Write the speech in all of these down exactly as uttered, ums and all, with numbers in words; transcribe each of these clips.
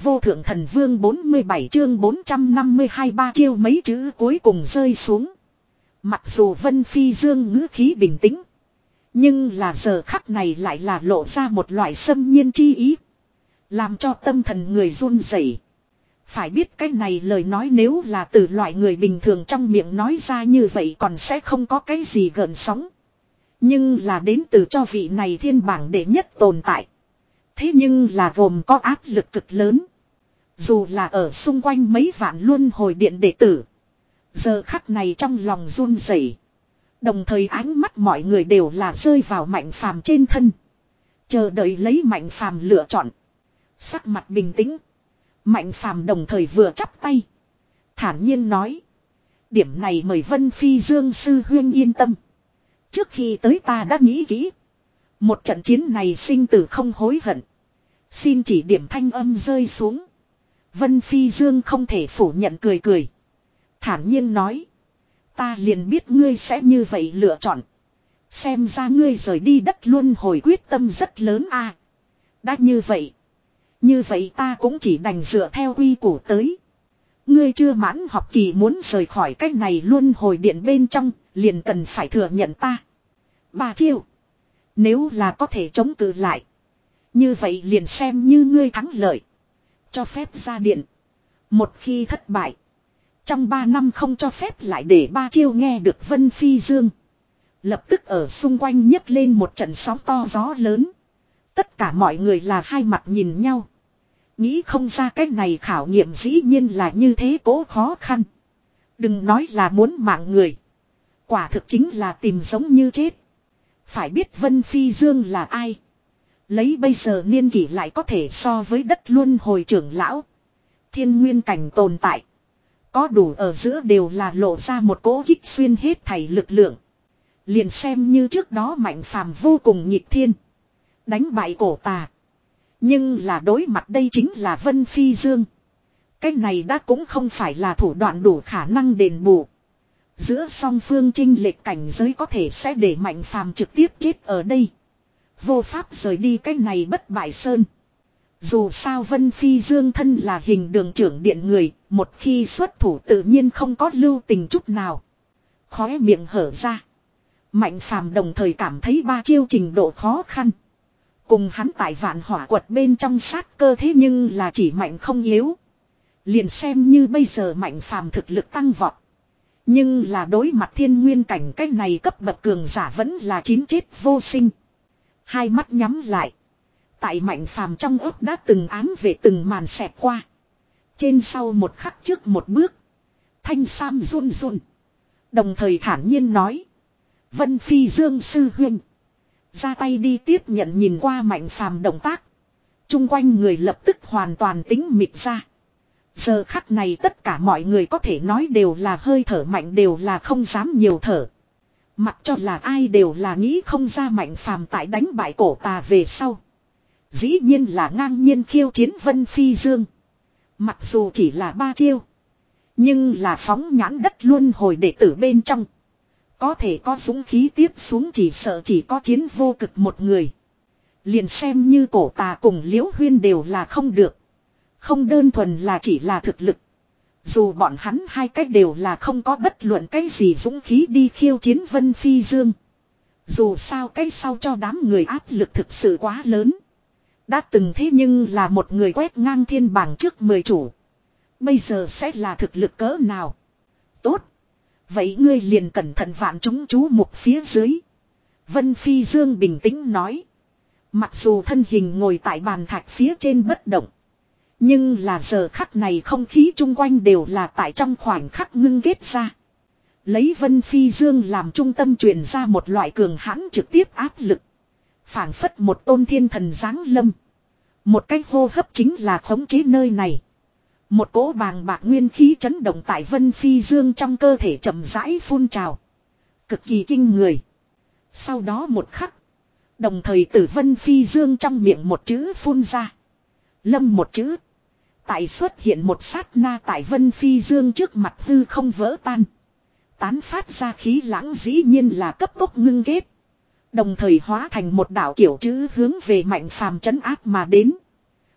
vô thượng thần vương bốn mươi bảy chương bốn trăm năm mươi hai ba chiêu mấy chữ cuối cùng rơi xuống. Mặc dù Vân Phi Dương ngữ khí bình tĩnh. Nhưng là giờ khắc này lại là lộ ra một loại xâm nhiên chi ý. Làm cho tâm thần người run rẩy. Phải biết cái này lời nói nếu là từ loại người bình thường trong miệng nói ra như vậy còn sẽ không có cái gì gợn sóng. Nhưng là đến từ cho vị này thiên bảng đệ nhất tồn tại. Thế nhưng là gồm có áp lực cực lớn. Dù là ở xung quanh mấy vạn luân hồi điện đệ tử. Giờ khắc này trong lòng run rẩy. Đồng thời ánh mắt mọi người đều là rơi vào Mạnh Phàm trên thân. Chờ đợi lấy Mạnh Phàm lựa chọn. Sắc mặt bình tĩnh. Mạnh Phàm đồng thời vừa chắp tay. Thản nhiên nói. Điểm này mời Vân Phi Dương sư huyên yên tâm. Trước khi tới ta đã nghĩ kỹ. Một trận chiến này sinh tử không hối hận. Xin chỉ điểm thanh âm rơi xuống. Vân Phi Dương không thể phủ nhận cười cười. Thản nhiên nói. Ta liền biết ngươi sẽ như vậy lựa chọn. Xem ra ngươi rời đi đất luân hồi quyết tâm rất lớn a. Đã như vậy. Như vậy ta cũng chỉ đành dựa theo quy củ tới. Ngươi chưa mãn học kỳ muốn rời khỏi cách này luân hồi điện bên trong. Liền cần phải thừa nhận ta. Ba chiêu. Nếu là có thể chống cự lại. Như vậy liền xem như ngươi thắng lợi. Cho phép ra điện. Một khi thất bại. Trong ba năm không cho phép lại để ba chiêu nghe được Vân Phi Dương. Lập tức ở xung quanh nhấc lên một trận sóng to gió lớn. Tất cả mọi người là hai mặt nhìn nhau. Nghĩ không ra cách này khảo nghiệm dĩ nhiên là như thế cố khó khăn. Đừng nói là muốn mạng người. Quả thực chính là tìm giống như chết. Phải biết Vân Phi Dương là ai. Lấy bây giờ niên kỷ lại có thể so với đất luân hồi trưởng lão. Thiên nguyên cảnh tồn tại. Có đủ ở giữa đều là lộ ra một cỗ kích xuyên hết thảy lực lượng. Liền xem như trước đó Mạnh Phàm vô cùng nhịp thiên. Đánh bại cổ tà. Nhưng là đối mặt đây chính là Vân Phi Dương. Cái này đã cũng không phải là thủ đoạn đủ khả năng đền bù. Giữa song phương chênh lệch cảnh giới có thể sẽ để Mạnh Phàm trực tiếp chết ở đây. Vô pháp rời đi cái này bất bại sơn. Dù sao Vân Phi Dương thân là hình đường trưởng điện người, một khi xuất thủ tự nhiên không có lưu tình chút nào. Khóe miệng hở ra. Mạnh Phàm đồng thời cảm thấy ba chiêu trình độ khó khăn. Cùng hắn tại vạn hỏa quật bên trong sát cơ thế nhưng là chỉ mạnh không yếu. Liền xem như bây giờ Mạnh Phàm thực lực tăng vọt. Nhưng là đối mặt thiên nguyên cảnh cách này cấp bậc cường giả vẫn là chín chết vô sinh. Hai mắt nhắm lại. Tại Mạnh Phàm trong ốc đã từng ám về từng màn xẹt qua. Trên sau một khắc trước một bước. Thanh Sam run run. Đồng thời thản nhiên nói. Vân Phi Dương sư huynh. Ra tay đi tiếp nhận nhìn qua Mạnh Phàm động tác. Trung quanh người lập tức hoàn toàn tính mịt ra. Giờ khắc này tất cả mọi người có thể nói đều là hơi thở mạnh đều là không dám nhiều thở. Mặc cho là ai đều là nghĩ không ra Mạnh Phàm tại đánh bại cổ tà về sau. Dĩ nhiên là ngang nhiên khiêu chiến Vân Phi Dương. Mặc dù chỉ là ba chiêu. Nhưng là phóng nhãn đất luân hồi đệ tử bên trong. Có thể có dũng khí tiếp xuống chỉ sợ chỉ có chiến vô cực một người. Liền xem như cổ tà cùng Liễu Huyên đều là không được. Không đơn thuần là chỉ là thực lực. Dù bọn hắn hai cách đều là không có bất luận cái gì dũng khí đi khiêu chiến Vân Phi Dương. Dù sao cái sau cho đám người áp lực thực sự quá lớn. Đã từng thế nhưng là một người quét ngang thiên bảng trước mười chủ. Bây giờ sẽ là thực lực cỡ nào? Tốt. Vậy ngươi liền cẩn thận vạn chúng chú mục phía dưới. Vân Phi Dương bình tĩnh nói. Mặc dù thân hình ngồi tại bàn thạch phía trên bất động. Nhưng là giờ khắc này không khí chung quanh đều là tại trong khoảnh khắc ngưng kết ra. Lấy Vân Phi Dương làm trung tâm truyền ra một loại cường hãn trực tiếp áp lực. Phảng phất một tôn thiên thần giáng lâm. Một cách hô hấp chính là khống chế nơi này. Một cỗ bàng bạc nguyên khí chấn động tại Vân Phi Dương trong cơ thể chậm rãi phun trào. Cực kỳ kinh người. Sau đó một khắc. Đồng thời từ Vân Phi Dương trong miệng một chữ phun ra. Lâm một chữ. Tại xuất hiện một sát na tại Vân Phi Dương trước mặt hư không vỡ tan. Tán phát ra khí lãng dĩ nhiên là cấp tốc ngưng kết. Đồng thời hóa thành một đạo kiểu chữ hướng về Mạnh Phàm trấn áp mà đến.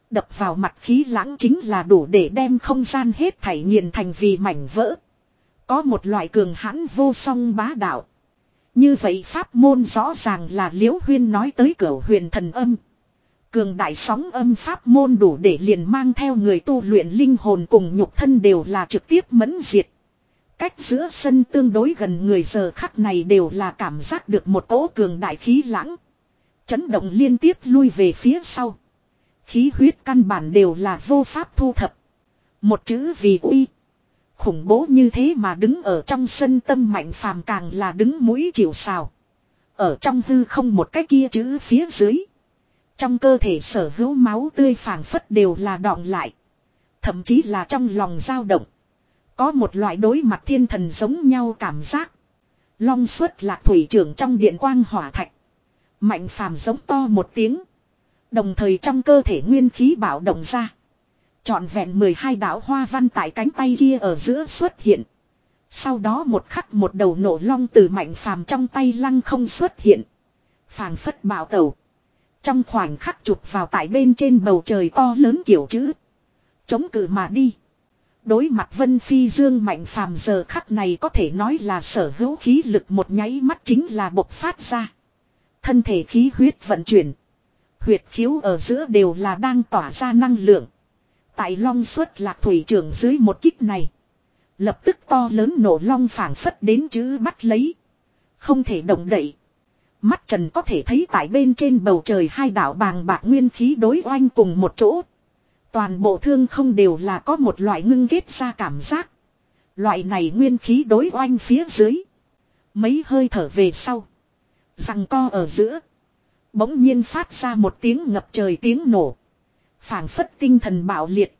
Đập vào mặt khí lãng chính là đủ để đem không gian hết thảy nghiền thành vì mảnh vỡ. Có một loại cường hãn vô song bá đạo. Như vậy pháp môn rõ ràng là Liễu Huyên nói tới Cửu Huyền Thần Âm. Cường đại sóng âm pháp môn đủ để liền mang theo người tu luyện linh hồn cùng nhục thân đều là trực tiếp mẫn diệt. Cách giữa sân tương đối gần người giờ khắc này đều là cảm giác được một cỗ cường đại khí lãng. Chấn động liên tiếp lui về phía sau. Khí huyết căn bản đều là vô pháp thu thập. Một chữ vì uy. Khủng bố như thế mà đứng ở trong sân Tâm Mạnh Phàm càng là đứng mũi chịu sào. Ở trong hư không một cái kia chữ phía dưới. Trong cơ thể sở hữu máu tươi phảng phất đều là đọng lại. Thậm chí là trong lòng dao động. Có một loại đối mặt thiên thần giống nhau cảm giác. Long xuất lạc thủy trưởng trong điện quang hỏa thạch. Mạnh Phàm giống to một tiếng. Đồng thời trong cơ thể nguyên khí bạo động ra. Trọn vẹn mười hai đạo hoa văn tại cánh tay kia ở giữa xuất hiện. Sau đó một khắc một đầu nổ long từ Mạnh Phàm trong tay lăng không xuất hiện. Phảng phất bạo tẩu. Trong khoảnh khắc chụp vào tại bên trên bầu trời to lớn kiểu chữ. Chống cự mà đi. Đối mặt Vân Phi Dương Mạnh Phàm giờ khắc này có thể nói là sở hữu khí lực một nháy mắt chính là bộc phát ra. Thân thể khí huyết vận chuyển. Huyệt khiếu ở giữa đều là đang tỏa ra năng lượng. Tại long xuất lạc thủy trưởng dưới một kích này. Lập tức to lớn nổ long phảng phất đến chữ bắt lấy. Không thể động đậy. Mắt trần có thể thấy tại bên trên bầu trời hai đạo bàng bạc nguyên khí đối oanh cùng một chỗ. Toàn bộ thương không đều là có một loại ngưng kết ra cảm giác. Loại này nguyên khí đối oanh phía dưới. Mấy hơi thở về sau. Giằng co ở giữa. Bỗng nhiên phát ra một tiếng ngập trời tiếng nổ. Phảng phất tinh thần bạo liệt.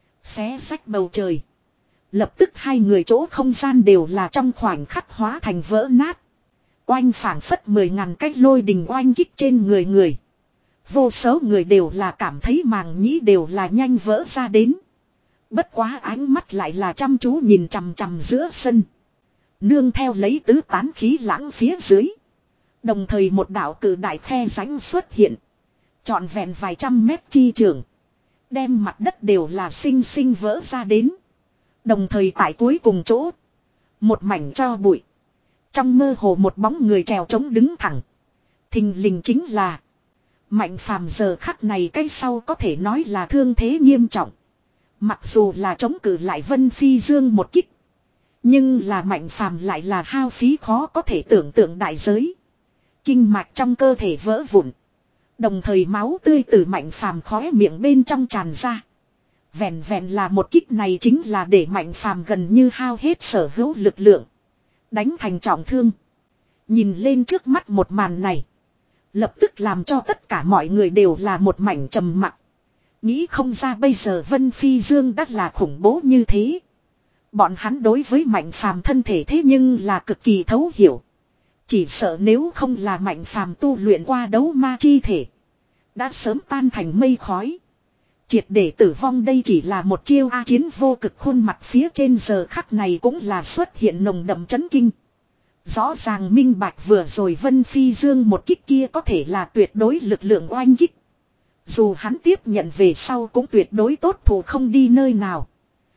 Xé rách bầu trời. Lập tức hai người chỗ không gian đều là trong khoảnh khắc hóa thành vỡ nát. Oanh phảng phất mười ngàn cách lôi đình oanh kích trên người người. Vô số người đều là cảm thấy màng nhĩ đều là nhanh vỡ ra đến. Bất quá ánh mắt lại là chăm chú nhìn chằm chằm giữa sân. Nương theo lấy tứ tán khí lãng phía dưới. Đồng thời một đạo cử đại khe rãnh xuất hiện. Trọn vẹn vài trăm mét chi trường. Đem mặt đất đều là xinh xinh vỡ ra đến. Đồng thời tại cuối cùng chỗ. Một mảnh cho bụi. Trong mơ hồ một bóng người trèo trống đứng thẳng. Thình lình chính là. Mạnh Phàm giờ khắc này cái sau có thể nói là thương thế nghiêm trọng. Mặc dù là chống cự lại Vân Phi Dương một kích. Nhưng là Mạnh Phàm lại là hao phí khó có thể tưởng tượng đại giới. Kinh mạch trong cơ thể vỡ vụn. Đồng thời máu tươi từ Mạnh Phàm khóe miệng bên trong tràn ra. Vẹn vẹn là một kích này chính là để Mạnh Phàm gần như hao hết sở hữu lực lượng. Đánh thành trọng thương. Nhìn lên trước mắt một màn này. Lập tức làm cho tất cả mọi người đều là một mảnh trầm mặc. Nghĩ không ra bây giờ Vân Phi Dương đắt là khủng bố như thế. Bọn hắn đối với Mạnh Phàm thân thể thế nhưng là cực kỳ thấu hiểu. Chỉ sợ nếu không là Mạnh Phàm tu luyện qua đấu ma chi thể. Đã sớm tan thành mây khói. Triệt để tử vong đây chỉ là một chiêu A chiến vô cực khuôn mặt phía trên giờ khắc này cũng là xuất hiện nồng đậm chấn kinh. Rõ ràng minh bạch vừa rồi Vân Phi Dương một kích kia có thể là tuyệt đối lực lượng oanh kích. Dù hắn tiếp nhận về sau cũng tuyệt đối tốt thủ không đi nơi nào.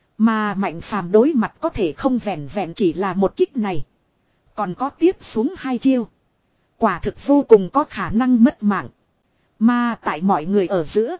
Mà Mạnh Phàm đối mặt có thể không vẹn vẹn chỉ là một kích này. Còn có tiếp xuống hai chiêu. Quả thực vô cùng có khả năng mất mạng. Mà tại mọi người ở giữa.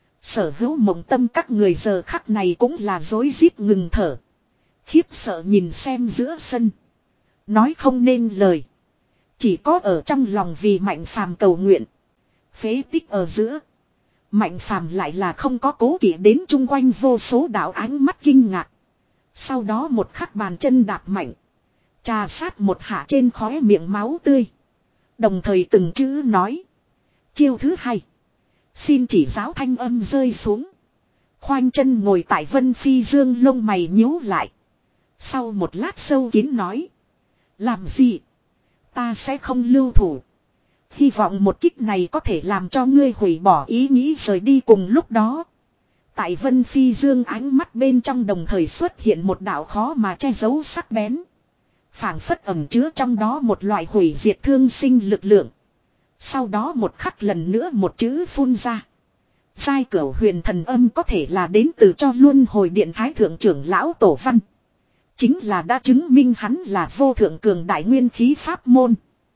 Sở hữu mộng tâm các người giờ khắc này cũng là rối rít ngừng thở. Khiếp sợ nhìn xem giữa sân. Nói không nên lời. Chỉ có ở trong lòng vì Mạnh Phàm cầu nguyện. Phế tích ở giữa. Mạnh Phàm lại là không có cố kỵ đến chung quanh vô số đạo ánh mắt kinh ngạc. Sau đó một khắc bàn chân đạp mạnh. Trà sát một hạ trên khóe miệng máu tươi. Đồng thời từng chữ nói. Chiêu thứ hai. Xin chỉ giáo thanh âm rơi xuống. Khoanh chân ngồi tại Vân Phi Dương lông mày nhíu lại. Sau một lát sâu kín nói. Làm gì? Ta sẽ không lưu thủ. Hy vọng một kích này có thể làm cho ngươi hủy bỏ ý nghĩ rời đi cùng lúc đó. Tại Vân Phi Dương ánh mắt bên trong đồng thời xuất hiện một đạo khó mà che giấu sắc bén. Phảng phất ẩn chứa trong đó một loại hủy diệt thương sinh lực lượng. Sau đó một khắc lần nữa một chữ phun ra. Giai cửu huyền thần âm có thể là đến từ cho luân hồi điện thái thượng trưởng lão tổ văn. Chính là đã chứng minh hắn là vô thượng cường đại nguyên khí pháp môn.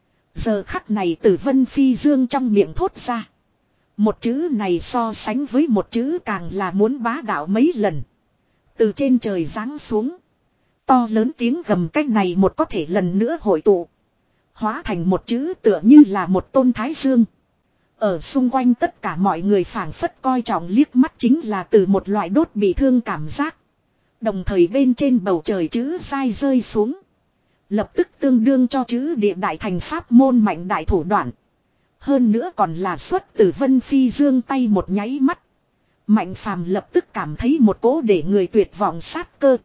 Giờ khắc này từ Vân Phi Dương trong miệng thốt ra. Một chữ này so sánh với một chữ càng là muốn bá đạo mấy lần. Từ trên trời giáng xuống. To lớn tiếng gầm cách này một có thể lần nữa hội tụ. Hóa thành một chữ tựa như là một tôn thái dương. Ở xung quanh tất cả mọi người phảng phất coi trọng liếc mắt chính là từ một loại đốt bị thương cảm giác. Đồng thời bên trên bầu trời chữ sai rơi xuống. Lập tức tương đương cho chữ địa đại thành pháp môn mạnh đại thủ đoạn. Hơn nữa còn là xuất từ Vân Phi Dương tay một nháy mắt. Mạnh phàm lập tức cảm thấy một cỗ để người tuyệt vọng sát cơ.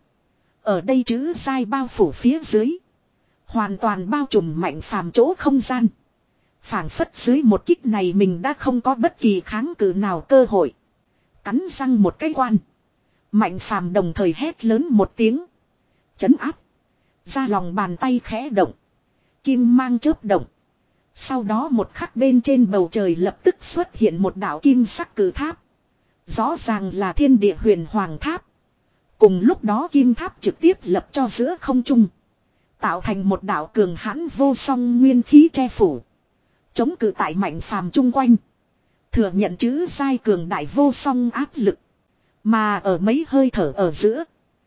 Ở đây chữ sai bao phủ phía dưới. Hoàn toàn bao trùm mạnh phàm chỗ không gian. Phảng phất dưới một kích này mình đã không có bất kỳ kháng cự nào cơ hội. Cắn răng một cái quan. Mạnh phàm đồng thời hét lớn một tiếng. Chấn áp. Ra lòng bàn tay khẽ động. Kim mang chớp động. Sau đó một khắc bên trên bầu trời lập tức xuất hiện một đạo kim sắc cử tháp. Rõ ràng là thiên địa huyền hoàng tháp. Cùng lúc đó kim tháp trực tiếp lập cho giữa không trung. Tạo thành một đạo cường hãn vô song nguyên khí che phủ. Chống cự tại mạnh phàm chung quanh. Thừa nhận chữ sai cường đại vô song áp lực. Mà ở mấy hơi thở ở giữa.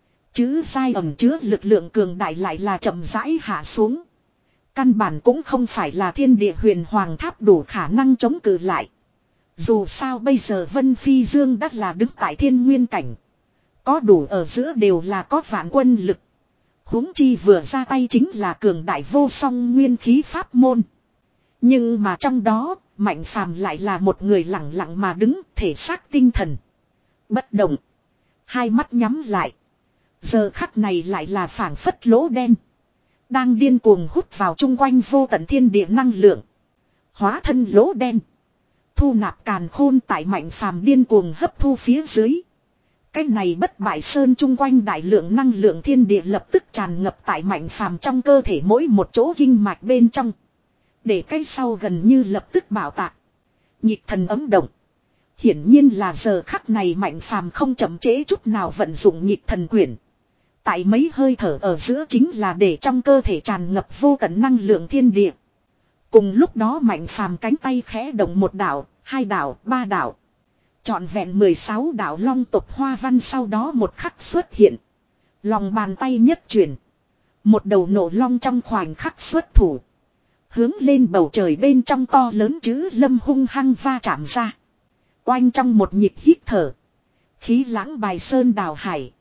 Chữ sai ẩm chứa lực lượng cường đại lại là chậm rãi hạ xuống. Căn bản cũng không phải là thiên địa huyền hoàng tháp đủ khả năng chống cự lại. Dù sao bây giờ Vân Phi Dương đã là đứng tại thiên nguyên cảnh. Có đủ ở giữa đều là có vạn quân lực. Huống chi vừa ra tay chính là cường đại vô song nguyên khí pháp môn. Nhưng mà trong đó, Mạnh Phàm lại là một người lặng lặng mà đứng, thể xác tinh thần bất động. Hai mắt nhắm lại. Giờ khắc này lại là phảng phất lỗ đen. Đang điên cuồng hút vào chung quanh vô tận thiên địa năng lượng. Hóa thân lỗ đen. Thu nạp càn khôn tại Mạnh Phàm điên cuồng hấp thu phía dưới. Cái này bất bại sơn chung quanh đại lượng năng lượng thiên địa lập tức tràn ngập tại Mạnh Phàm trong cơ thể mỗi một chỗ kinh mạch bên trong. Để cái sau gần như lập tức bảo tạc. Nhịp thần ấm động. Hiển nhiên là giờ khắc này Mạnh Phàm không chậm trễ chút nào vận dụng nhịp thần quyển. Tại mấy hơi thở ở giữa chính là để trong cơ thể tràn ngập vô tận năng lượng thiên địa. Cùng lúc đó Mạnh Phàm cánh tay khẽ động một đảo, hai đảo, ba đảo. Trọn vẹn mười sáu đảo long tộc hoa văn sau đó một khắc xuất hiện. Lòng bàn tay nhất chuyển. Một đầu nổ long trong khoảnh khắc xuất thủ. Hướng lên bầu trời bên trong to lớn chữ lâm hung hăng va chạm ra. Oanh trong một nhịp hít thở. Khí lãng bài sơn đào hải.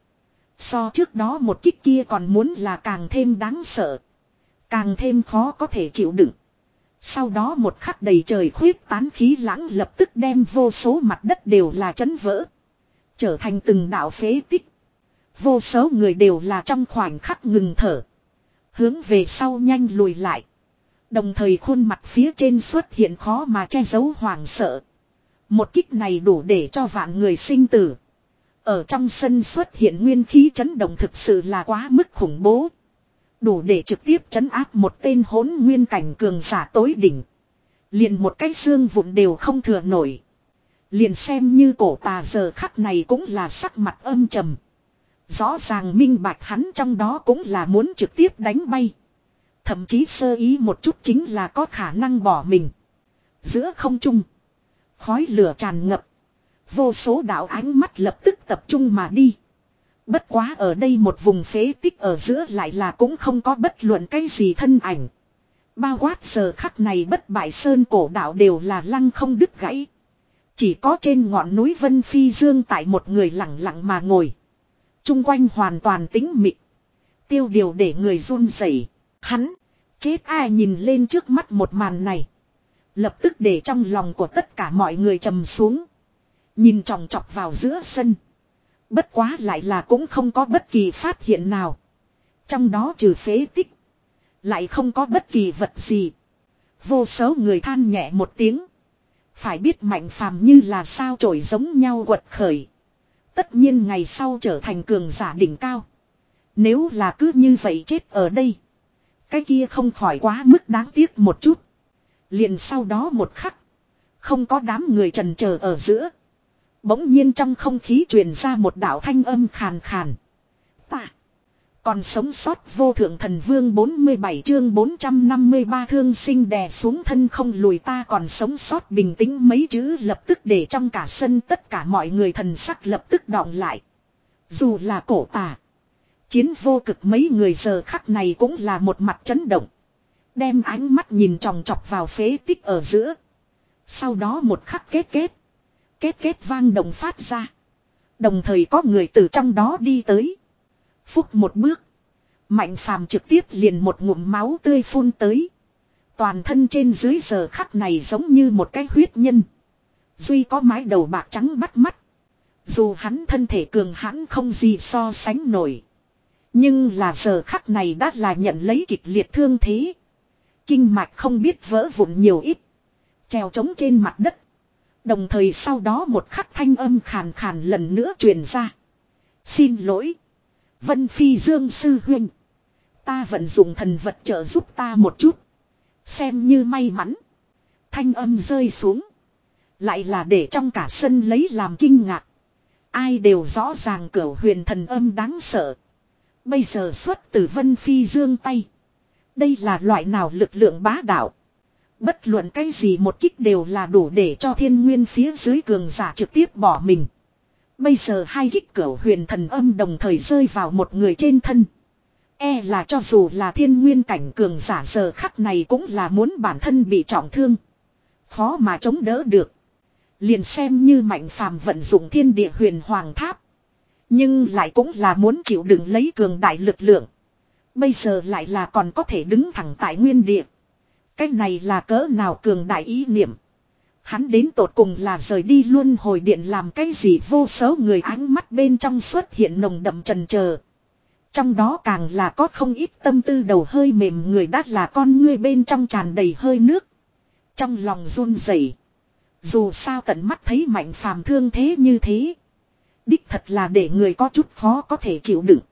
So trước đó một kích kia còn muốn là càng thêm đáng sợ. Càng thêm khó có thể chịu đựng. Sau đó một khắc đầy trời khuyết tán khí lãng lập tức đem vô số mặt đất đều là chấn vỡ. Trở thành từng đạo phế tích. Vô số người đều là trong khoảnh khắc ngừng thở. Hướng về sau nhanh lùi lại. Đồng thời khuôn mặt phía trên xuất hiện khó mà che giấu hoảng sợ. Một kích này đủ để cho vạn người sinh tử. Ở trong sân xuất hiện nguyên khí chấn động thực sự là quá mức khủng bố. Đủ để trực tiếp trấn áp một tên hỗn nguyên cảnh cường giả tối đỉnh. Liền một cái xương vụn đều không thừa nổi. Liền xem như cổ tà giờ khắc này cũng là sắc mặt âm trầm. Rõ ràng minh bạch hắn trong đó cũng là muốn trực tiếp đánh bay. Thậm chí sơ ý một chút chính là có khả năng bỏ mình. Giữa không trung. Khói lửa tràn ngập. Vô số đạo ánh mắt lập tức tập trung mà đi. Bất quá ở đây một vùng phế tích ở giữa lại là cũng không có bất luận cái gì thân ảnh. Bao quát giờ khắc này bất bại sơn cổ đạo đều là lăng không đứt gãy. Chỉ có trên ngọn núi Vân Phi Dương tại một người lặng lặng mà ngồi. Trung quanh hoàn toàn tĩnh mịch. Tiêu điều để người run rẩy. Hắn, chết ai nhìn lên trước mắt một màn này. Lập tức để trong lòng của tất cả mọi người trầm xuống. Nhìn tròng trọc vào giữa sân. Bất quá lại là cũng không có bất kỳ phát hiện nào. Trong đó trừ phế tích. Lại không có bất kỳ vật gì. Vô số người than nhẹ một tiếng. Phải biết Mạnh Phàm như là sao chổi giống nhau quật khởi. Tất nhiên ngày sau trở thành cường giả đỉnh cao. Nếu là cứ như vậy chết ở đây. Cái kia không khỏi quá mức đáng tiếc một chút. Liền sau đó một khắc. Không có đám người trần chờ ở giữa. Bỗng nhiên trong không khí truyền ra một đạo thanh âm khàn khàn. Ta còn sống sót vô thượng thần vương bốn mươi bảy chương bốn trăm năm mươi ba thương sinh đè xuống thân không lùi ta còn sống sót bình tĩnh mấy chữ lập tức để trong cả sân tất cả mọi người thần sắc lập tức đọng lại. Dù là cổ tà, chiến vô cực mấy người giờ khắc này cũng là một mặt chấn động. Đem ánh mắt nhìn chòng chọc vào phế tích ở giữa. Sau đó một khắc kết kết. Kết kết vang động phát ra. Đồng thời có người từ trong đó đi tới. Phúc một bước. Mạnh phàm trực tiếp liền một ngụm máu tươi phun tới. Toàn thân trên dưới giờ khắc này giống như một cái huyết nhân. Duy có mái đầu bạc trắng bắt mắt. Dù hắn thân thể cường hãn không gì so sánh nổi. Nhưng là giờ khắc này đã là nhận lấy kịch liệt thương thế. Kinh mạch không biết vỡ vụn nhiều ít. Treo trống trên mặt đất. Đồng thời sau đó một khắc thanh âm khàn khàn lần nữa truyền ra. Xin lỗi. Vân Phi Dương sư huynh. Ta vận dụng thần vật trợ giúp ta một chút. Xem như may mắn. Thanh âm rơi xuống. Lại là để trong cả sân lấy làm kinh ngạc. Ai đều rõ ràng cửu huyền thần âm đáng sợ. Bây giờ xuất từ Vân Phi Dương tay. Đây là loại nào lực lượng bá đạo. Bất luận cái gì một kích đều là đủ để cho thiên nguyên phía dưới cường giả trực tiếp bỏ mình. Bây giờ hai kích cửu huyền thần âm đồng thời rơi vào một người trên thân. E là cho dù là thiên nguyên cảnh cường giả giờ khắc này cũng là muốn bản thân bị trọng thương. Khó mà chống đỡ được. Liền xem như Mạnh Phàm vận dụng thiên địa huyền hoàng tháp. Nhưng lại cũng là muốn chịu đựng lấy cường đại lực lượng. Bây giờ lại là còn có thể đứng thẳng tại nguyên địa. Cái này là cỡ nào cường đại ý niệm. Hắn đến tột cùng là rời đi luân hồi điện làm cái gì vô số người ánh mắt bên trong xuất hiện nồng đậm trần chờ. Trong đó càng là có không ít tâm tư đầu hơi mềm người đắt là con ngươi bên trong tràn đầy hơi nước. Trong lòng run rẩy. Dù sao tận mắt thấy Mạnh Phàm thương thế như thế. Đích thật là để người có chút khó có thể chịu đựng.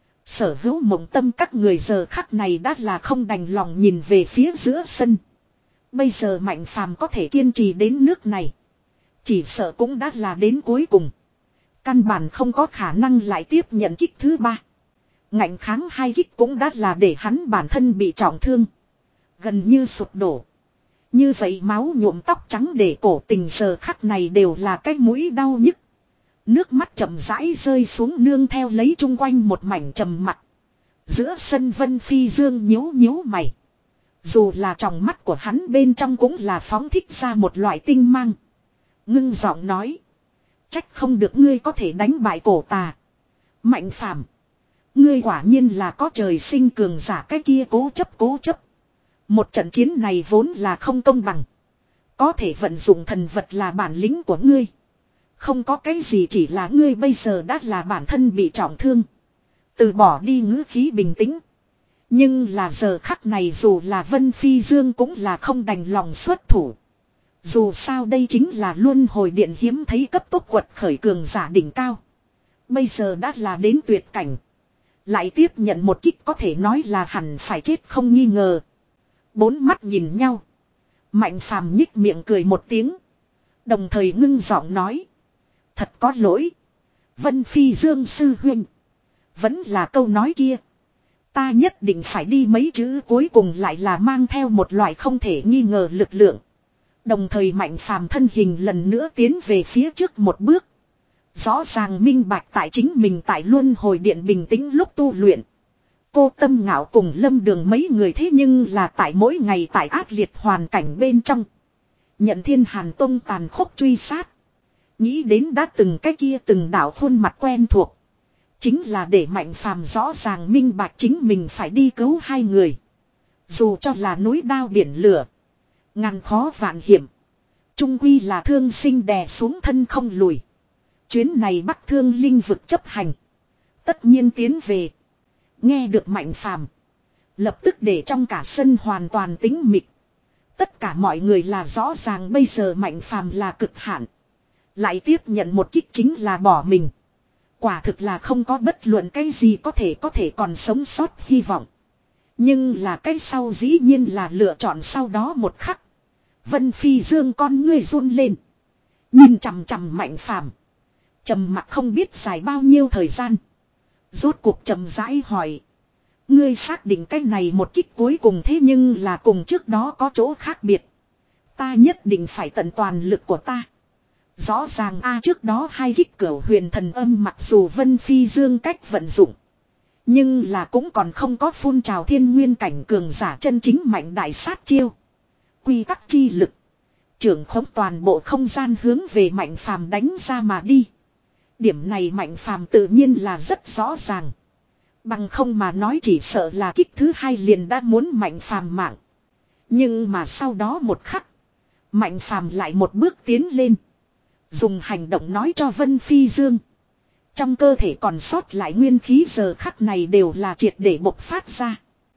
Sở hữu mộng tâm các người giờ khắc này đã là không đành lòng nhìn về phía giữa sân. Bây giờ Mạnh Phàm có thể kiên trì đến nước này. Chỉ sợ cũng đã là đến cuối cùng. Căn bản không có khả năng lại tiếp nhận kích thứ ba. Ngạnh kháng hai kích cũng đã là để hắn bản thân bị trọng thương. Gần như sụp đổ. Như vậy máu nhuộm tóc trắng để cổ tình giờ khắc này đều là cái mũi đau nhức. Nước mắt chậm rãi rơi xuống nương theo lấy chung quanh một mảnh trầm mặc. Giữa sân Vân Phi Dương nhíu nhíu mày. Dù là trong mắt của hắn bên trong cũng là phóng thích ra một loại tinh mang. Ngưng giọng nói. Trách không được ngươi có thể đánh bại cổ tà. Mạnh Phàm, ngươi quả nhiên là có trời sinh cường giả cái kia cố chấp cố chấp. Một trận chiến này vốn là không công bằng. Có thể vận dụng thần vật là bản lĩnh của ngươi. Không có cái gì chỉ là ngươi bây giờ đã là bản thân bị trọng thương. Từ bỏ đi ngữ khí bình tĩnh. Nhưng là giờ khắc này dù là Vân Phi Dương cũng là không đành lòng xuất thủ. Dù sao đây chính là luân hồi điện hiếm thấy cấp tốc quật khởi cường giả đỉnh cao. Bây giờ đã là đến tuyệt cảnh. Lại tiếp nhận một kích có thể nói là hẳn phải chết không nghi ngờ. Bốn mắt nhìn nhau. Mạnh Phàm nhích miệng cười một tiếng. Đồng thời ngưng giọng nói. Thật có lỗi. Vân Phi Dương sư huynh. Vẫn là câu nói kia. Ta nhất định phải đi mấy chữ cuối cùng lại là mang theo một loại không thể nghi ngờ lực lượng. Đồng thời Mạnh Phàm thân hình lần nữa tiến về phía trước một bước. Rõ ràng minh bạch tại chính mình tại luân hồi điện bình tĩnh lúc tu luyện. Cô Tâm Ngạo cùng Lâm Đường mấy người thế nhưng là tại mỗi ngày tại ác liệt hoàn cảnh bên trong. Nhận Thiên Hàn Tông tàn khốc truy sát. Nghĩ đến đã từng cái kia từng đảo khuôn mặt quen thuộc. Chính là để Mạnh Phàm rõ ràng minh bạch chính mình phải đi cứu hai người. Dù cho là núi đao biển lửa. Ngàn khó vạn hiểm. Trung quy là thương sinh đè xuống thân không lùi. Chuyến này Bắc Thương Linh vực chấp hành. Tất nhiên tiến về. Nghe được Mạnh Phàm, lập tức để trong cả sân hoàn toàn tĩnh mịch. Tất cả mọi người là rõ ràng bây giờ Mạnh Phàm là cực hạn. Lại tiếp nhận một kích chính là bỏ mình. Quả thực là không có bất luận cái gì có thể có thể còn sống sót hy vọng. Nhưng là cái sau dĩ nhiên là lựa chọn sau đó một khắc. Vân Phi Dương con ngươi run lên. Nhìn chằm chằm Mạnh Phàm. Trầm mặc không biết dài bao nhiêu thời gian. Rốt cuộc chậm rãi hỏi. Ngươi xác định cái này một kích cuối cùng thế nhưng là cùng trước đó có chỗ khác biệt. Ta nhất định phải tận toàn lực của ta. Rõ ràng a trước đó hai kích cửu huyền thần âm mặc dù Vân Phi Dương cách vận dụng. Nhưng là cũng còn không có phun trào thiên nguyên cảnh cường giả chân chính mạnh đại sát chiêu. Quy tắc chi lực. Trưởng khống toàn bộ không gian hướng về Mạnh Phàm đánh ra mà đi. Điểm này Mạnh Phàm tự nhiên là rất rõ ràng. Bằng không mà nói chỉ sợ là kích thứ hai liền đã muốn Mạnh Phàm mạng. Nhưng mà sau đó một khắc. Mạnh Phàm lại một bước tiến lên. Dùng hành động nói cho Vân Phi Dương. Trong cơ thể còn sót lại nguyên khí giờ khắc này đều là triệt để bộc phát ra.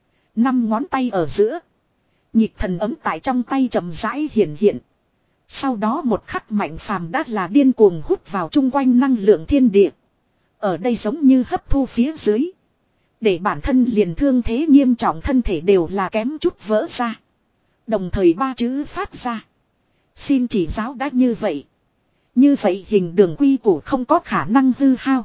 Năm ngón tay ở giữa. Nhịp thần ấm tại trong tay chậm rãi hiện hiện. Sau đó một khắc Mạnh Phàm đã là điên cuồng hút vào chung quanh năng lượng thiên địa. Ở đây giống như hấp thu phía dưới. Để bản thân liền thương thế nghiêm trọng thân thể đều là kém chút vỡ ra. Đồng thời ba chữ phát ra. Xin chỉ giáo đã như vậy. Như vậy hình đường quy củ không có khả năng hư hao.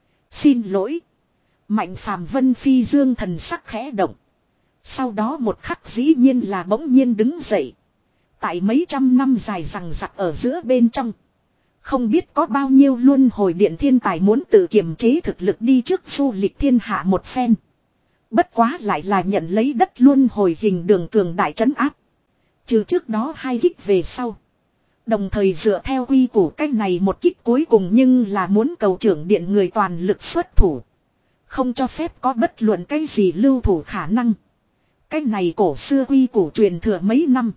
Xin lỗi. Mạnh Phàm Vân Phi Dương thần sắc khẽ động. Sau đó một khắc dĩ nhiên là bỗng nhiên đứng dậy. Tại mấy trăm năm dài rằng rặc ở giữa bên trong. Không biết có bao nhiêu luân hồi điện thiên tài muốn tự kiềm chế thực lực đi trước du lịch thiên hạ một phen. Bất quá lại là nhận lấy đất luân hồi hình đường cường đại trấn áp. Trừ trước đó hai kích về sau. Đồng thời dựa theo quy củ cách này một kích cuối cùng nhưng là muốn cầu trưởng điện người toàn lực xuất thủ. Không cho phép có bất luận cái gì lưu thủ khả năng. Cách này cổ xưa quy củ truyền thừa mấy năm.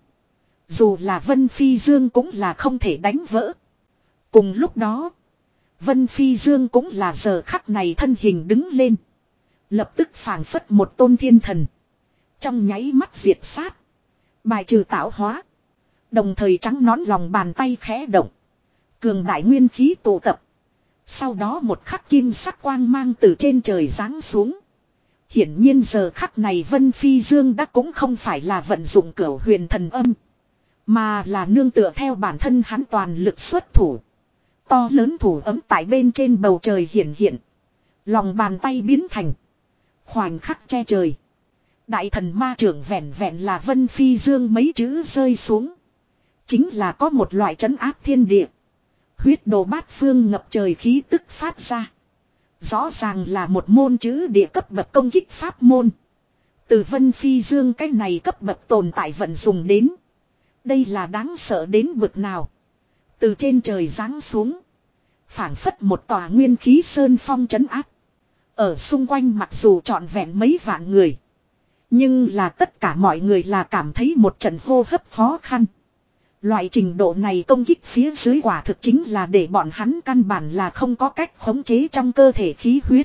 Dù là Vân Phi Dương cũng là không thể đánh vỡ. Cùng lúc đó, Vân Phi Dương cũng là giờ khắc này thân hình đứng lên. Lập tức phảng phất một tôn thiên thần. Trong nháy mắt diệt sát. Bài trừ tạo hóa. Đồng thời trắng nón lòng bàn tay khẽ động. Cường đại nguyên khí tụ tập. Sau đó một khắc kim sắc quang mang từ trên trời giáng xuống. Hiển nhiên giờ khắc này Vân Phi Dương đã cũng không phải là vận dụng cửu huyền thần âm. Mà là nương tựa theo bản thân hắn toàn lực xuất thủ. To lớn thủ ấm tại bên trên bầu trời hiển hiện. Lòng bàn tay biến thành. Khoảnh khắc che trời. Đại thần ma trưởng vẹn vẹn là Vân Phi Dương mấy chữ rơi xuống. Chính là có một loại trấn áp thiên địa. Huyết đồ bát phương ngập trời khí tức phát ra. Rõ ràng là một môn chữ địa cấp bậc công kích pháp môn. Từ Vân Phi Dương cái này cấp bậc tồn tại vận dùng đến. Đây là đáng sợ đến bực nào. Từ trên trời giáng xuống. Phảng phất một tòa nguyên khí sơn phong trấn áp. Ở xung quanh mặc dù trọn vẹn mấy vạn người. Nhưng là tất cả mọi người là cảm thấy một trận hô hấp khó khăn. Loại trình độ này công kích phía dưới quả thực chính là để bọn hắn căn bản là không có cách khống chế trong cơ thể khí huyết.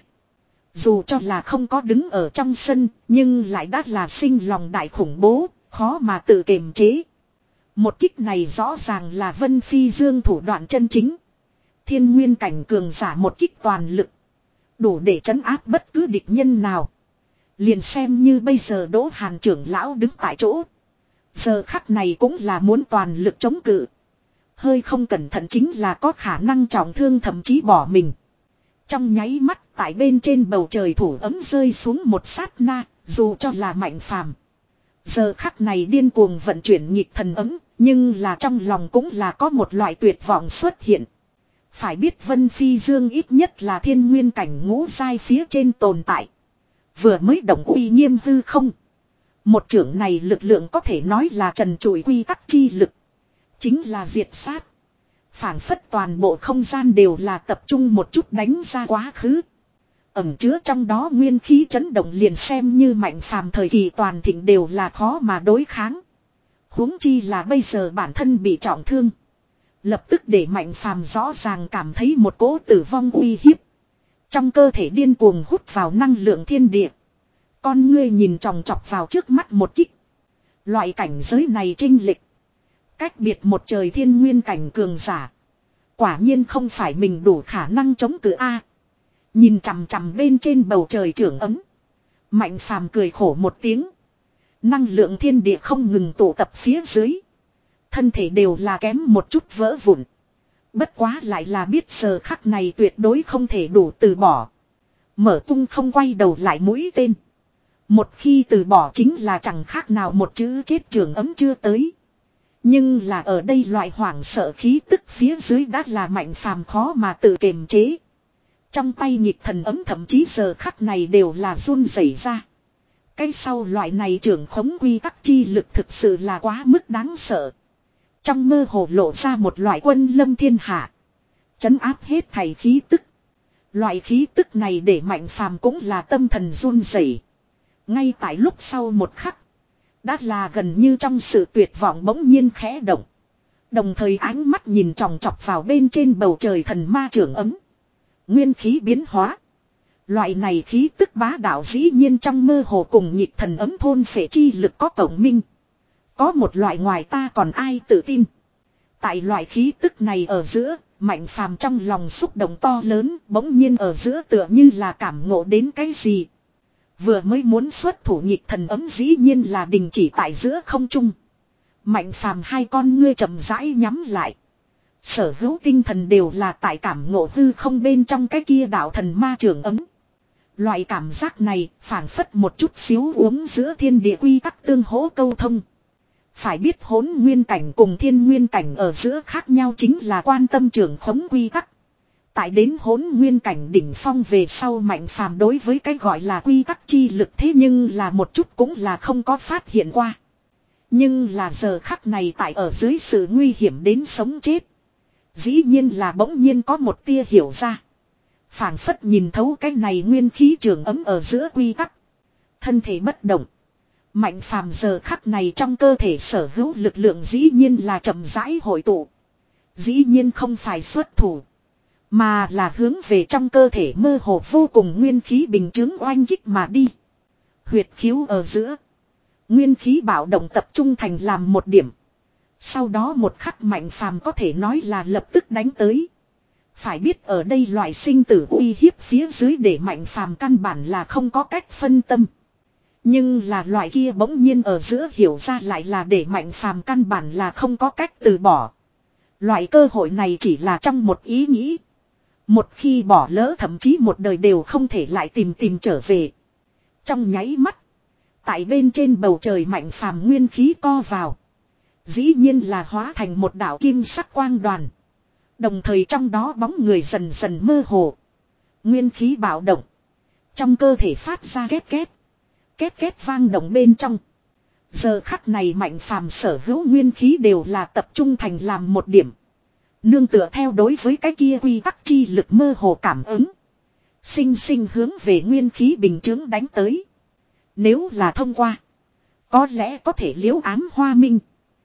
Dù cho là không có đứng ở trong sân, nhưng lại đã là sinh lòng đại khủng bố, khó mà tự kiềm chế. Một kích này rõ ràng là Vân Phi Dương thủ đoạn chân chính. Thiên nguyên cảnh cường giả một kích toàn lực. Đủ để trấn áp bất cứ địch nhân nào. Liền xem như bây giờ Đỗ Hàn trưởng lão đứng tại chỗ. Giờ khắc này cũng là muốn toàn lực chống cự. Hơi không cẩn thận chính là có khả năng trọng thương thậm chí bỏ mình. Trong nháy mắt tại bên trên bầu trời thủ ấm rơi xuống một sát na, dù cho là Mạnh Phàm. Giờ khắc này điên cuồng vận chuyển nhịp thần ấm, nhưng là trong lòng cũng là có một loại tuyệt vọng xuất hiện. Phải biết Vân Phi Dương ít nhất là thiên nguyên cảnh ngũ giai phía trên tồn tại. Vừa mới động uy nghiêm hư không. Một trưởng này lực lượng có thể nói là trần trụi quy tắc chi lực. Chính là diệt sát. Phảng phất toàn bộ không gian đều là tập trung một chút đánh ra quá khứ. Ẩn chứa trong đó nguyên khí chấn động liền xem như Mạnh Phàm thời kỳ toàn thịnh đều là khó mà đối kháng. Huống chi là bây giờ bản thân bị trọng thương. Lập tức để Mạnh Phàm rõ ràng cảm thấy một cỗ tử vong uy hiếp. Trong cơ thể điên cuồng hút vào năng lượng thiên địa. Con ngươi nhìn tròng trọc vào trước mắt một kích. Loại cảnh giới này chênh lệch. Cách biệt một trời thiên nguyên cảnh cường giả. Quả nhiên không phải mình đủ khả năng chống cự A. Nhìn chằm chằm bên trên bầu trời trưởng ấm. Mạnh Phàm cười khổ một tiếng. Năng lượng thiên địa không ngừng tụ tập phía dưới. Thân thể đều là kém một chút vỡ vụn. Bất quá lại là biết giờ khắc này tuyệt đối không thể đủ từ bỏ. Mở tung không quay đầu lại mũi tên. Một khi từ bỏ chính là chẳng khác nào một chữ chết trường ấm chưa tới. Nhưng là ở đây loại hoảng sợ khí tức phía dưới đã là Mạnh Phàm khó mà tự kiềm chế. Trong tay nhịp thần ấm thậm chí giờ khắc này đều là run rẩy ra. Cái sau loại này trưởng khống quy tắc chi lực thực sự là quá mức đáng sợ. Trong mơ hồ lộ ra một loại quân lâm thiên hạ. Chấn áp hết thảy khí tức. Loại khí tức này để Mạnh Phàm cũng là tâm thần run rẩy. Ngay tại lúc sau một khắc. Đã là gần như trong sự tuyệt vọng bỗng nhiên khẽ động. Đồng thời ánh mắt nhìn chòng chọc vào bên trên bầu trời thần ma trưởng ấm. Nguyên khí biến hóa. Loại này khí tức bá đạo dĩ nhiên trong mơ hồ cùng nhịp thần ấm thôn phệ chi lực có tổng minh. Có một loại ngoài ta còn ai tự tin. Tại loại khí tức này ở giữa, Mạnh Phàm trong lòng xúc động to lớn, bỗng nhiên ở giữa tựa như là cảm ngộ đến cái gì. Vừa mới muốn xuất thủ nhịp thần ấm dĩ nhiên là đình chỉ tại giữa không trung. Mạnh Phàm hai con ngươi chậm rãi nhắm lại. Sở hữu tinh thần đều là tại cảm ngộ hư không bên trong cái kia đạo thần ma trường ấm. Loại cảm giác này phảng phất một chút xíu uống giữa thiên địa quy tắc tương hỗ câu thông. Phải biết hỗn nguyên cảnh cùng thiên nguyên cảnh ở giữa khác nhau chính là quan tâm trường khống quy tắc. Tại đến hỗn nguyên cảnh đỉnh phong về sau Mạnh Phàm đối với cái gọi là quy tắc chi lực thế nhưng là một chút cũng là không có phát hiện qua. Nhưng là giờ khắc này tại ở dưới sự nguy hiểm đến sống chết. Dĩ nhiên là bỗng nhiên có một tia hiểu ra. Phảng phất nhìn thấu cái này nguyên khí trường ấm ở giữa quy tắc. Thân thể bất động. Mạnh Phàm giờ khắc này trong cơ thể sở hữu lực lượng dĩ nhiên là chậm rãi hội tụ. Dĩ nhiên không phải xuất thủ. Mà là hướng về trong cơ thể mơ hồ vô cùng nguyên khí bình chứng oanh kích mà đi. Huyệt khiếu ở giữa. Nguyên khí bạo động tập trung thành làm một điểm. Sau đó một khắc Mạnh Phàm có thể nói là lập tức đánh tới. Phải biết ở đây loại sinh tử uy hiếp phía dưới để Mạnh Phàm căn bản là không có cách phân tâm. Nhưng là loại kia bỗng nhiên ở giữa hiểu ra lại là để Mạnh Phàm căn bản là không có cách từ bỏ. Loại cơ hội này chỉ là trong một ý nghĩ. Một khi bỏ lỡ thậm chí một đời đều không thể lại tìm tìm trở về. Trong nháy mắt. Tại bên trên bầu trời Mạnh Phàm nguyên khí co vào. Dĩ nhiên là hóa thành một đạo kim sắc quang đoàn. Đồng thời trong đó bóng người dần dần mơ hồ. Nguyên khí bạo động. Trong cơ thể phát ra két két. Két két vang động bên trong. Giờ khắc này Mạnh Phàm sở hữu nguyên khí đều là tập trung thành làm một điểm. Nương tựa theo đối với cái kia quy tắc chi lực mơ hồ cảm ứng. Sinh sinh hướng về nguyên khí bình chứng đánh tới. Nếu là thông qua. Có lẽ có thể liễu ám hoa minh.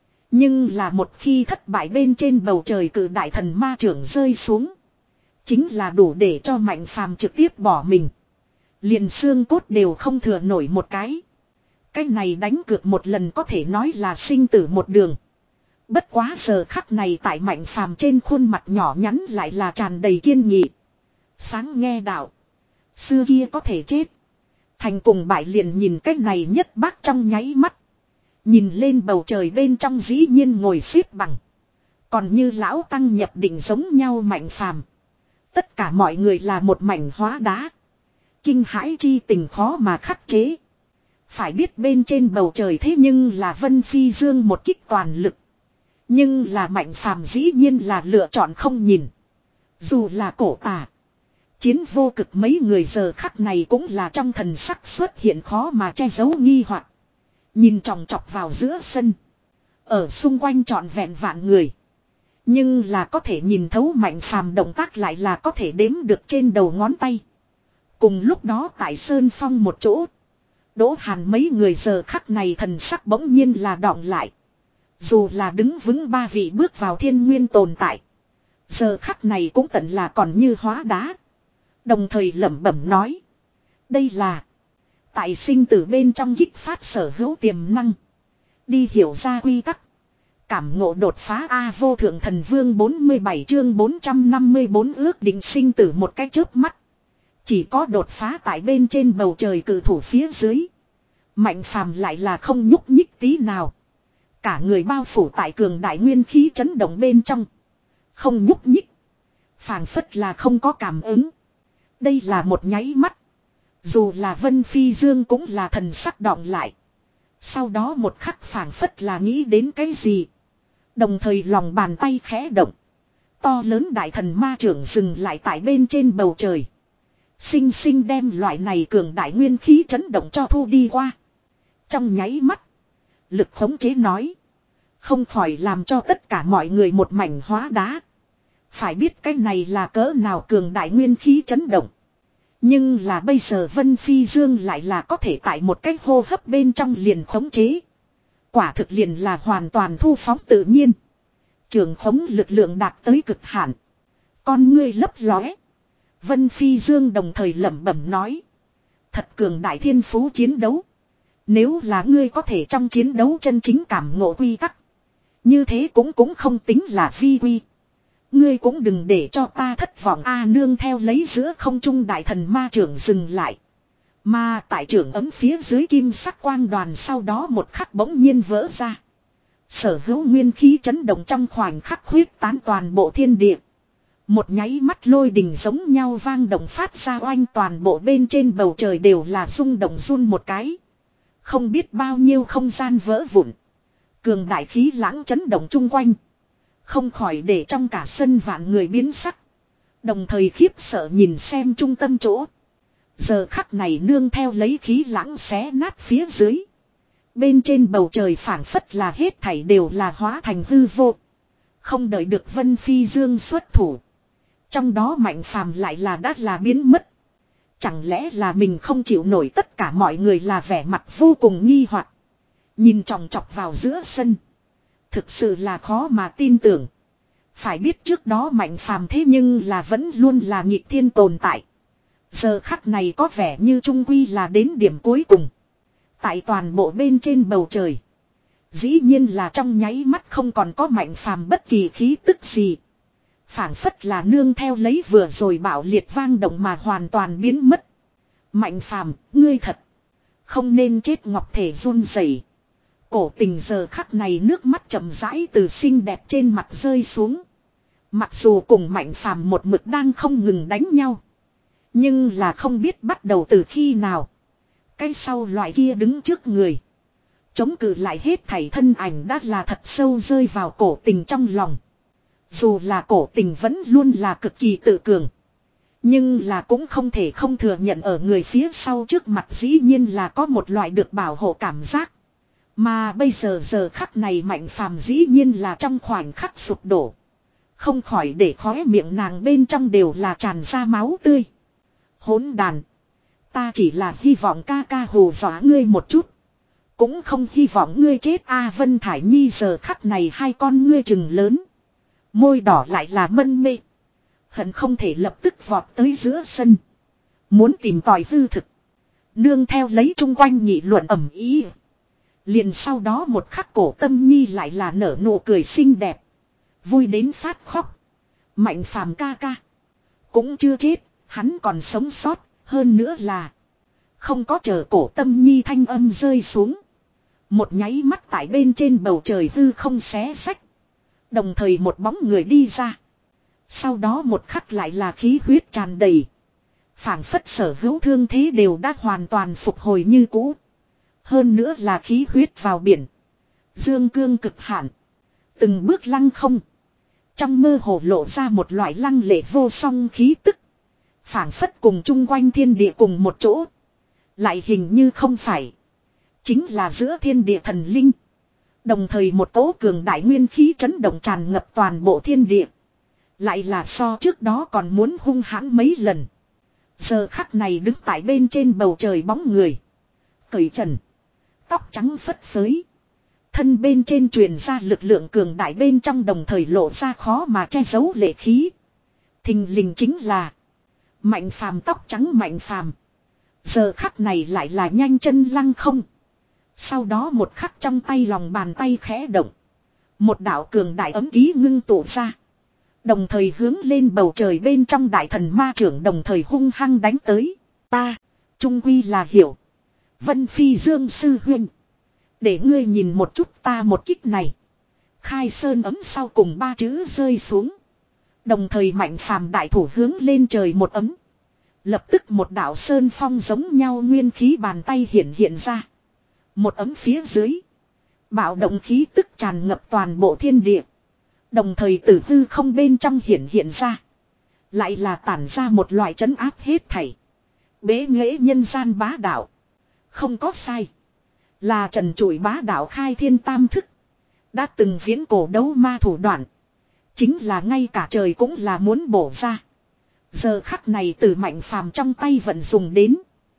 Nhưng là một khi thất bại bên trên bầu trời cử đại thần ma trưởng rơi xuống. Chính là đủ để cho Mạnh Phàm trực tiếp bỏ mình. Liền xương cốt đều không thừa nổi một cái. Cái này đánh cược một lần có thể nói là sinh tử một đường. Bất quá giờ khắc này tại Mạnh Phàm trên khuôn mặt nhỏ nhắn lại là tràn đầy kiên nghị. Sáng nghe đạo. Xưa kia có thể chết. Thành cùng bại liền nhìn cái này nhất bác trong nháy mắt. Nhìn lên bầu trời bên trong dĩ nhiên ngồi xếp bằng. Còn như lão tăng nhập định giống nhau Mạnh Phàm. Tất cả mọi người là một mảnh hóa đá. Kinh hãi chi tình khó mà khắc chế. Phải biết bên trên bầu trời thế nhưng là Vân Phi Dương một kích toàn lực. Nhưng là Mạnh Phàm dĩ nhiên là lựa chọn không nhìn. Dù là cổ tà. Chiến vô cực mấy người giờ khắc này cũng là trong thần sắc xuất hiện khó mà che giấu nghi hoặc. Nhìn chòng chọc vào giữa sân. Ở xung quanh trọn vẹn vạn người. Nhưng là có thể nhìn thấu Mạnh Phàm động tác lại là có thể đếm được trên đầu ngón tay. Cùng lúc đó tại Sơn Phong một chỗ. Đỗ Hàn mấy người giờ khắc này thần sắc bỗng nhiên là đọng lại. Dù là đứng vững ba vị bước vào thiên nguyên tồn tại. Giờ khắc này cũng tận là còn như hóa đá. Đồng thời lẩm bẩm nói. Đây là. Tại sinh tử bên trong kích phát sở hữu tiềm năng. Đi hiểu ra quy tắc. Cảm ngộ đột phá A vô thượng thần vương bốn mươi bảy chương bốn trăm năm mươi bốn ước định sinh tử một cái chớp mắt. Chỉ có đột phá tại bên trên bầu trời cử thủ phía dưới. Mạnh Phàm lại là không nhúc nhích tí nào. Cả người bao phủ tại cường đại nguyên khí chấn động bên trong. Không nhúc nhích. Phảng phất là không có cảm ứng. Đây là một nháy mắt. Dù là Vân Phi Dương cũng là thần sắc đọng lại. Sau đó một khắc phảng phất là nghĩ đến cái gì. Đồng thời lòng bàn tay khẽ động. To lớn đại thần ma trưởng dừng lại tại bên trên bầu trời. Sinh sinh đem loại này cường đại nguyên khí chấn động cho thu đi qua. Trong nháy mắt. Lực khống chế nói. Không khỏi làm cho tất cả mọi người một mảnh hóa đá. Phải biết cái này là cỡ nào cường đại nguyên khí chấn động. Nhưng là bây giờ Vân Phi Dương lại là có thể tại một cách hô hấp bên trong liền khống chế. Quả thực liền là hoàn toàn thu phóng tự nhiên. Trường khống lực lượng đạt tới cực hạn. Con ngươi lấp lóe. Vân Phi Dương đồng thời lẩm bẩm nói. Thật cường đại thiên phú chiến đấu. Nếu là ngươi có thể trong chiến đấu chân chính cảm ngộ quy tắc. Như thế cũng cũng không tính là vi quy. Ngươi cũng đừng để cho ta thất vọng a nương theo lấy giữa không trung đại thần ma trưởng dừng lại. Mà tại trưởng ấm phía dưới kim sắc quang đoàn sau đó một khắc bỗng nhiên vỡ ra. Sở hữu nguyên khí chấn động trong khoảnh khắc huyết tán toàn bộ thiên địa. Một nháy mắt lôi đình giống nhau vang động phát ra oanh toàn bộ bên trên bầu trời đều là rung động run một cái. Không biết bao nhiêu không gian vỡ vụn. Cường đại khí lãng chấn động chung quanh. Không khỏi để trong cả sân vạn người biến sắc. Đồng thời khiếp sợ nhìn xem trung tâm chỗ. Giờ khắc này nương theo lấy khí lãng xé nát phía dưới. Bên trên bầu trời phảng phất là hết thảy đều là hóa thành hư vô. Không đợi được Vân Phi Dương xuất thủ. Trong đó Mạnh Phàm lại là đã là biến mất. Chẳng lẽ là mình không chịu nổi tất cả mọi người là vẻ mặt vô cùng nghi hoặc. Nhìn chòng chọc vào giữa sân. Thực sự là khó mà tin tưởng. Phải biết trước đó Mạnh Phàm thế nhưng là vẫn luôn là nghịch thiên tồn tại. Giờ khắc này có vẻ như trung quy là đến điểm cuối cùng. Tại toàn bộ bên trên bầu trời. Dĩ nhiên là trong nháy mắt không còn có Mạnh Phàm bất kỳ khí tức gì. Phảng phất là nương theo lấy vừa rồi bạo liệt vang động mà hoàn toàn biến mất. Mạnh Phàm, ngươi thật. Không nên chết ngọc thể run rẩy. Cổ Tình giờ khắc này nước mắt chậm rãi từ xinh đẹp trên mặt rơi xuống. Mặc dù cùng Mạnh Phàm một mực đang không ngừng đánh nhau. Nhưng là không biết bắt đầu từ khi nào. Cái sau loại kia đứng trước người. Chống cự lại hết thảy thân ảnh đã là thật sâu rơi vào Cổ Tình trong lòng. Dù là Cổ Tình vẫn luôn là cực kỳ tự cường. Nhưng là cũng không thể không thừa nhận ở người phía sau trước mặt dĩ nhiên là có một loại được bảo hộ cảm giác. Mà bây giờ giờ khắc này Mạnh Phàm dĩ nhiên là trong khoảnh khắc sụp đổ. Không khỏi để khóe miệng nàng bên trong đều là tràn ra máu tươi. Hỗn đàn. Ta chỉ là hy vọng ca ca hù dọa ngươi một chút. Cũng không hy vọng ngươi chết a Vân Thải Nhi giờ khắc này hai con ngươi trừng lớn. Môi đỏ lại là mân mê. Hận không thể lập tức vọt tới giữa sân. Muốn tìm tòi hư thực. Nương theo lấy chung quanh nghị luận ẩm ý. Liền sau đó một khắc Cổ Tâm Nhi lại là nở nụ cười xinh đẹp. Vui đến phát khóc. Mạnh Phàm ca ca. Cũng chưa chết, hắn còn sống sót, hơn nữa là. Không có chờ Cổ Tâm Nhi thanh âm rơi xuống. Một nháy mắt tại bên trên bầu trời hư không xé sách. Đồng thời một bóng người đi ra. Sau đó một khắc lại là khí huyết tràn đầy. Phảng phất sở hữu thương thế đều đã hoàn toàn phục hồi như cũ. Hơn nữa là khí huyết vào biển. Dương cương cực hạn. Từng bước lăng không. Trong mơ hồ lộ ra một loại lăng lệ vô song khí tức. Phảng phất cùng chung quanh thiên địa cùng một chỗ. Lại hình như không phải. Chính là giữa thiên địa thần linh. Đồng thời một cỗ cường đại nguyên khí chấn động tràn ngập toàn bộ thiên địa. Lại là so trước đó còn muốn hung hãn mấy lần. Giờ khắc này đứng tại bên trên bầu trời bóng người. Cởi trần. Tóc trắng phất phới. Thân bên trên truyền ra lực lượng cường đại bên trong đồng thời lộ ra khó mà che giấu lệ khí. Thình lình chính là. Mạnh Phàm tóc trắng Mạnh Phàm. Giờ khắc này lại là nhanh chân lăng không. Sau đó một khắc trong tay lòng bàn tay khẽ động. Một đạo cường đại ấm ký ngưng tụ ra. Đồng thời hướng lên bầu trời bên trong đại thần ma trưởng đồng thời hung hăng đánh tới. Ta, trung quy là hiểu. Vân Phi Dương sư huynh. Để ngươi nhìn một chút ta một kích này. Khai sơn ấm sau cùng ba chữ rơi xuống. Đồng thời Mạnh Phàm đại thủ hướng lên trời một ấm. Lập tức một đạo sơn phong giống nhau nguyên khí bàn tay hiện hiện ra. Một ấm phía dưới. Bạo động khí tức tràn ngập toàn bộ thiên địa. Đồng thời tử hư không bên trong hiện hiện ra. Lại là tản ra một loại trấn áp hết thảy. Bế nghệ nhân gian bá đạo. Không có sai. Là trần trụi bá đạo khai thiên tam thức. Đã từng viễn cổ đấu ma thủ đoạn. Chính là ngay cả trời cũng là muốn bổ ra. Giờ khắc này từ Mạnh Phàm trong tay vận dùng đến.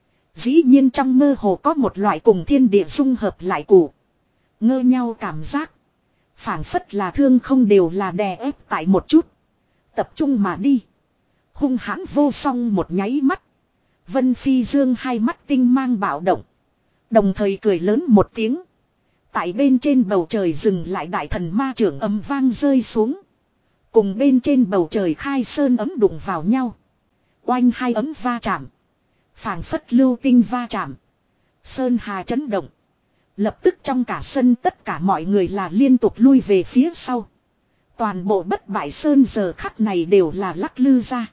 Dĩ nhiên trong mơ hồ có một loại cùng thiên địa dung hợp lại cụ. Ngơ nhau cảm giác. Phảng phất là thương không đều là đè ép tại một chút. Tập trung mà đi. Hung hãn vô song một nháy mắt. Vân Phi Dương hai mắt tinh mang bạo động. Đồng thời cười lớn một tiếng. Tại bên trên bầu trời dừng lại đại thần ma trưởng ầm vang rơi xuống. Cùng bên trên bầu trời khai sơn ấm đụng vào nhau. Oanh hai ấm va chạm. Phảng phất lưu tinh va chạm. Sơn hà chấn động. Lập tức trong cả sân tất cả mọi người là liên tục lui về phía sau. Toàn bộ bất bại sơn giờ khắc này đều là lắc lư ra.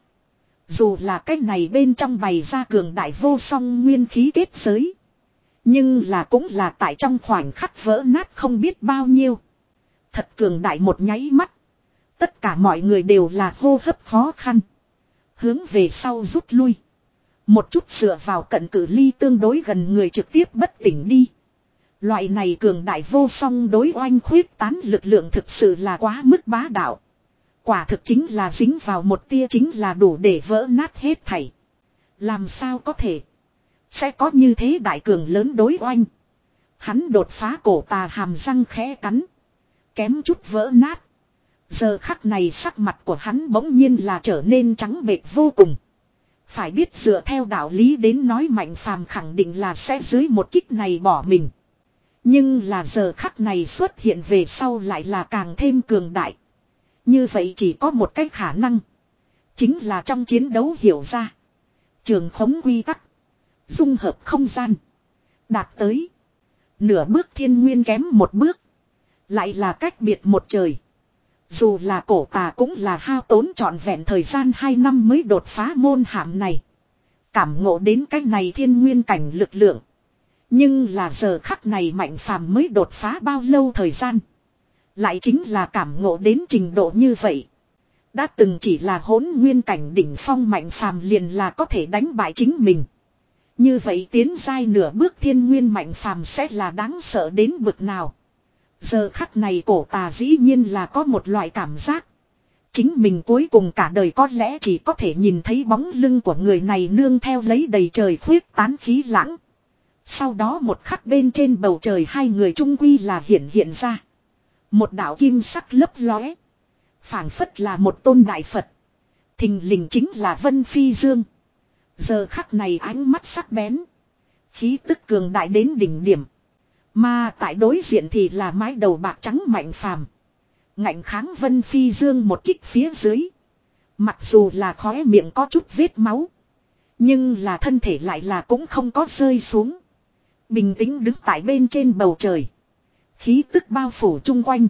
Dù là cái này bên trong bày ra cường đại vô song nguyên khí kết giới. Nhưng là cũng là tại trong khoảnh khắc vỡ nát không biết bao nhiêu. Thật cường đại một nháy mắt. Tất cả mọi người đều là hô hấp khó khăn. Hướng về sau rút lui. Một chút dựa vào cận cự ly tương đối gần người trực tiếp bất tỉnh đi. Loại này cường đại vô song đối oanh khuyết tán lực lượng thực sự là quá mức bá đạo. Quả thực chính là dính vào một tia chính là đủ để vỡ nát hết thảy. Làm sao có thể. Sẽ có như thế đại cường lớn đối oanh. Hắn đột phá cổ tà hàm răng khẽ cắn. Kém chút vỡ nát. Giờ khắc này sắc mặt của hắn bỗng nhiên là trở nên trắng bệch vô cùng. Phải biết dựa theo đạo lý đến nói Mạnh Phàm khẳng định là sẽ dưới một kích này bỏ mình. Nhưng là giờ khắc này xuất hiện về sau lại là càng thêm cường đại. Như vậy chỉ có một cái khả năng. Chính là trong chiến đấu hiểu ra. Trường khống quy tắc. Dung hợp không gian. Đạt tới. Nửa bước thiên nguyên kém một bước. Lại là cách biệt một trời. Dù là cổ tà cũng là hao tốn trọn vẹn thời gian hai năm mới đột phá môn hàm này. Cảm ngộ đến cách này thiên nguyên cảnh lực lượng. Nhưng là giờ khắc này Mạnh Phàm mới đột phá bao lâu thời gian. Lại chính là cảm ngộ đến trình độ như vậy. Đã từng chỉ là hỗn nguyên cảnh đỉnh phong Mạnh Phàm liền là có thể đánh bại chính mình. Như vậy tiến giai nửa bước thiên nguyên Mạnh Phàm sẽ là đáng sợ đến bực nào. Giờ khắc này cổ tà dĩ nhiên là có một loại cảm giác. Chính mình cuối cùng cả đời có lẽ chỉ có thể nhìn thấy bóng lưng của người này nương theo lấy đầy trời khuyết tán khí lãng. Sau đó một khắc bên trên bầu trời hai người trung quy là hiện hiện ra. Một đạo kim sắc lấp lóe. Phảng phất là một tôn đại Phật. Thình lình chính là Vân Phi Dương. Giờ khắc này ánh mắt sắc bén. Khí tức cường đại đến đỉnh điểm. Mà tại đối diện thì là mái đầu bạc trắng Mạnh Phàm. Ngạnh kháng Vân Phi Dương một kích phía dưới. Mặc dù là khóe miệng có chút vết máu. Nhưng là thân thể lại là cũng không có rơi xuống. Bình tĩnh đứng tại bên trên bầu trời. Khí tức bao phủ chung quanh.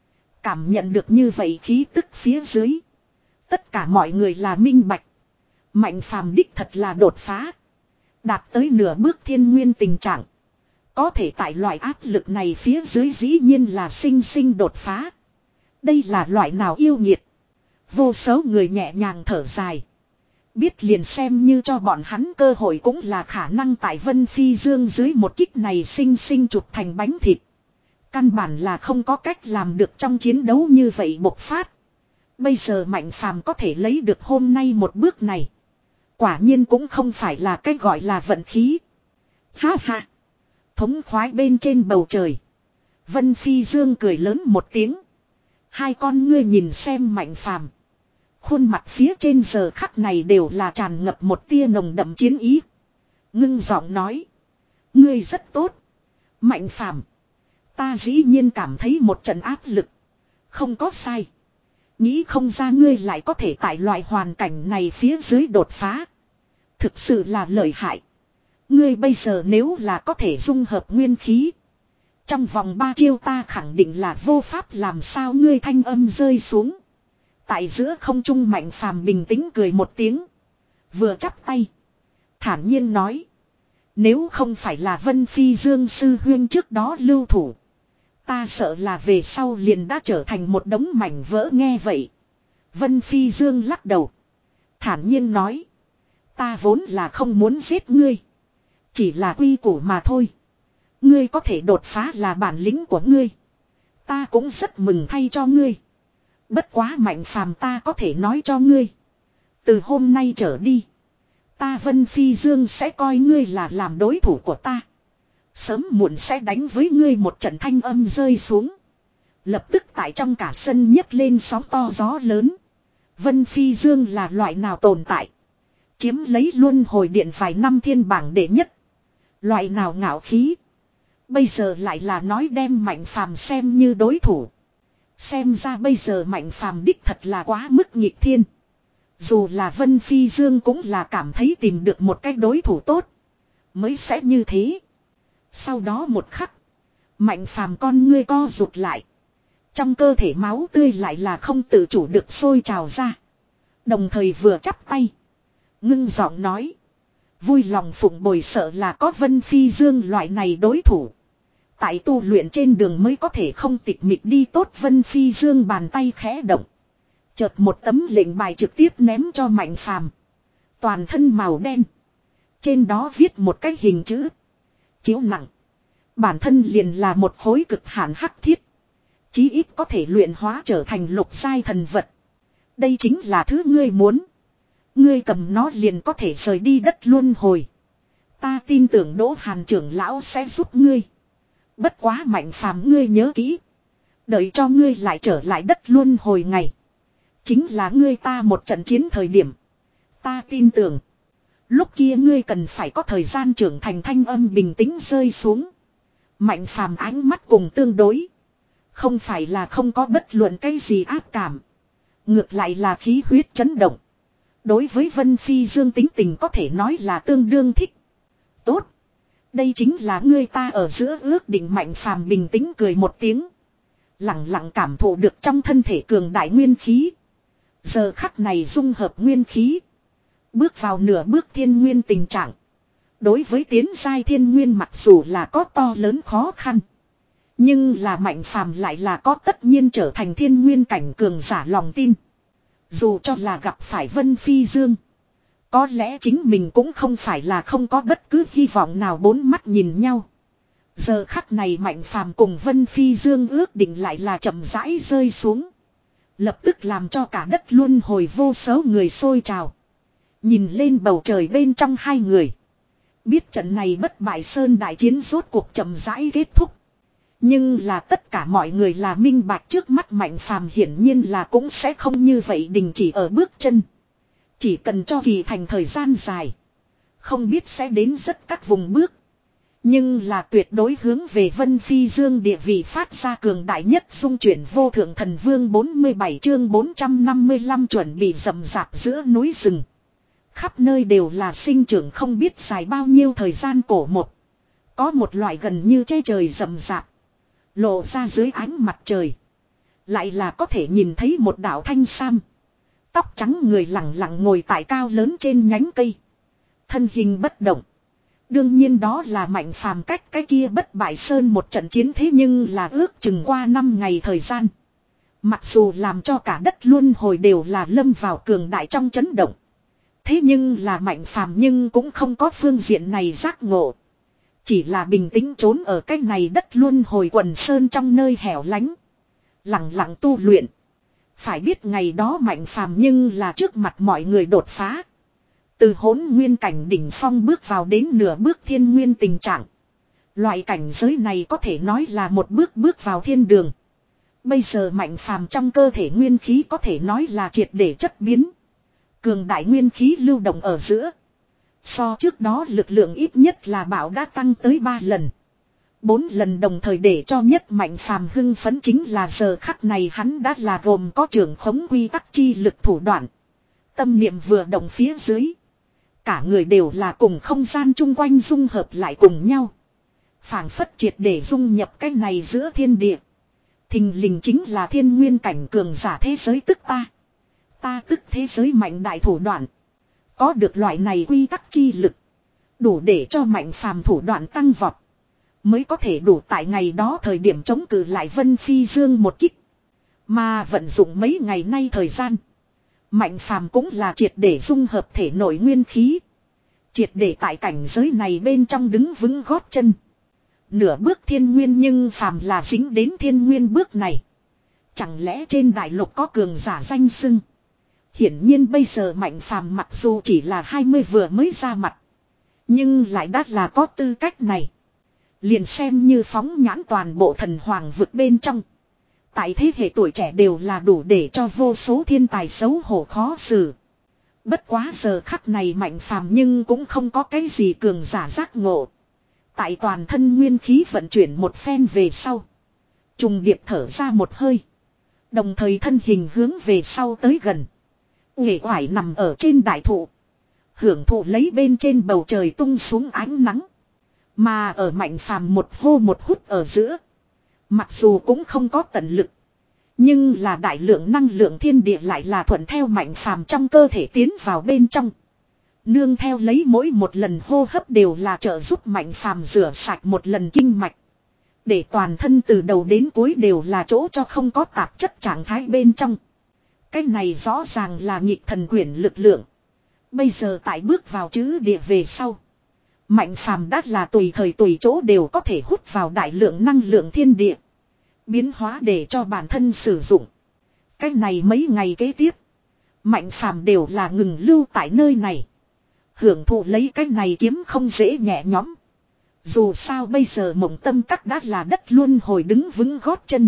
Cảm nhận được như vậy khí tức phía dưới. Tất cả mọi người là minh bạch. Mạnh Phàm đích thật là đột phá. Đạt tới nửa bước thiên nguyên tình trạng. Có thể tại loại áp lực này phía dưới dĩ nhiên là sinh sinh đột phá. Đây là loại nào yêu nghiệt. Vô số người nhẹ nhàng thở dài. Biết liền xem như cho bọn hắn cơ hội cũng là khả năng tại Vân Phi Dương dưới một kích này sinh sinh chụp thành bánh thịt. Căn bản là không có cách làm được trong chiến đấu như vậy bộc phát. Bây giờ Mạnh Phàm có thể lấy được hôm nay một bước này. Quả nhiên cũng không phải là cái gọi là vận khí. Ha ha. Thống khoái bên trên bầu trời. Vân Phi Dương cười lớn một tiếng. Hai con ngươi nhìn xem Mạnh Phàm. Khuôn mặt phía trên giờ khắc này đều là tràn ngập một tia nồng đậm chiến ý. Ngưng giọng nói. Ngươi rất tốt. Mạnh Phàm. Ta dĩ nhiên cảm thấy một trận áp lực. Không có sai. Nghĩ không ra ngươi lại có thể tại loại hoàn cảnh này phía dưới đột phá. Thực sự là lợi hại. Ngươi bây giờ nếu là có thể dung hợp nguyên khí. Trong vòng ba chiêu ta khẳng định là vô pháp làm sao ngươi thanh âm rơi xuống. Tại giữa không trung Mạnh Phàm bình tĩnh cười một tiếng. Vừa chắp tay. Thản nhiên nói. Nếu không phải là Vân Phi Dương sư huyên trước đó lưu thủ. Ta sợ là về sau liền đã trở thành một đống mảnh vỡ nghe vậy. Vân Phi Dương lắc đầu. Thản nhiên nói. Ta vốn là không muốn giết ngươi. Chỉ là quy củ mà thôi. Ngươi có thể đột phá là bản lĩnh của ngươi. Ta cũng rất mừng thay cho ngươi. Bất quá Mạnh Phàm ta có thể nói cho ngươi. Từ hôm nay trở đi. Ta Vân Phi Dương sẽ coi ngươi là làm đối thủ của ta. Sớm muộn sẽ đánh với ngươi một trận thanh âm rơi xuống. Lập tức tại trong cả sân nhấc lên sóng to gió lớn. Vân Phi Dương là loại nào tồn tại. Chiếm lấy luân hồi điện vài năm thiên bảng đệ nhất. Loại nào ngạo khí. Bây giờ lại là nói đem Mạnh Phàm xem như đối thủ. Xem ra bây giờ Mạnh Phàm đích thật là quá mức nghịch thiên. Dù là Vân Phi Dương cũng là cảm thấy tìm được một cái đối thủ tốt. Mới sẽ như thế. Sau đó một khắc. Mạnh Phàm con ngươi co rụt lại. Trong cơ thể máu tươi lại là không tự chủ được sôi trào ra. Đồng thời vừa chắp tay. Ngưng giọng nói. Vui lòng phụng bồi sợ là có Vân Phi Dương loại này đối thủ. Tại tu luyện trên đường mới có thể không tịch mịch đi tốt. Vân Phi Dương bàn tay khẽ động. Chợt một tấm lệnh bài trực tiếp ném cho Mạnh Phàm. Toàn thân màu đen. Trên đó viết một cái hình chữ. Chiếu nặng. Bản thân liền là một khối cực hạn hắc thiết. Chí ít có thể luyện hóa trở thành lục giai thần vật. Đây chính là thứ ngươi muốn. Ngươi cầm nó liền có thể rời đi đất luân hồi. Ta tin tưởng Đỗ Hàn trưởng lão sẽ giúp ngươi. Bất quá Mạnh Phàm ngươi nhớ kỹ. Đợi cho ngươi lại trở lại đất luân hồi ngày. Chính là ngươi ta một trận chiến thời điểm. Ta tin tưởng. Lúc kia ngươi cần phải có thời gian trưởng thành thanh âm bình tĩnh rơi xuống. Mạnh Phàm ánh mắt cùng tương đối. Không phải là không có bất luận cái gì ác cảm. Ngược lại là khí huyết chấn động. Đối với Vân Phi Dương tính tình có thể nói là tương đương thích. Tốt. Đây chính là ngươi ta ở giữa ước định. Mạnh Phàm bình tĩnh cười một tiếng. Lặng lặng cảm thụ được trong thân thể cường đại nguyên khí. Giờ khắc này dung hợp nguyên khí. Bước vào nửa bước thiên nguyên tình trạng. Đối với tiến giai thiên nguyên mặc dù là có to lớn khó khăn. Nhưng là Mạnh Phàm lại là có tất nhiên trở thành thiên nguyên cảnh cường giả lòng tin. Dù cho là gặp phải Vân Phi Dương. Có lẽ chính mình cũng không phải là không có bất cứ hy vọng nào. Bốn mắt nhìn nhau. Giờ khắc này Mạnh Phàm cùng Vân Phi Dương ước định lại là chậm rãi rơi xuống. Lập tức làm cho cả đất luân hồi vô số người sôi trào. Nhìn lên bầu trời bên trong hai người. Biết trận này bất bại sơn đại chiến rốt cuộc chậm rãi kết thúc. Nhưng là tất cả mọi người là minh bạch trước mắt Mạnh Phàm hiển nhiên là cũng sẽ không như vậy đình chỉ ở bước chân. Chỉ cần cho kỳ thành thời gian dài. Không biết sẽ đến rất các vùng bước. Nhưng là tuyệt đối hướng về Vân Phi Dương địa vị phát ra cường đại nhất xung chuyển vô thượng thần vương. Bốn mươi bảy chương bốn trăm năm mươi lăm chuẩn bị rậm rạp giữa núi rừng. Khắp nơi đều là sinh trưởng không biết dài bao nhiêu thời gian cổ một. Có một loại gần như che trời rậm rạp. Lộ ra dưới ánh mặt trời. Lại là có thể nhìn thấy một đạo thanh sam. Tóc trắng người lặng lặng ngồi tại cao lớn trên nhánh cây. Thân hình bất động. Đương nhiên đó là Mạnh Phàm cách cái kia bất bại sơn một trận chiến thế nhưng là ước chừng qua năm ngày thời gian. Mặc dù làm cho cả đất luân hồi đều là lâm vào cường đại trong chấn động. Thế nhưng là Mạnh Phàm nhưng cũng không có phương diện này giác ngộ. Chỉ là bình tĩnh trốn ở cái này đất luân hồi quần sơn trong nơi hẻo lánh. Lặng lặng tu luyện. Phải biết ngày đó Mạnh Phàm nhưng là trước mặt mọi người đột phá. Từ hỗn nguyên cảnh đỉnh phong bước vào đến nửa bước thiên nguyên tình trạng. Loại cảnh giới này có thể nói là một bước bước vào thiên đường. Bây giờ Mạnh Phàm trong cơ thể nguyên khí có thể nói là triệt để chất biến. Cường đại nguyên khí lưu động ở giữa. So trước đó lực lượng ít nhất là bảo đã tăng tới ba lần. Bốn lần đồng thời để cho nhất Mạnh Phàm hưng phấn chính là giờ khắc này hắn đã là gồm có trưởng khống quy tắc chi lực thủ đoạn. Tâm niệm vừa động phía dưới. Cả người đều là cùng không gian chung quanh dung hợp lại cùng nhau. Phảng phất triệt để dung nhập cái này giữa thiên địa. Thình lình chính là thiên nguyên cảnh cường giả thế giới tức ta. Ta tức thế giới mạnh đại thủ đoạn. Có được loại này quy tắc chi lực. Đủ để cho mạnh phàm thủ đoạn tăng vọt. Mới có thể đủ tại ngày đó thời điểm chống cự lại Vân Phi Dương một kích. Mà vận dụng mấy ngày nay thời gian. Mạnh phàm cũng là triệt để dung hợp thể nội nguyên khí. Triệt để tại cảnh giới này bên trong đứng vững gót chân. Nửa bước thiên nguyên nhưng phàm là dính đến thiên nguyên bước này. Chẳng lẽ trên đại lục có cường giả danh xưng. Hiển nhiên bây giờ mạnh phàm mặc dù chỉ là hai mươi vừa mới ra mặt. Nhưng lại đắt là có tư cách này. Liền xem như phóng nhãn toàn bộ thần hoàng vực bên trong. Tại thế hệ tuổi trẻ đều là đủ để cho vô số thiên tài xấu hổ khó xử. Bất quá giờ khắc này mạnh phàm nhưng cũng không có cái gì cường giả giác ngộ. Tại toàn thân nguyên khí vận chuyển một phen về sau. Trùng điệp thở ra một hơi. Đồng thời thân hình hướng về sau tới gần. Uể oải nằm ở trên đại thụ. Hưởng thụ lấy bên trên bầu trời tung xuống ánh nắng. Mà ở mạnh phàm một hô một hút ở giữa. Mặc dù cũng không có tận lực. Nhưng là đại lượng năng lượng thiên địa lại là thuận theo mạnh phàm trong cơ thể tiến vào bên trong. Nương theo lấy mỗi một lần hô hấp đều là trợ giúp mạnh phàm rửa sạch một lần kinh mạch. Để toàn thân từ đầu đến cuối đều là chỗ cho không có tạp chất trạng thái bên trong. Cái này rõ ràng là nhịp thần quyển lực lượng. Bây giờ tại bước vào chữ địa về sau. Mạnh phàm đắt là tùy thời tùy chỗ đều có thể hút vào đại lượng năng lượng thiên địa. Biến hóa để cho bản thân sử dụng. Cái này mấy ngày kế tiếp. Mạnh phàm đều là ngừng lưu tại nơi này. Hưởng thụ lấy cái này kiếm không dễ nhẹ nhõm. Dù sao bây giờ mộng tâm các đã là đất luôn hồi đứng vững gót chân.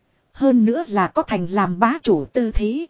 Hơn nữa là có thành làm bá chủ tư thế.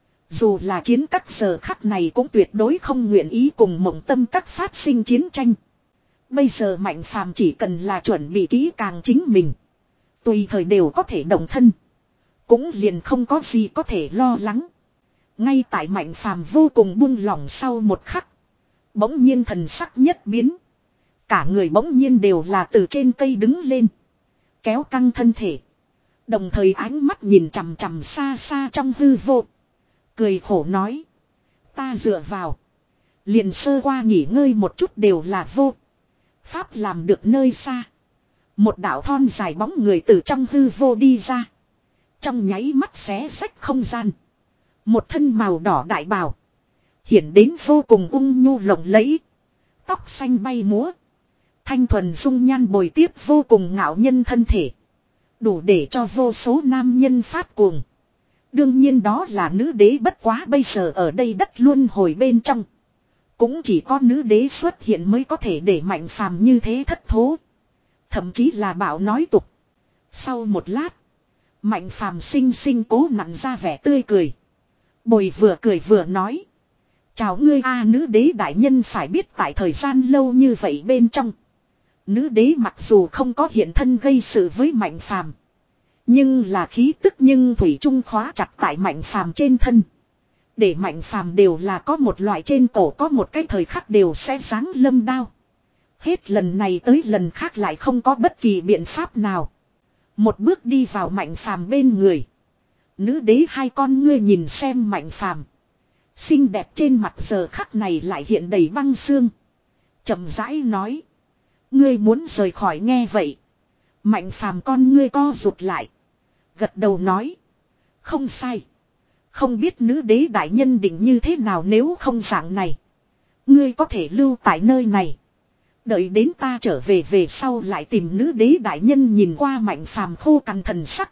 Dù là chiến các giờ khắc này cũng tuyệt đối không nguyện ý cùng mộng tâm các phát sinh chiến tranh. Bây giờ mạnh phàm chỉ cần là chuẩn bị kỹ càng chính mình. Tùy thời đều có thể động thân. Cũng liền không có gì có thể lo lắng. Ngay tại mạnh phàm vô cùng buông lỏng sau một khắc. Bỗng nhiên thần sắc nhất biến. Cả người bỗng nhiên đều là từ trên cây đứng lên. Kéo căng thân thể. Đồng thời ánh mắt nhìn chằm chằm xa xa trong hư vô. Cười khổ nói. Ta dựa vào. Liền sơ qua nghỉ ngơi một chút đều là vô. Pháp làm được nơi xa. Một đạo thon dài bóng người từ trong hư vô đi ra. Trong nháy mắt xé rách không gian. Một thân màu đỏ đại bào. Hiển đến vô cùng ung nhu lộng lẫy. Tóc xanh bay múa. Thanh thuần dung nhan bồi tiếp vô cùng ngạo nhân thân thể. Đủ để cho vô số nam nhân phát cuồng. Đương nhiên đó là nữ đế bất quá bây giờ ở đây đất luân hồi bên trong. Cũng chỉ có nữ đế xuất hiện mới có thể để mạnh phàm như thế thất thố. Thậm chí là bảo nói tục. Sau một lát. Mạnh phàm xinh xinh cố nặn ra vẻ tươi cười. Bồi vừa cười vừa nói. Chào ngươi a nữ đế đại nhân phải biết tại thời gian lâu như vậy bên trong. Nữ đế mặc dù không có hiện thân gây sự với mạnh phàm. Nhưng là khí tức nhưng thủy chung khóa chặt tại mạnh phàm trên thân. Để mạnh phàm đều là có một loại trên cổ có một cái thời khắc đều sẽ sáng lâm đao. Hết lần này tới lần khác lại không có bất kỳ biện pháp nào. Một bước đi vào mạnh phàm bên người. Nữ đế hai con ngươi nhìn xem mạnh phàm. Xinh đẹp trên mặt giờ khắc này lại hiện đầy băng xương. Chậm rãi nói. Ngươi muốn rời khỏi nghe vậy. Mạnh phàm con ngươi co rụt lại. Gật đầu nói. Không sai. Không biết nữ đế đại nhân định như thế nào nếu không dạng này. Ngươi có thể lưu tại nơi này. Đợi đến ta trở về về sau lại tìm nữ đế đại nhân nhìn qua mạnh phàm khô cằn thần sắc.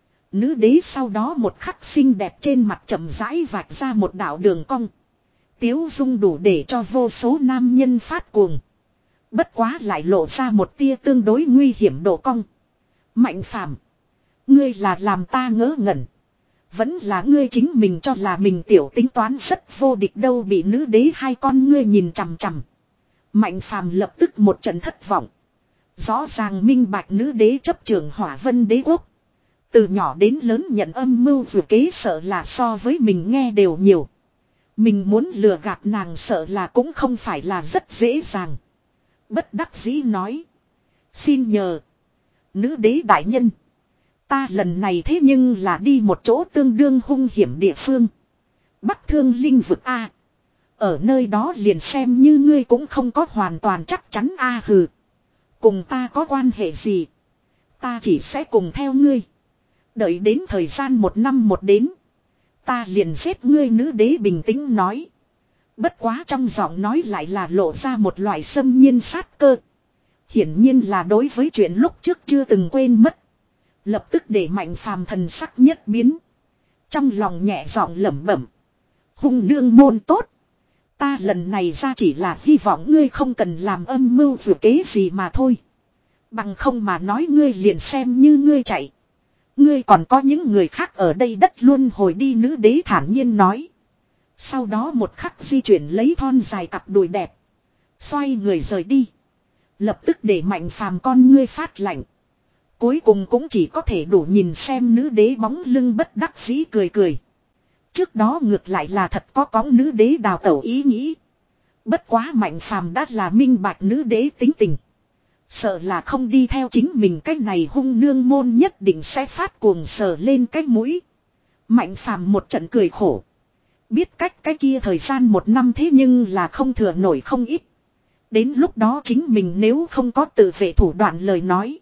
Nữ đế sau đó một khắc xinh đẹp trên mặt chậm rãi vạch ra một đạo đường cong. Tiếu dung đủ để cho vô số nam nhân phát cuồng. Bất quá lại lộ ra một tia tương đối nguy hiểm độ cong. Mạnh phàm. Ngươi là làm ta ngỡ ngẩn. Vẫn là ngươi chính mình cho là mình tiểu tính toán rất vô địch đâu bị nữ đế hai con ngươi nhìn chằm chằm. Mạnh phàm lập tức một trận thất vọng. Rõ ràng minh bạch nữ đế chấp trưởng Hỏa Vân Đế quốc. Từ nhỏ đến lớn nhận âm mưu vừa kế sợ là so với mình nghe đều nhiều. Mình muốn lừa gạt nàng sợ là cũng không phải là rất dễ dàng. Bất đắc dĩ nói. Xin nhờ. Nữ đế đại nhân. Ta lần này thế nhưng là đi một chỗ tương đương hung hiểm địa phương. Bắc Thương Linh vực A. Ở nơi đó liền xem như ngươi cũng không có hoàn toàn chắc chắn A hừ. Cùng ta có quan hệ gì? Ta chỉ sẽ cùng theo ngươi. Đợi đến thời gian một năm một đến. Ta liền giết ngươi, nữ đế bình tĩnh nói. Bất quá trong giọng nói lại là lộ ra một loại xâm nhiên sát cơ. Hiển nhiên là đối với chuyện lúc trước chưa từng quên mất. Lập tức để Mạnh Phàm thần sắc nhất biến. Trong lòng nhẹ giọng lẩm bẩm. Hung nương môn tốt. Ta lần này ra chỉ là hy vọng ngươi không cần làm âm mưu vừa kế gì mà thôi. Bằng không mà nói ngươi liền xem như ngươi chạy. Ngươi còn có những người khác ở đây đất luôn hồi đi, nữ đế thản nhiên nói. Sau đó một khắc di chuyển lấy thon dài cặp đùi đẹp. Xoay người rời đi. Lập tức để Mạnh Phàm con ngươi phát lạnh. Cuối cùng cũng chỉ có thể đủ nhìn xem nữ đế bóng lưng bất đắc dĩ cười cười. Trước đó ngược lại là thật có cõng nữ đế đào tẩu ý nghĩ. Bất quá Mạnh Phàm đã là minh bạch nữ đế tính tình. Sợ là không đi theo chính mình cách này hung nương môn nhất định sẽ phát cuồng sờ lên cái mũi. Mạnh Phàm một trận cười khổ. Biết cách cái kia thời gian một năm thế nhưng là không thừa nổi không ít. Đến lúc đó chính mình nếu không có tự vệ thủ đoạn lời nói.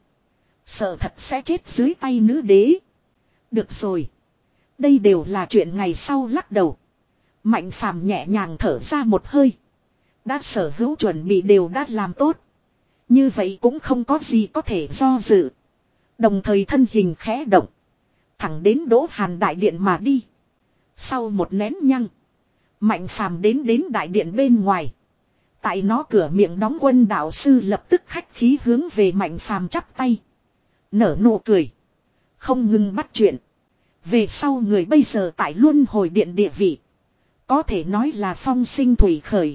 Sợ thật sẽ chết dưới tay nữ đế. Được rồi. Đây đều là chuyện ngày sau lắc đầu. Mạnh Phàm nhẹ nhàng thở ra một hơi. Đã sở hữu chuẩn bị đều đã làm tốt. Như vậy cũng không có gì có thể do dự. Đồng thời thân hình khẽ động. Thẳng đến Đỗ Hàn đại điện mà đi. Sau một nén nhăng. Mạnh Phàm đến đến đại điện bên ngoài. Tại nó cửa miệng đóng quân đạo sư lập tức khách khí hướng về Mạnh Phàm chắp tay. Nở nụ cười. Không ngừng bắt chuyện. Về sau người bây giờ tại luân hồi điện địa vị. Có thể nói là phong sinh thủy khởi.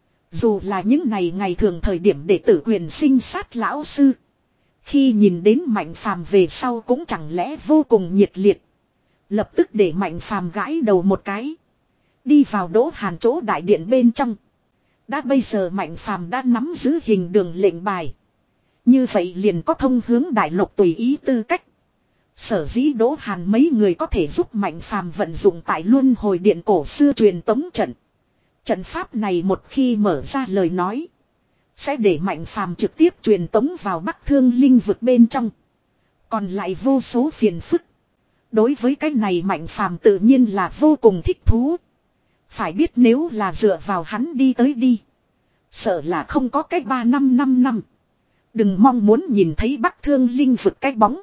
Dù là những ngày ngày thường thời điểm đệ tử quyền sinh sát lão sư. Khi nhìn đến Mạnh Phàm về sau cũng chẳng lẽ vô cùng nhiệt liệt. Lập tức để Mạnh Phàm gãi đầu một cái. Đi vào Đỗ Hàn chỗ đại điện bên trong. Đã bây giờ Mạnh Phàm đã nắm giữ hình đường lệnh bài. Như vậy liền có thông hướng đại lục tùy ý tư cách. Sở dĩ Đỗ Hàn mấy người có thể giúp Mạnh Phàm vận dụng tại luân hồi điện cổ xưa truyền tống trận. Trận pháp này một khi mở ra lời nói. Sẽ để Mạnh Phàm trực tiếp truyền tống vào Bắc Thương Linh vực bên trong. Còn lại vô số phiền phức. Đối với cái này Mạnh Phàm tự nhiên là vô cùng thích thú. Phải biết nếu là dựa vào hắn đi tới đi. Sợ là không có cái ba năm năm năm. Đừng mong muốn nhìn thấy Bắc Thương Linh vực cái bóng.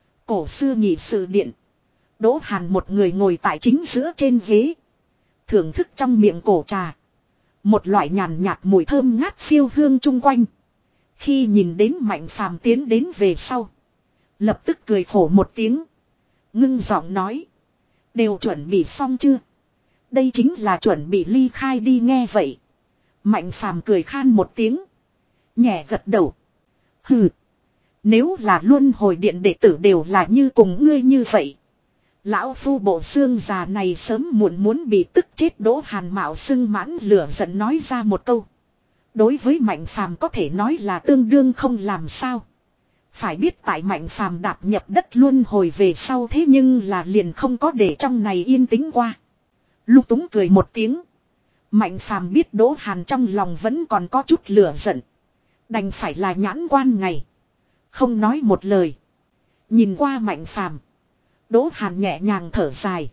Cổ xưa nhị sự điện. Đỗ Hàn một người ngồi tại chính giữa trên ghế. Thưởng thức trong miệng cổ trà. Một loại nhàn nhạt mùi thơm ngát phiêu hương chung quanh. Khi nhìn đến Mạnh Phàm tiến đến về sau. Lập tức cười khổ một tiếng. Ngưng giọng nói. Đều chuẩn bị xong chưa? Đây chính là chuẩn bị ly khai đi, nghe vậy. Mạnh Phàm cười khan một tiếng. Nhẹ gật đầu. Hừ. Nếu là luân hồi điện đệ tử đều là như cùng ngươi như vậy. Lão phu bộ xương già này sớm muộn muốn bị tức chết. Đỗ Hàn mạo xưng mãn lửa giận nói ra một câu. Đối với Mạnh Phàm có thể nói là tương đương không làm sao. Phải biết tại Mạnh Phàm đạp nhập đất luân hồi về sau thế nhưng là liền không có để trong này yên tĩnh qua. Lục túng cười một tiếng. Mạnh Phàm biết Đỗ Hàn trong lòng vẫn còn có chút lửa giận. Đành phải là nhãn quan ngày. Không nói một lời. Nhìn qua Mạnh Phàm, Đỗ Hàn nhẹ nhàng thở dài.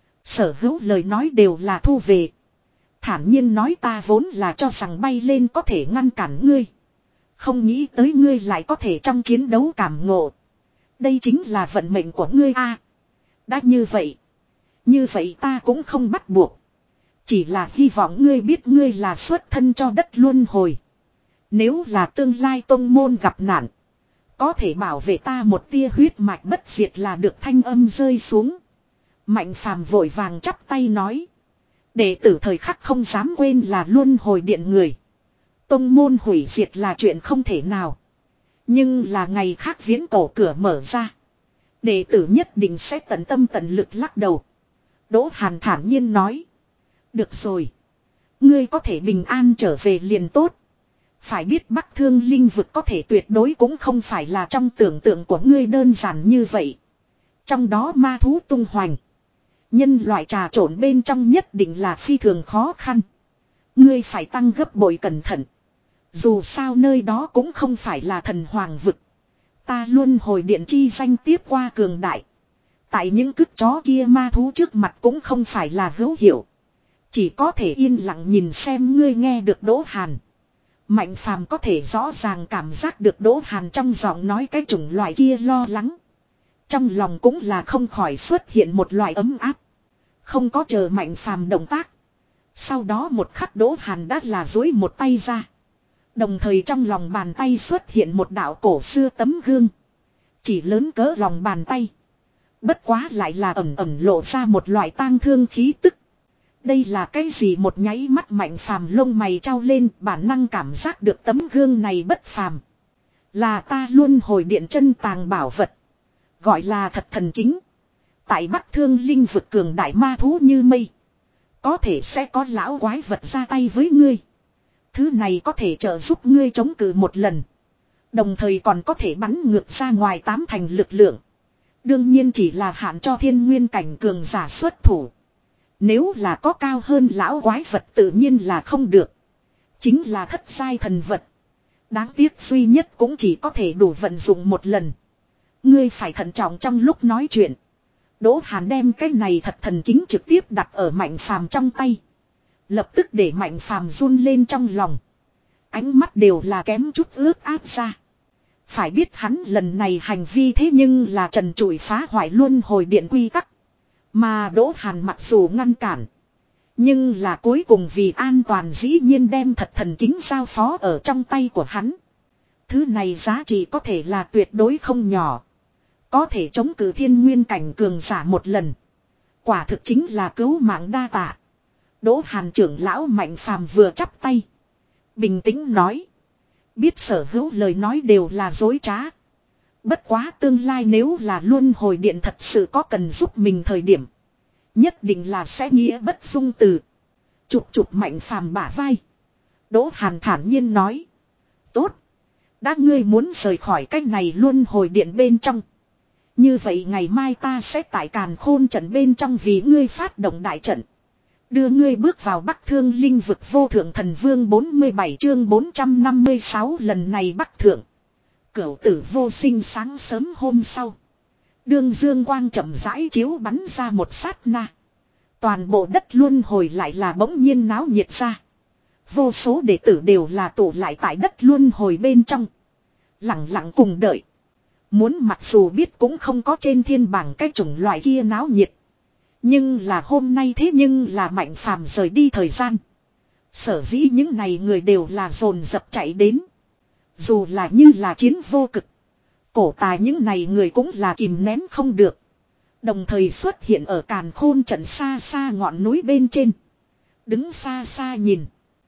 Sở hữu lời nói đều là thu về. Thản nhiên nói, ta vốn là cho rằng bay lên có thể ngăn cản ngươi. Không nghĩ tới ngươi lại có thể trong chiến đấu cảm ngộ. Đây chính là vận mệnh của ngươi a. Đã như vậy. Như vậy ta cũng không bắt buộc. Chỉ là hy vọng ngươi biết ngươi là xuất thân cho đất luân hồi. Nếu là tương lai tông môn gặp nạn. Có thể bảo vệ ta một tia huyết mạch bất diệt là được. Thanh âm rơi xuống. Mạnh Phàm vội vàng chắp tay nói. Đệ tử thời khắc không dám quên là luân hồi điện người. Tông môn hủy diệt là chuyện không thể nào. Nhưng là ngày khác viễn cổ cửa mở ra. Đệ tử nhất định sẽ tận tâm tận lực lắc đầu. Đỗ Hàn thản nhiên nói. Được rồi. Ngươi có thể bình an trở về liền tốt. Phải biết Bắc Thương Linh vực có thể tuyệt đối cũng không phải là trong tưởng tượng của ngươi đơn giản như vậy. Trong đó ma thú tung hoành. Nhân loại trà trộn bên trong nhất định là phi thường khó khăn. Ngươi phải tăng gấp bội cẩn thận. Dù sao nơi đó cũng không phải là thần hoàng vực. Ta luôn hồi điện chi danh tiếp qua cường đại. Tại những cứt chó kia ma thú trước mặt cũng không phải là hữu hiệu. Chỉ có thể yên lặng nhìn xem. Ngươi nghe được Đỗ Hàn. Mạnh phàm có thể rõ ràng cảm giác được Đỗ Hàn trong giọng nói cái chủng loại kia lo lắng. Trong lòng cũng là không khỏi xuất hiện một loại ấm áp. Không có chờ mạnh phàm động tác. Sau đó một khắc Đỗ Hàn đã là duỗi một tay ra. Đồng thời trong lòng bàn tay xuất hiện một đạo cổ xưa tấm gương. Chỉ lớn cỡ lòng bàn tay. Bất quá lại là ẩm ẩm lộ ra một loại tang thương khí tức. Đây là cái gì? Một nháy mắt mạnh phàm lông mày trao lên, bản năng cảm giác được tấm gương này bất phàm. Là ta luôn hồi điện chân tàng bảo vật. Gọi là thật thần kính. Tại Bắc Thương linh vực cường đại ma thú như mây. Có thể sẽ có lão quái vật ra tay với ngươi. Thứ này có thể trợ giúp ngươi chống cự một lần. Đồng thời còn có thể bắn ngược ra ngoài tám thành lực lượng. Đương nhiên chỉ là hạn cho thiên nguyên cảnh cường giả xuất thủ. Nếu là có cao hơn lão quái vật tự nhiên là không được. Chính là thất giai thần vật. Đáng tiếc duy nhất cũng chỉ có thể đủ vận dụng một lần. Ngươi phải thận trọng trong lúc nói chuyện. Đỗ Hàn đem cái này thật thần kính trực tiếp đặt ở Mạnh Phàm trong tay. Lập tức để Mạnh Phàm run lên trong lòng. Ánh mắt đều là kém chút ướt át ra. Phải biết hắn lần này hành vi thế nhưng là trần trụi phá hoại luân hồi điện quy tắc. Mà Đỗ Hàn mặc dù ngăn cản. Nhưng là cuối cùng vì an toàn dĩ nhiên đem thật thần kính giao phó ở trong tay của hắn. Thứ này giá trị có thể là tuyệt đối không nhỏ. Có thể chống cự thiên nguyên cảnh cường giả một lần. Quả thực chính là cứu mạng đa tạ. Đỗ Hàn trưởng lão Mạnh Phàm vừa chắp tay. Bình tĩnh nói. Biết sở hữu lời nói đều là dối trá. Bất quá tương lai nếu là luân hồi điện thật sự có cần giúp mình thời điểm. Nhất định là sẽ nghĩa bất dung từ. Chụp chụp Mạnh Phàm bả vai. Đỗ Hàn thản nhiên nói. Tốt. Đã ngươi muốn rời khỏi cách này luân hồi điện bên trong. Như vậy ngày mai ta sẽ tại Càn Khôn trận bên trong vì ngươi phát động đại trận. Đưa ngươi bước vào Bắc Thương linh vực vô thượng thần vương bốn mươi bảy chương bốn trăm năm mươi sáu lần này Bắc Thượng. Cửu tử vô sinh sáng sớm hôm sau. Đường dương quang chậm rãi chiếu bắn ra một sát na. Toàn bộ đất luân hồi lại là bỗng nhiên náo nhiệt ra. Vô số đệ tử đều là tụ lại tại đất luân hồi bên trong. Lặng lặng cùng đợi. Muốn mặc dù biết cũng không có trên thiên bảng cái chủng loại kia náo nhiệt. Nhưng là hôm nay thế nhưng là Mạnh Phàm rời đi thời gian. Sở dĩ những này người đều là dồn dập chạy đến. Dù là như là chiến vô cực. Cổ tài những này người cũng là kìm nén không được. Đồng thời xuất hiện ở Càn Khôn trận xa xa ngọn núi bên trên. Đứng xa xa nhìn.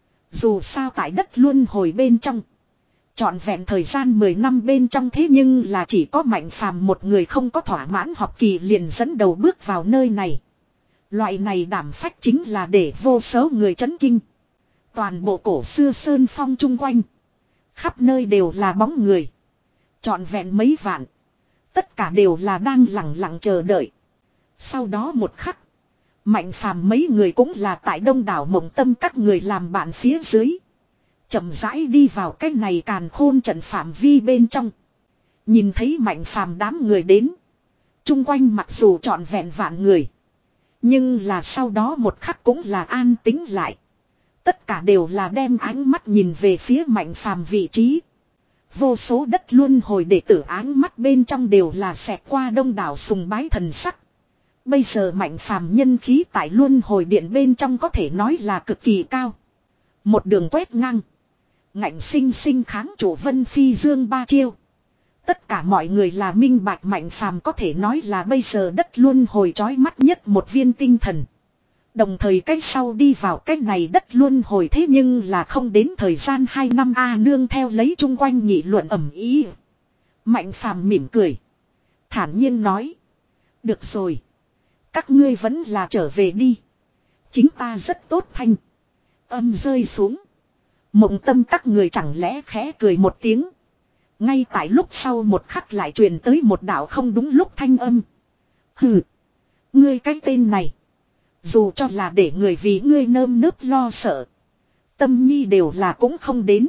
Dù sao tại đất luân hồi bên trong. Trọn vẹn thời gian mười năm bên trong thế nhưng là chỉ có Mạnh Phàm một người không có thỏa mãn học kỳ liền dẫn đầu bước vào nơi này. Loại này đảm phách chính là để vô số người chấn kinh. Toàn bộ cổ xưa sơn phong chung quanh. Khắp nơi đều là bóng người. Trọn vẹn mấy vạn. Tất cả đều là đang lặng lặng chờ đợi. Sau đó một khắc. Mạnh Phàm mấy người cũng là tại đông đảo Mộng Tâm các người làm bạn phía dưới. Chậm rãi đi vào cái này Càn Khôn trận phạm vi bên trong. Nhìn thấy Mạnh Phàm đám người đến. Trung quanh mặc dù trọn vẹn vạn người. Nhưng là sau đó một khắc cũng là an tĩnh lại. Tất cả đều là đem ánh mắt nhìn về phía Mạnh Phàm vị trí. Vô số đất luân hồi đệ tử ánh mắt bên trong đều là xẹt qua đông đảo sùng bái thần sắc. Bây giờ Mạnh Phàm nhân khí tại luân hồi điện bên trong có thể nói là cực kỳ cao. Một đường quét ngang. Ngạnh sinh sinh kháng chủ Vân Phi Dương ba chiêu. Tất cả mọi người là minh bạch Mạnh Phàm có thể nói là bây giờ đất luân hồi chói mắt nhất một viên tinh thần. Đồng thời cách sau đi vào cách này đất luân hồi thế nhưng là không đến thời gian hai năm a nương theo lấy chung quanh nghị luận ầm ý. Mạnh Phàm mỉm cười. Thản nhiên nói. Được rồi. Các ngươi vẫn là trở về đi. Chính ta rất tốt thanh. Âm rơi xuống. Mộng Tâm các người chẳng lẽ khẽ cười một tiếng. Ngay tại lúc sau một khắc lại truyền tới một đạo không đúng lúc thanh âm. Hừ. Ngươi cái tên này. Dù cho là để người vì ngươi nơm nớp lo sợ. Tâm nhi đều là cũng không đến.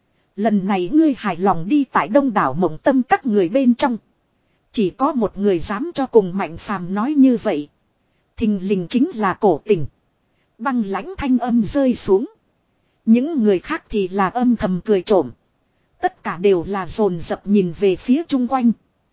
Lần này ngươi hài lòng đi tại đông đảo mộng tâm các người bên trong. Chỉ có một người dám cho cùng Mạnh Phàm nói như vậy. Thình lình chính là Cổ Tình. Băng lãnh thanh âm rơi xuống. Những người khác thì là âm thầm cười trộm. Tất cả đều là dồn dập nhìn về phía chung quanh.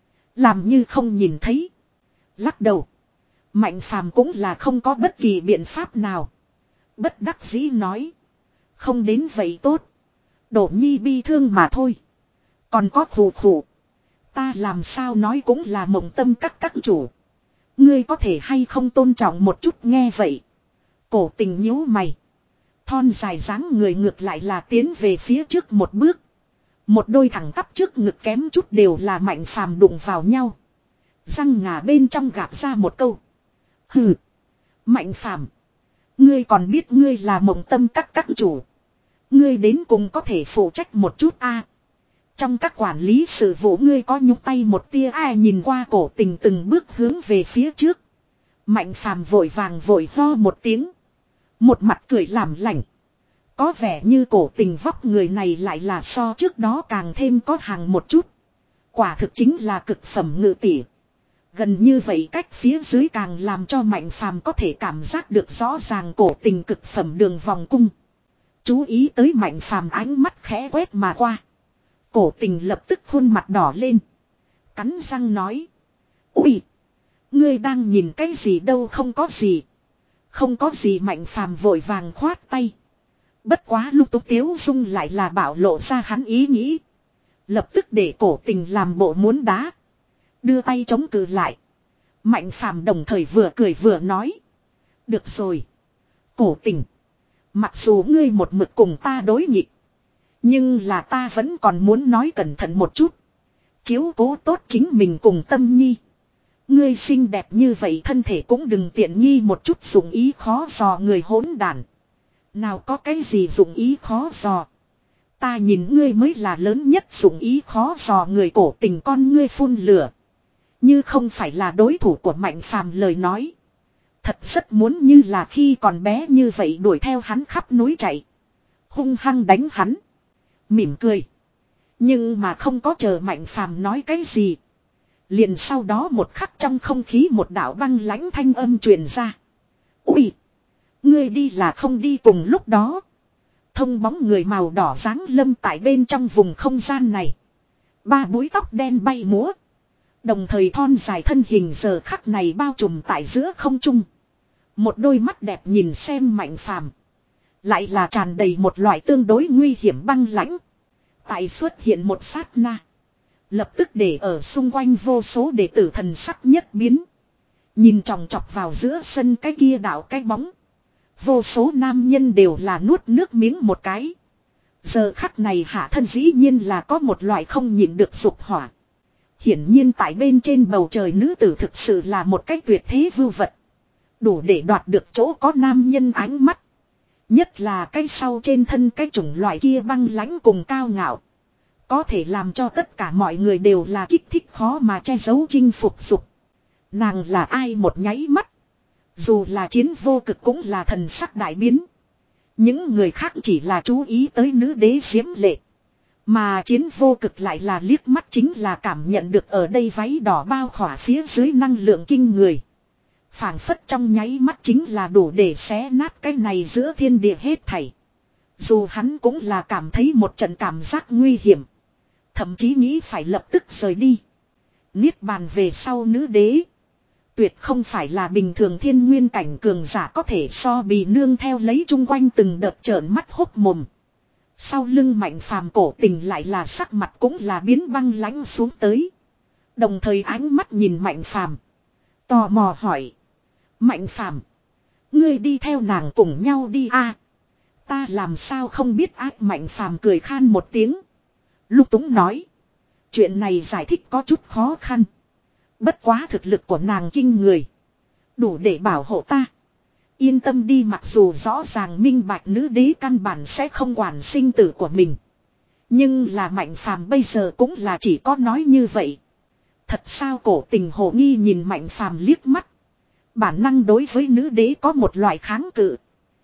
Làm như không nhìn thấy. Lắc đầu. Mạnh Phàm cũng là không có bất kỳ biện pháp nào. Bất đắc dĩ nói. Không đến vậy tốt. Đổ nhi bi thương mà thôi. Còn có khủ khủ. Ta làm sao nói cũng là mộng tâm các các chủ. Ngươi có thể hay không tôn trọng một chút nghe vậy. Cổ Tình nhíu mày. Thon dài dáng người ngược lại là tiến về phía trước một bước. Một đôi thẳng tắp trước ngực kém chút đều là Mạnh Phàm đụng vào nhau. Răng ngà bên trong gạt ra một câu. Hừ. Mạnh Phàm, ngươi còn biết ngươi là mộng tâm các các chủ. Ngươi đến cùng có thể phụ trách một chút a. À, trong các quản lý sự vụ ngươi có nhúc tay một tia ai nhìn qua Cổ Tình từng bước hướng về phía trước. Mạnh Phàm vội vàng vội ho một tiếng. Một mặt cười làm lạnh. Có vẻ như Cổ Tình vóc người này lại là so trước đó càng thêm có hàng một chút. Quả thực chính là cực phẩm ngự tỷ. Gần như vậy cách phía dưới càng làm cho Mạnh Phàm có thể cảm giác được rõ ràng Cổ Tình cực phẩm đường vòng cung. Chú ý tới Mạnh Phàm ánh mắt khẽ quét mà qua. Cổ Tình lập tức khuôn mặt đỏ lên. Cắn răng nói. Ui! Ngươi đang nhìn cái gì đâu không có gì. Không có gì Mạnh Phàm vội vàng khoát tay. Bất quá lúc Túc Tiếu Dung lại là bảo lộ ra hắn ý nghĩ. Lập tức để Cổ Tình làm bộ muốn đá. Đưa tay chống cự lại. Mạnh Phàm đồng thời vừa cười vừa nói. Được rồi. Cổ Tình. Mặc dù ngươi một mực cùng ta đối nghịch. Nhưng là ta vẫn còn muốn nói cẩn thận một chút. Chiếu cố tốt chính mình cùng Tâm Nhi. Ngươi xinh đẹp như vậy thân thể cũng đừng tiện nghi một chút dụng ý khó dò người hỗn đản. Nào có cái gì dụng ý khó dò. Ta nhìn ngươi mới là lớn nhất dụng ý khó dò người. Cổ Tình con ngươi phun lửa. Như không phải là đối thủ của Mạnh Phàm lời nói. Thật rất muốn như là khi còn bé như vậy đuổi theo hắn khắp núi chạy. Hung hăng đánh hắn. Mỉm cười. Nhưng mà không có chờ Mạnh Phàm nói cái gì. Liền sau đó một khắc trong không khí một đạo băng lãnh thanh âm truyền ra. Ui! Ngươi đi là không đi cùng lúc đó. Thông bóng người màu đỏ dáng lâm tại bên trong vùng không gian này. Ba búi tóc đen bay múa. Đồng thời thon dài thân hình giờ khắc này bao trùm tại giữa không trung. Một đôi mắt đẹp nhìn xem Mạnh Phàm. Lại là tràn đầy một loại tương đối nguy hiểm băng lãnh. Tại xuất hiện một sát na. Lập tức để ở xung quanh vô số đệ tử thần sắc nhất biến. Nhìn tròng trọc vào giữa sân cái kia đạo cái bóng. Vô số nam nhân đều là nuốt nước miếng một cái. Giờ khắc này hạ thân dĩ nhiên là có một loại không nhịn được dục hỏa. Hiển nhiên tại bên trên bầu trời nữ tử thực sự là một cái tuyệt thế vưu vật. Đủ để đoạt được chỗ có nam nhân ánh mắt. Nhất là cái sau trên thân cái chủng loại kia băng lãnh cùng cao ngạo. Có thể làm cho tất cả mọi người đều là kích thích khó mà che giấu chinh phục dục. Nàng là ai một nháy mắt. Dù là Chiến Vô Cực cũng là thần sắc đại biến. Những người khác chỉ là chú ý tới nữ đế diễm lệ. Mà Chiến Vô Cực lại là liếc mắt chính là cảm nhận được ở đây váy đỏ bao khỏa phía dưới năng lượng kinh người. Phảng phất trong nháy mắt chính là đủ để xé nát cái này giữa thiên địa hết thảy. Dù hắn cũng là cảm thấy một trận cảm giác nguy hiểm. Thậm chí nghĩ phải lập tức rời đi. Niết bàn về sau nữ đế. Tuyệt không phải là bình thường thiên nguyên cảnh cường giả có thể so bì nương theo lấy chung quanh từng đợt trợn mắt hốc mồm. Sau lưng Mạnh Phàm Cổ Tình lại là sắc mặt cũng là biến băng lãnh xuống tới. Đồng thời ánh mắt nhìn Mạnh Phàm, tò mò hỏi. Mạnh Phàm, ngươi đi theo nàng cùng nhau đi a? À, ta làm sao không biết ác. Mạnh Phàm cười khan một tiếng. Lục túng nói. Chuyện này giải thích có chút khó khăn. Bất quá thực lực của nàng kinh người. Đủ để bảo hộ ta. Yên tâm đi, mặc dù rõ ràng minh bạch nữ đế căn bản sẽ không quản sinh tử của mình. Nhưng là Mạnh Phàm bây giờ cũng là chỉ có nói như vậy. Thật sao? Cổ Tình hồ nghi nhìn Mạnh Phàm liếc mắt. bản năng đối với nữ đế có một loại kháng cự.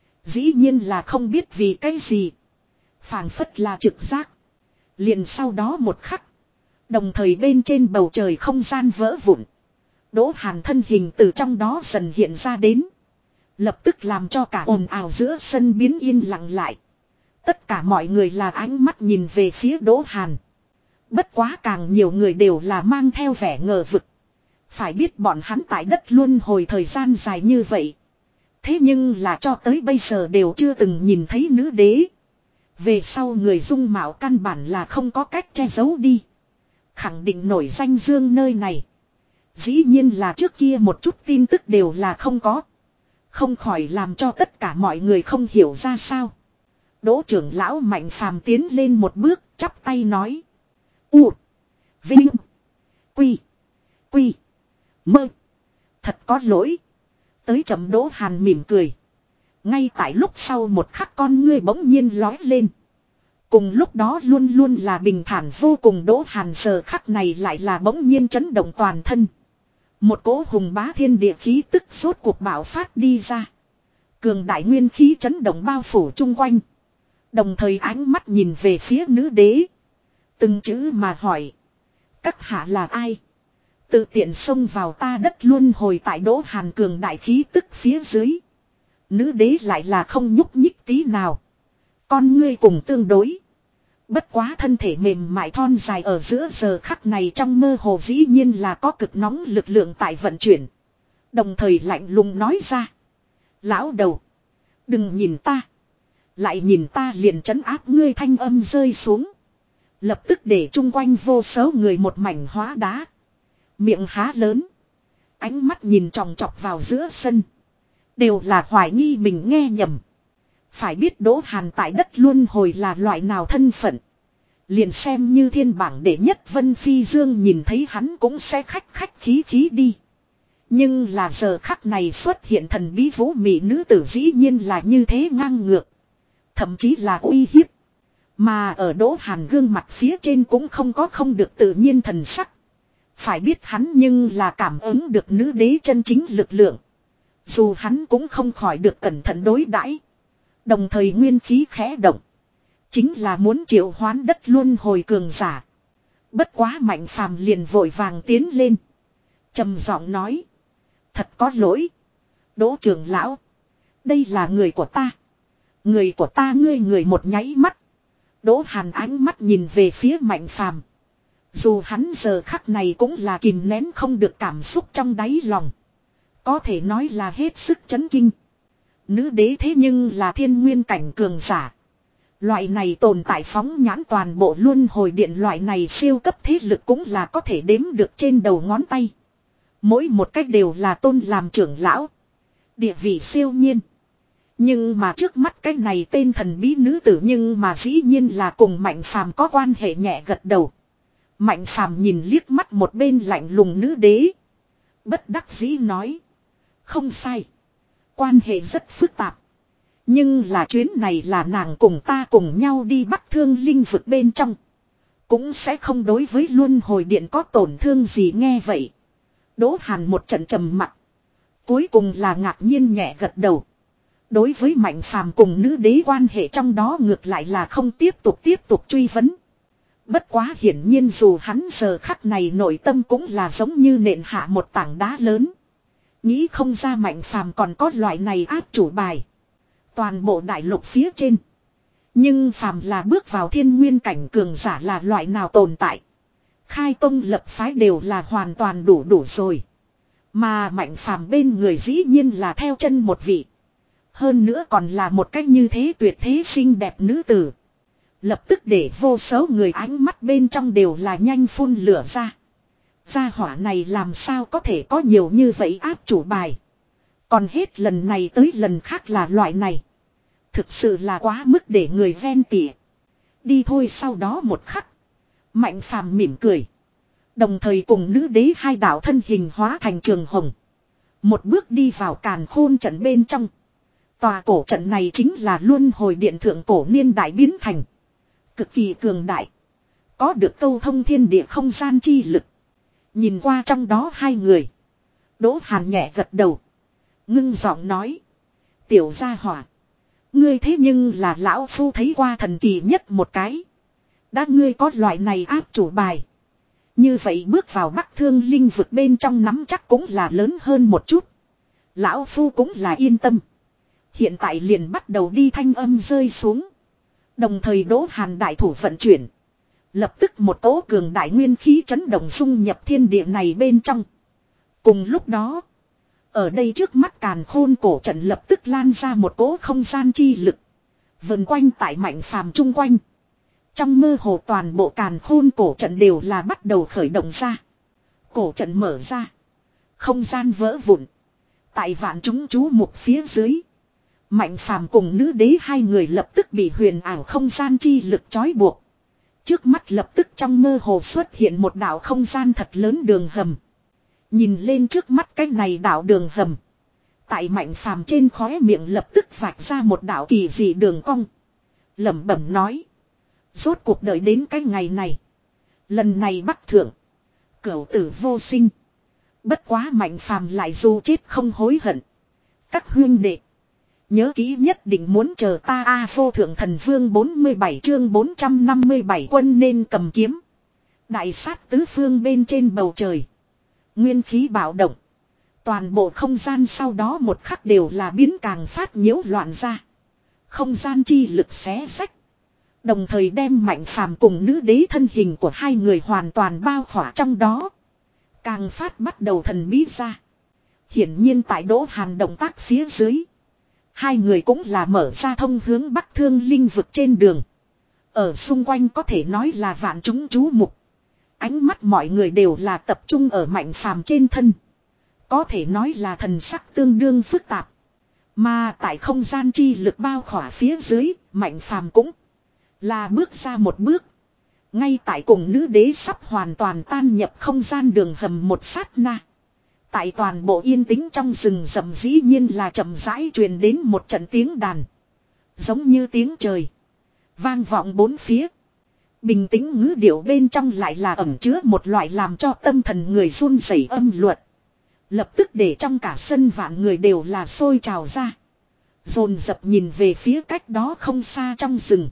Dĩ nhiên là không biết vì cái gì. Phảng phất là trực giác. Liền sau đó một khắc. Đồng thời bên trên bầu trời không gian vỡ vụn. Đỗ Hàn thân hình từ trong đó dần hiện ra đến. Lập tức làm cho cả ồn ào giữa sân biến yên lặng lại. Tất cả mọi người là ánh mắt nhìn về phía Đỗ Hàn. Bất quá càng nhiều người đều là mang theo vẻ ngờ vực. Phải biết bọn hắn tại đất luân hồi thời gian dài như vậy. Thế nhưng là cho tới bây giờ đều chưa từng nhìn thấy nữ đế. Về sau người dung mạo căn bản là không có cách che giấu đi. Khẳng định nổi danh dương nơi này. Dĩ nhiên là trước kia một chút tin tức đều là không có. Không khỏi làm cho tất cả mọi người không hiểu ra sao. Đỗ trưởng lão Mạnh Phàm tiến lên một bước, chắp tay nói. U. Vinh. Quy. Quy. Mơ. Thật có lỗi. Tới chậm. Đỗ Hàn mỉm cười. Ngay tại lúc sau một khắc con ngươi bỗng nhiên lói lên. Cùng lúc đó luôn luôn là bình thản vô cùng Đỗ Hàn giờ khắc này lại là bỗng nhiên chấn động toàn thân. Một cỗ hùng bá thiên địa khí tức rốt cuộc bạo phát đi ra. Cường đại nguyên khí chấn động bao phủ chung quanh. Đồng thời ánh mắt nhìn về phía nữ đế. Từng chữ mà hỏi. Các hạ là ai? Tự tiện xông vào ta đất luân hồi tại Đỗ Hàn cường đại khí tức phía dưới. Nữ đế lại là không nhúc nhích tí nào. Con ngươi cùng tương đối. Bất quá thân thể mềm mại thon dài ở giữa giờ khắc này trong mơ hồ dĩ nhiên là có cực nóng lực lượng tại vận chuyển. Đồng thời lạnh lùng nói ra. Lão đầu. Đừng nhìn ta. Lại nhìn ta liền trấn áp ngươi thanh âm rơi xuống. Lập tức để chung quanh vô số người một mảnh hóa đá. Miệng há lớn. Ánh mắt nhìn tròng trọc vào giữa sân. Đều là hoài nghi mình nghe nhầm. Phải biết Đỗ Hàn tại đất luân hồi là loại nào thân phận. Liền xem như thiên bảng đệ nhất Vân Phi Dương nhìn thấy hắn cũng sẽ khách khách khí khí đi. Nhưng là giờ khắc này xuất hiện thần bí vũ mị nữ tử dĩ nhiên là như thế ngang ngược. Thậm chí là uy hiếp. Mà ở Đỗ Hàn gương mặt phía trên cũng không có không được tự nhiên thần sắc. Phải biết hắn nhưng là cảm ứng được nữ đế chân chính lực lượng. Dù hắn cũng không khỏi được cẩn thận đối đãi. Đồng thời nguyên khí khẽ động. Chính là muốn triệu hoán đất luân hồi cường giả. Bất quá Mạnh Phàm liền vội vàng tiến lên. Trầm giọng nói. Thật có lỗi. Đỗ trưởng lão. Đây là người của ta. Người của ta ngươi người một nháy mắt. Đỗ Hàn ánh mắt nhìn về phía Mạnh Phàm. Dù hắn giờ khắc này cũng là kìm nén không được cảm xúc trong đáy lòng. Có thể nói là hết sức chấn kinh. Nữ đế thế nhưng là thiên nguyên cảnh cường giả. Loại này tồn tại phóng nhãn toàn bộ luân hồi điện loại này siêu cấp thế lực cũng là có thể đếm được trên đầu ngón tay. Mỗi một cách đều là tôn làm trưởng lão. Địa vị siêu nhiên. Nhưng mà trước mắt cái này tên thần bí nữ tử nhưng mà dĩ nhiên là cùng Mạnh Phàm có quan hệ nhẹ gật đầu. Mạnh Phàm nhìn liếc mắt một bên lạnh lùng nữ đế. Bất đắc dĩ nói. Không sai. Quan hệ rất phức tạp. Nhưng là chuyến này là nàng cùng ta cùng nhau đi Bắc Thương Linh vực bên trong. Cũng sẽ không đối với luân hồi điện có tổn thương gì nghe vậy. Đỗ Hàn một trận trầm mặc. Cuối cùng là ngạc nhiên nhẹ gật đầu. Đối với Mạnh Phàm cùng nữ đế quan hệ trong đó ngược lại là không tiếp tục tiếp tục truy vấn. Bất quá hiển nhiên dù hắn giờ khắc này nội tâm cũng là giống như nện hạ một tảng đá lớn. Nghĩ không ra Mạnh Phàm còn có loại này áp chủ bài. Toàn bộ đại lục phía trên. Nhưng phàm là bước vào thiên nguyên cảnh cường giả là loại nào tồn tại. Khai tông lập phái đều là hoàn toàn đủ đủ rồi. Mà Mạnh Phàm bên người dĩ nhiên là theo chân một vị. Hơn nữa còn là một cách như thế tuyệt thế xinh đẹp nữ tử. Lập tức để vô số người ánh mắt bên trong đều là nhanh phun lửa ra. Gia hỏa này làm sao có thể có nhiều như vậy áp chủ bài. Còn hết lần này tới lần khác là loại này. Thực sự là quá mức để người ven tỉa. Đi thôi sau đó một khắc. Mạnh Phàm mỉm cười. Đồng thời cùng nữ đế hai đạo thân hình hóa thành trường hồng. Một bước đi vào càn khôn trận bên trong. Tòa cổ trận này chính là luân hồi điện thượng cổ niên đại biến thành. Cực kỳ cường đại. Có được câu thông thiên địa không gian chi lực. Nhìn qua trong đó hai người. Đỗ Hàn nhẹ gật đầu. Ngưng giọng nói. Tiểu gia hỏa. Ngươi thế nhưng là lão phu thấy qua thần kỳ nhất một cái. Đã ngươi có loại này áp chủ bài. Như vậy bước vào Bắc Thương Linh vực bên trong nắm chắc cũng là lớn hơn một chút. Lão phu cũng là yên tâm. Hiện tại liền bắt đầu đi, thanh âm rơi xuống. Đồng thời Đỗ Hàn đại thủ vận chuyển. Lập tức một cỗ cường đại nguyên khí chấn động dung nhập thiên địa này bên trong. Cùng lúc đó. Ở đây trước mắt càn khôn cổ trận lập tức lan ra một cỗ không gian chi lực. Vần quanh tại Mạnh Phàm chung quanh. Trong mơ hồ toàn bộ càn khôn cổ trận đều là bắt đầu khởi động ra. Cổ trận mở ra. Không gian vỡ vụn. Tại vạn chúng chú mục phía dưới. Mạnh Phàm cùng nữ đế hai người lập tức bị huyền ảo không gian chi lực trói buộc. Trước mắt lập tức trong mơ hồ xuất hiện một đạo không gian thật lớn đường hầm. Nhìn lên trước mắt cái này đạo đường hầm. Tại Mạnh Phàm trên khóe miệng lập tức vạch ra một đạo kỳ dị đường cong. Lẩm bẩm nói. Rốt cuộc đợi đến cái ngày này. Lần này Bắc thượng. Cửu tử vô sinh. Bất quá Mạnh Phàm lại dù chết không hối hận. Các huynh đệ. Nhớ kỹ nhất định muốn chờ ta a. Vô thượng thần vương bốn mươi bảy chương bốn trăm năm mươi bảy quân nên cầm kiếm. Đại sát tứ phương bên trên bầu trời. Nguyên khí bạo động. Toàn bộ không gian sau đó một khắc đều là biến càng phát nhiễu loạn ra. Không gian chi lực xé sách. Đồng thời đem Mạnh Phàm cùng nữ đế thân hình của hai người hoàn toàn bao khỏa trong đó. Càng phát bắt đầu thần bí ra. Hiển nhiên tại Đỗ Hàn động tác phía dưới. Hai người cũng là mở ra thông hướng Bắc Thương Linh vực trên đường. Ở xung quanh có thể nói là vạn chúng chú mục. Ánh mắt mọi người đều là tập trung ở Mạnh Phàm trên thân. Có thể nói là thần sắc tương đương phức tạp. Mà tại không gian chi lực bao khỏa phía dưới, Mạnh Phàm cũng là bước ra một bước. Ngay tại cùng nữ đế sắp hoàn toàn tan nhập không gian đường hầm một sát na. Tại toàn bộ yên tĩnh trong rừng rậm dĩ nhiên là chậm rãi truyền đến một trận tiếng đàn. Giống như tiếng trời. Vang vọng bốn phía. Bình tĩnh ngữ điệu bên trong lại là ẩn chứa một loại làm cho tâm thần người run rẩy âm luật. Lập tức để trong cả sân vạn người đều là sôi trào ra. Dồn dập nhìn về phía cách đó không xa trong rừng.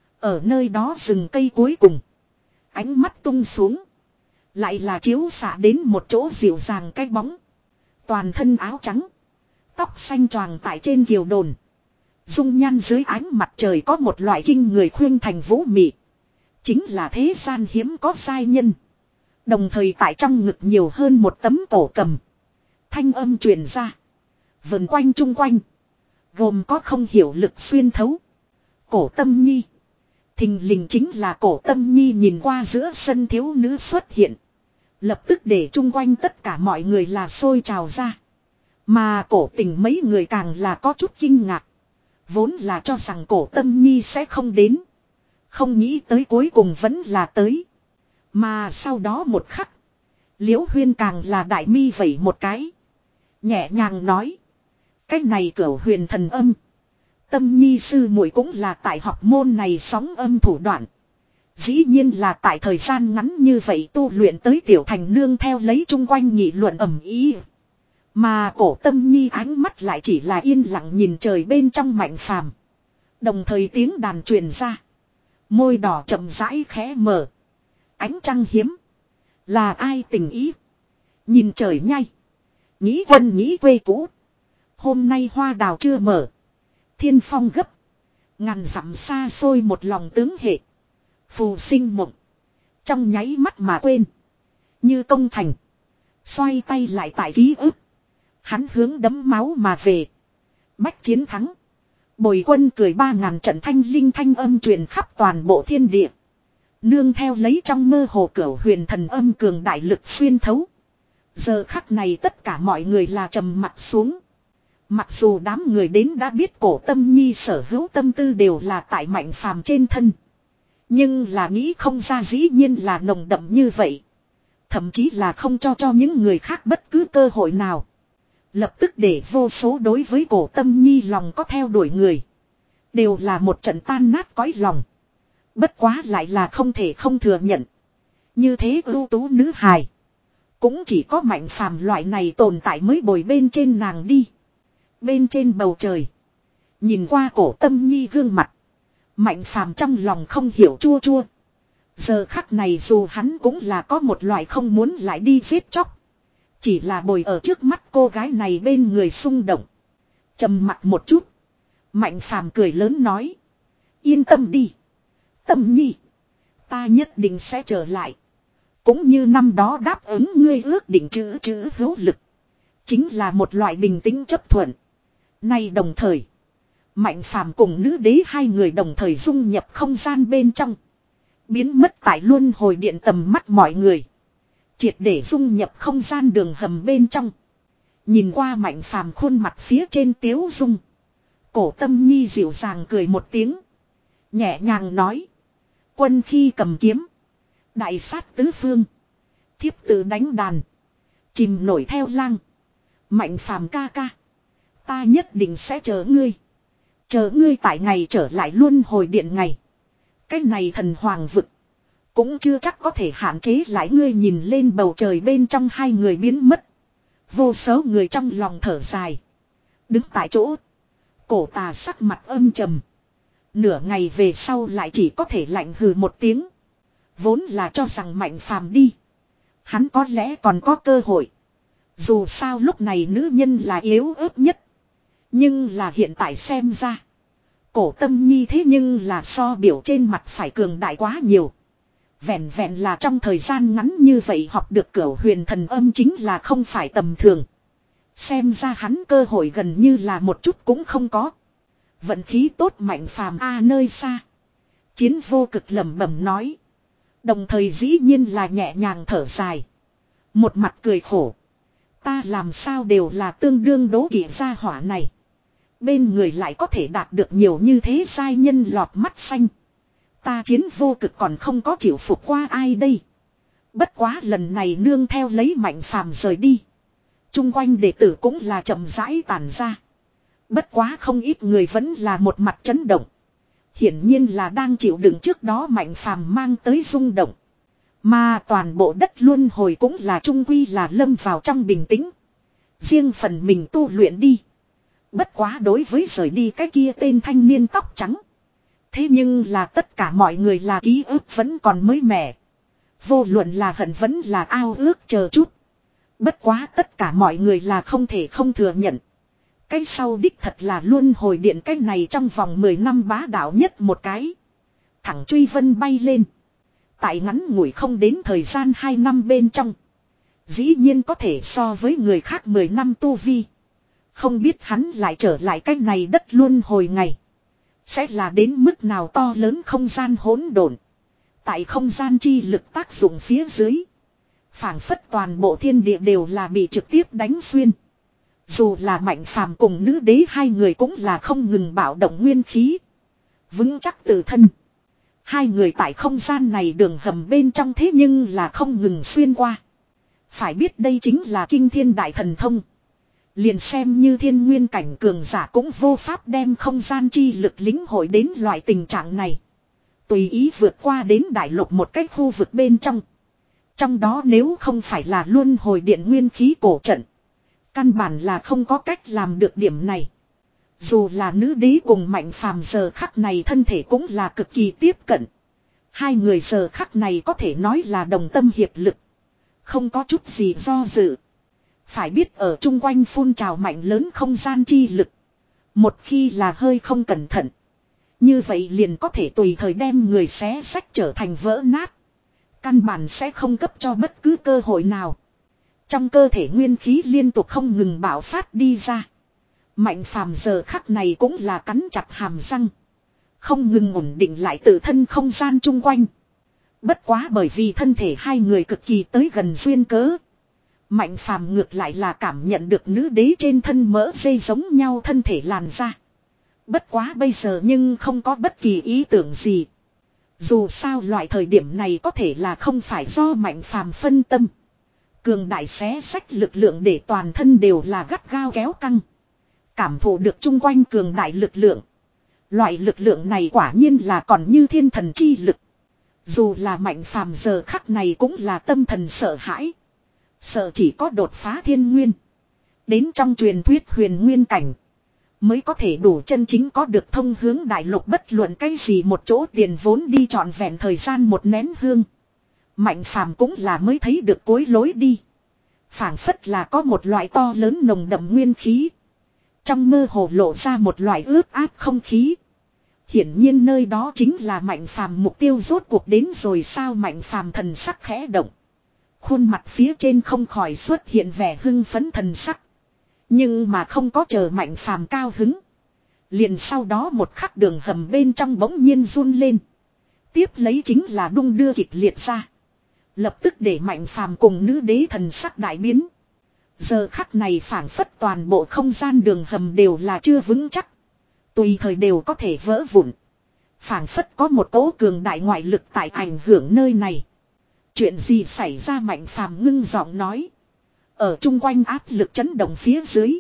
Ở nơi đó rừng cây cuối cùng. Ánh mắt tung xuống. Lại là chiếu xạ đến một chỗ dịu dàng cái bóng. Toàn thân áo trắng. Tóc xanh choàng tại trên kiều đồn. Dung nhan dưới ánh mặt trời có một loại kinh người khuyên thành vũ mị. Chính là thế gian hiếm có giai nhân. Đồng thời tại trong ngực nhiều hơn một tấm cổ cầm. Thanh âm truyền ra. Vần quanh chung quanh. Gồm có không hiểu lực xuyên thấu. Cổ Tâm Nhi. Thình lình chính là Cổ Tâm Nhi, nhìn qua giữa sân thiếu nữ xuất hiện. Lập tức để chung quanh tất cả mọi người là sôi trào ra. Mà Cổ Tình mấy người càng là có chút kinh ngạc. Vốn là cho rằng Cổ Tâm Nhi sẽ không đến. Không nghĩ tới cuối cùng vẫn là tới. Mà sau đó một khắc. Liễu Huyên càng là đại mi vẩy một cái. Nhẹ nhàng nói. Cái này cửu huyền thần âm. Tâm Nhi sư muội cũng là tại học môn này sóng âm thủ đoạn. Dĩ nhiên là tại thời gian ngắn như vậy tu luyện tới tiểu thành nương theo lấy chung quanh nghị luận ầm ý. Mà Cổ Tâm Nhi ánh mắt lại chỉ là yên lặng nhìn trời bên trong Mạnh Phàm. Đồng thời tiếng đàn truyền ra. Môi đỏ chậm rãi khẽ mở. Ánh trăng hiếm. Là ai tình ý. Nhìn trời nhây. Nghĩ quân nghĩ quê cũ. Hôm nay hoa đào chưa mở. Thiên phong gấp. Ngàn dặm xa xôi một lòng tướng hệ. Phù sinh mộng. Trong nháy mắt mà quên. Như công thành. Xoay tay lại tại ký ức. Hắn hướng đấm máu mà về. Bách chiến thắng. Bồi quân cười ba ngàn trận thanh linh thanh âm truyền khắp toàn bộ thiên địa. Nương theo lấy trong mơ hồ cửu huyền thần âm cường đại lực xuyên thấu. Giờ khắc này tất cả mọi người là trầm mặt xuống. Mặc dù đám người đến đã biết Cổ Tâm Nhi sở hữu tâm tư đều là tại Mạnh Phàm trên thân. Nhưng là nghĩ không ra dĩ nhiên là nồng đậm như vậy. Thậm chí là không cho cho những người khác bất cứ cơ hội nào. Lập tức để vô số đối với Cổ Tâm Nhi lòng có theo đuổi người. Đều là một trận tan nát cõi lòng. Bất quá lại là không thể không thừa nhận. Như thế ưu tú nữ hài. Cũng chỉ có Mạnh Phàm loại này tồn tại mới bồi bên trên nàng đi. Bên trên bầu trời. Nhìn qua Cổ Tâm Nhi gương mặt. Mạnh phàm trong lòng không hiểu chua chua. Giờ khắc này dù hắn cũng là có một loại không muốn lại đi giết chóc. Chỉ là bồi ở trước mắt cô gái này bên người xung động. Trầm mặt một chút. Mạnh phàm cười lớn nói. Yên tâm đi. Tâm Nhi. Ta nhất định sẽ trở lại. Cũng như năm đó đáp ứng ngươi ước định chữ chữ hữu lực. Chính là một loại bình tĩnh chấp thuận. Nay đồng thời. Mạnh phàm cùng nữ đế hai người đồng thời dung nhập không gian bên trong. Biến mất tại luân hồi điện tầm mắt mọi người. Triệt để dung nhập không gian đường hầm bên trong. Nhìn qua Mạnh phàm khuôn mặt phía trên tiếu dung. Cổ Tâm Nhi dịu dàng cười một tiếng. Nhẹ nhàng nói. Quân khi cầm kiếm. Đại sát tứ phương. Thiếp tự đánh đàn. Chìm nổi theo lang. Mạnh phàm ca ca. Ta nhất định sẽ chờ ngươi. Chờ ngươi tại ngày trở lại luân hồi điện ngày. Cái này thần hoàng vực. Cũng chưa chắc có thể hạn chế lại ngươi nhìn lên bầu trời bên trong hai người biến mất. Vô số người trong lòng thở dài. Đứng tại chỗ. Cổ tà sắc mặt âm trầm. Nửa ngày về sau lại chỉ có thể lạnh hừ một tiếng. Vốn là cho rằng Mạnh phàm đi. Hắn có lẽ còn có cơ hội. Dù sao lúc này nữ nhân là yếu ớt nhất. Nhưng là hiện tại xem ra. Cổ Tâm Nhi thế nhưng là so biểu trên mặt phải cường đại quá nhiều. Vẹn vẹn là trong thời gian ngắn như vậy học được cửu huyền thần âm chính là không phải tầm thường. Xem ra hắn cơ hội gần như là một chút cũng không có. Vận khí tốt Mạnh phàm a nơi xa. Chiến vô cực lẩm bẩm nói. Đồng thời dĩ nhiên là nhẹ nhàng thở dài. Một mặt cười khổ. Ta làm sao đều là tương đương đố kỵ gia hỏa này. Bên người lại có thể đạt được nhiều như thế giai nhân lọt mắt xanh. Ta chiến vô cực còn không có chịu phục qua ai đây. Bất quá lần này nương theo lấy Mạnh phàm rời đi. Trung quanh đệ tử cũng là chậm rãi tản ra. Bất quá không ít người vẫn là một mặt chấn động. Hiển nhiên là đang chịu đựng trước đó Mạnh phàm mang tới rung động. Mà toàn bộ đất luân hồi cũng là trung quy là lâm vào trong bình tĩnh. Riêng phần mình tu luyện đi. Bất quá đối với rời đi cái kia tên thanh niên tóc trắng. Thế nhưng là tất cả mọi người là ký ức vẫn còn mới mẻ. Vô luận là hận vẫn là ao ước chờ chút. Bất quá tất cả mọi người là không thể không thừa nhận. Cái sau đích thật là luân hồi điện cái này trong vòng mười năm bá đạo nhất một cái. Thẳng truy vân bay lên. Tại ngắn ngủi không đến thời gian hai năm bên trong. Dĩ nhiên có thể so với người khác mười năm tu vi. Không biết hắn lại trở lại cái này đất luân hồi ngày. Sẽ là đến mức nào to lớn không gian hỗn độn. Tại không gian chi lực tác dụng phía dưới. Phảng phất toàn bộ thiên địa đều là bị trực tiếp đánh xuyên. Dù là Mạnh phàm cùng nữ đế hai người cũng là không ngừng bạo động nguyên khí. Vững chắc tự thân. Hai người tại không gian này đường hầm bên trong thế nhưng là không ngừng xuyên qua. Phải biết đây chính là kinh thiên đại thần thông. Liền xem như thiên nguyên cảnh cường giả cũng vô pháp đem không gian chi lực lĩnh hội đến loại tình trạng này. Tùy ý vượt qua đến đại lục một cái khu vực bên trong. Trong đó nếu không phải là luân hồi điện nguyên khí cổ trận. Căn bản là không có cách làm được điểm này. Dù là nữ đế cùng Mạnh phàm giờ khắc này thân thể cũng là cực kỳ tiếp cận. Hai người giờ khắc này có thể nói là đồng tâm hiệp lực. Không có chút gì do dự. Phải biết ở chung quanh phun trào mạnh lớn không gian chi lực. Một khi là hơi không cẩn thận. Như vậy liền có thể tùy thời đem người xé sách trở thành vỡ nát. Căn bản sẽ không cấp cho bất cứ cơ hội nào. Trong cơ thể nguyên khí liên tục không ngừng bạo phát đi ra. Mạnh phàm giờ khắc này cũng là cắn chặt hàm răng. Không ngừng ổn định lại tự thân không gian chung quanh. Bất quá bởi vì thân thể hai người cực kỳ tới gần duyên cớ. Mạnh phàm ngược lại là cảm nhận được nữ đế trên thân mỡ dây giống nhau thân thể làn ra. Bất quá bây giờ nhưng không có bất kỳ ý tưởng gì. Dù sao loại thời điểm này có thể là không phải do Mạnh phàm phân tâm. Cường đại xé sách lực lượng để toàn thân đều là gắt gao kéo căng. Cảm thụ được chung quanh cường đại lực lượng. Loại lực lượng này quả nhiên là còn như thiên thần chi lực. Dù là Mạnh phàm giờ khắc này cũng là tâm thần sợ hãi. Sợ chỉ có đột phá thiên nguyên. Đến trong truyền thuyết huyền nguyên cảnh. mới có thể đủ chân chính có được thông hướng đại lục bất luận cái gì một chỗ tiền vốn đi trọn vẹn thời gian một nén hương. Mạnh phàm cũng là mới thấy được cuối lối đi. Phảng phất là có một loại to lớn nồng đậm nguyên khí. Trong mơ hồ lộ ra một loại ướt át không khí. Hiển nhiên nơi đó chính là Mạnh phàm mục tiêu rốt cuộc đến rồi sao. Mạnh phàm thần sắc khẽ động. Khuôn mặt phía trên không khỏi xuất hiện vẻ hưng phấn thần sắc. Nhưng mà không có chờ Mạnh phàm cao hứng. Liền sau đó một khắc đường hầm bên trong bỗng nhiên run lên. Tiếp lấy chính là đung đưa kịch liệt ra. Lập tức để Mạnh phàm cùng nữ đế thần sắc đại biến. Giờ khắc này phảng phất toàn bộ không gian đường hầm đều là chưa vững chắc. Tùy thời đều có thể vỡ vụn. Phảng phất có một cỗ cường đại ngoại lực tại ảnh hưởng nơi này. Chuyện gì xảy ra Mạnh phàm ngưng giọng nói. Ở chung quanh áp lực chấn động phía dưới.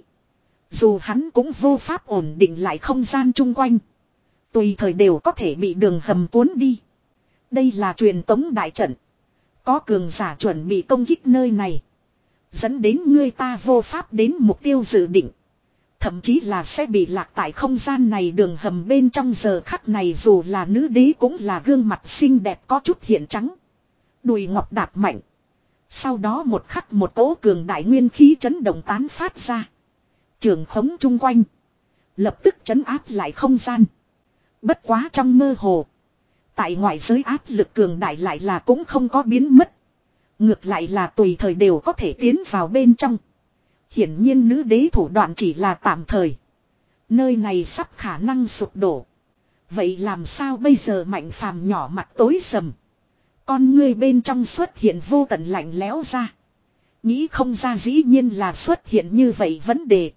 Dù hắn cũng vô pháp ổn định lại không gian chung quanh. Tùy thời đều có thể bị đường hầm cuốn đi. Đây là truyền tống đại trận. Có cường giả chuẩn bị công kích nơi này. Dẫn đến người ta vô pháp đến mục tiêu dự định. Thậm chí là sẽ bị lạc tại không gian này đường hầm bên trong giờ khắc này dù là nữ đế cũng là gương mặt xinh đẹp có chút hiện trắng. Đùi ngọc đạp mạnh. Sau đó một khắc một cỗ cường đại nguyên khí chấn động tán phát ra. Trường khống chung quanh. Lập tức chấn áp lại không gian. Bất quá trong mơ hồ. Tại ngoại giới áp lực cường đại lại là cũng không có biến mất. Ngược lại là tùy thời đều có thể tiến vào bên trong. Hiển nhiên nữ đế thủ đoạn chỉ là tạm thời. Nơi này sắp khả năng sụp đổ. Vậy làm sao bây giờ Mạnh phàm nhỏ mặt tối sầm. Con ngươi bên trong xuất hiện vô tận lạnh lẽo ra. Nghĩ không ra dĩ nhiên là xuất hiện như vậy vấn đề.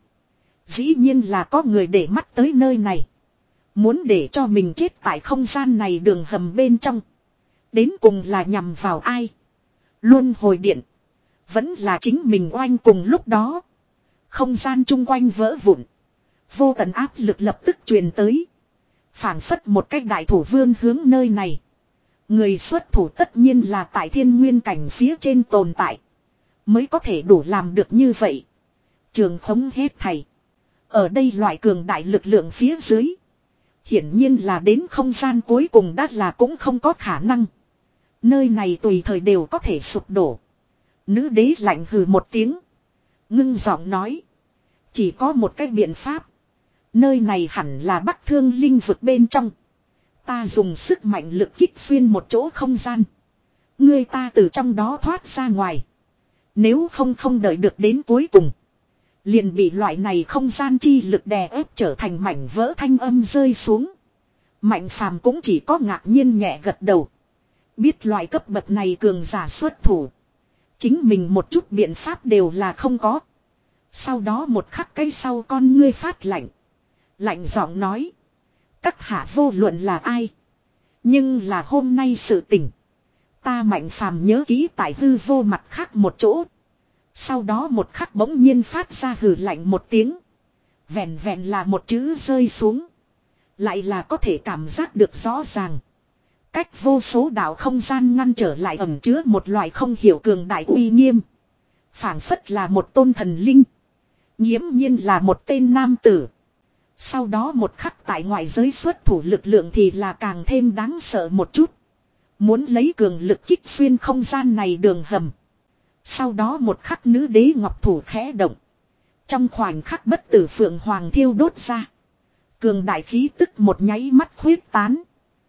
Dĩ nhiên là có người để mắt tới nơi này. Muốn để cho mình chết tại không gian này đường hầm bên trong. Đến cùng là nhằm vào ai? Luân hồi điện. Vẫn là chính mình oanh cùng lúc đó. Không gian chung quanh vỡ vụn. Vô tận áp lực lập tức truyền tới. Phảng phất một cách đại thủ vương hướng nơi này. Người xuất thủ tất nhiên là tại thiên nguyên cảnh phía trên tồn tại. Mới có thể đủ làm được như vậy. Trường khống hết thầy. Ở đây loại cường đại lực lượng phía dưới. Hiển nhiên là đến không gian cuối cùng đã là cũng không có khả năng. Nơi này tùy thời đều có thể sụp đổ. Nữ đế lạnh hừ một tiếng. Ngưng giọng nói. Chỉ có một cái biện pháp. Nơi này hẳn là Bắc Thương linh vực bên trong. Ta dùng sức mạnh lực kích xuyên một chỗ không gian. Ngươi ta từ trong đó thoát ra ngoài. Nếu không không đợi được đến cuối cùng. Liền bị loại này không gian chi lực đè ép trở thành mảnh vỡ thanh âm rơi xuống. Mạnh phàm cũng chỉ có ngạc nhiên nhẹ gật đầu. Biết loại cấp bậc này cường giả xuất thủ. Chính mình một chút biện pháp đều là không có. Sau đó một khắc cây sau con ngươi phát lạnh. Lạnh giọng nói. Các hạ vô luận là ai. Nhưng là hôm nay sự tình. Ta Mạnh phàm nhớ kỹ tại hư vô mặt khác một chỗ. Sau đó một khắc bỗng nhiên phát ra hừ lạnh một tiếng. Vẹn vẹn là một chữ rơi xuống. Lại là có thể cảm giác được rõ ràng. Cách vô số đạo không gian ngăn trở lại ẩn chứa một loại không hiểu cường đại uy nghiêm. Phảng phất là một tôn thần linh. Nghiễm nhiên là một tên nam tử. Sau đó một khắc tại ngoại giới xuất thủ lực lượng thì là càng thêm đáng sợ một chút. Muốn lấy cường lực kích xuyên không gian này đường hầm. Sau đó một khắc nữ đế ngọc thủ khẽ động. Trong khoảnh khắc bất tử phượng hoàng thiêu đốt ra. Cường đại khí tức một nháy mắt khuyết tán.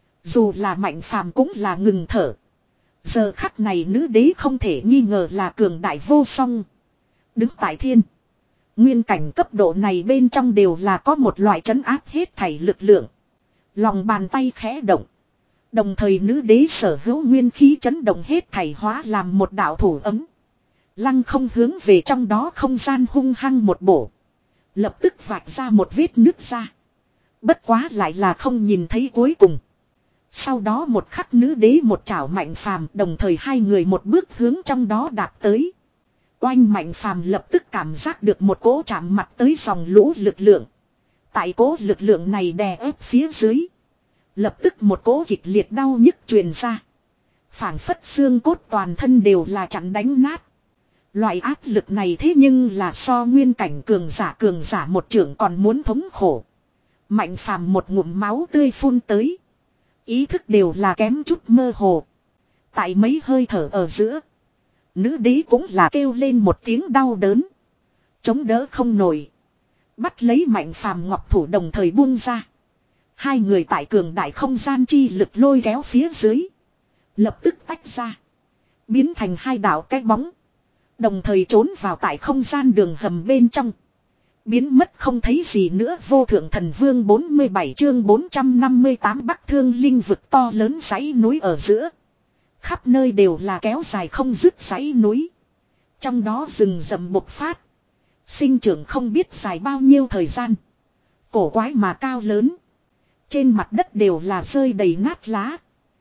Dù là Mạnh phàm cũng là ngừng thở. Giờ khắc này nữ đế không thể nghi ngờ là cường đại vô song. Đứng tại thiên. Nguyên cảnh cấp độ này bên trong đều là có một loại trấn áp hết thảy lực lượng. Lòng bàn tay khẽ động. Đồng thời nữ đế sở hữu nguyên khí chấn động hết thảy hóa làm một đạo thủ ấm. Lăng không hướng về trong đó không gian hung hăng một bổ. Lập tức vạch ra một vết nứt ra. Bất quá lại là không nhìn thấy cuối cùng. Sau đó một khắc nữ đế một chảo Mạnh phàm đồng thời hai người một bước hướng trong đó đạp tới. Oanh Mạnh phàm lập tức cảm giác được một cỗ chạm mặt tới dòng lũ lực lượng. Tại cỗ lực lượng này đè ép phía dưới. Lập tức một cỗ kịch liệt đau nhức truyền ra. Phảng phất xương cốt toàn thân đều là chặn đánh nát. Loại áp lực này thế nhưng là so nguyên cảnh cường giả cường giả một trưởng còn muốn thống khổ. Mạnh phàm một ngụm máu tươi phun tới. Ý thức đều là kém chút mơ hồ. Tại mấy hơi thở ở giữa. Nữ đế cũng là kêu lên một tiếng đau đớn. Chống đỡ không nổi. Bắt lấy mạnh phàm ngọc thủ đồng thời buông ra. Hai người tại cường đại không gian chi lực lôi kéo phía dưới. Lập tức tách ra. Biến thành hai đạo cái bóng. Đồng thời trốn vào tại không gian đường hầm bên trong. Biến mất không thấy gì nữa. Vô thượng thần vương bốn mươi bảy chương bốn trăm năm mươi tám Bắc Thương Linh vực to lớn dãy núi ở giữa. Khắp nơi đều là kéo dài không dứt dãy núi. Trong đó rừng rậm bộc phát. Sinh trưởng không biết dài bao nhiêu thời gian. Cổ quái mà cao lớn. Trên mặt đất đều là rơi đầy nát lá.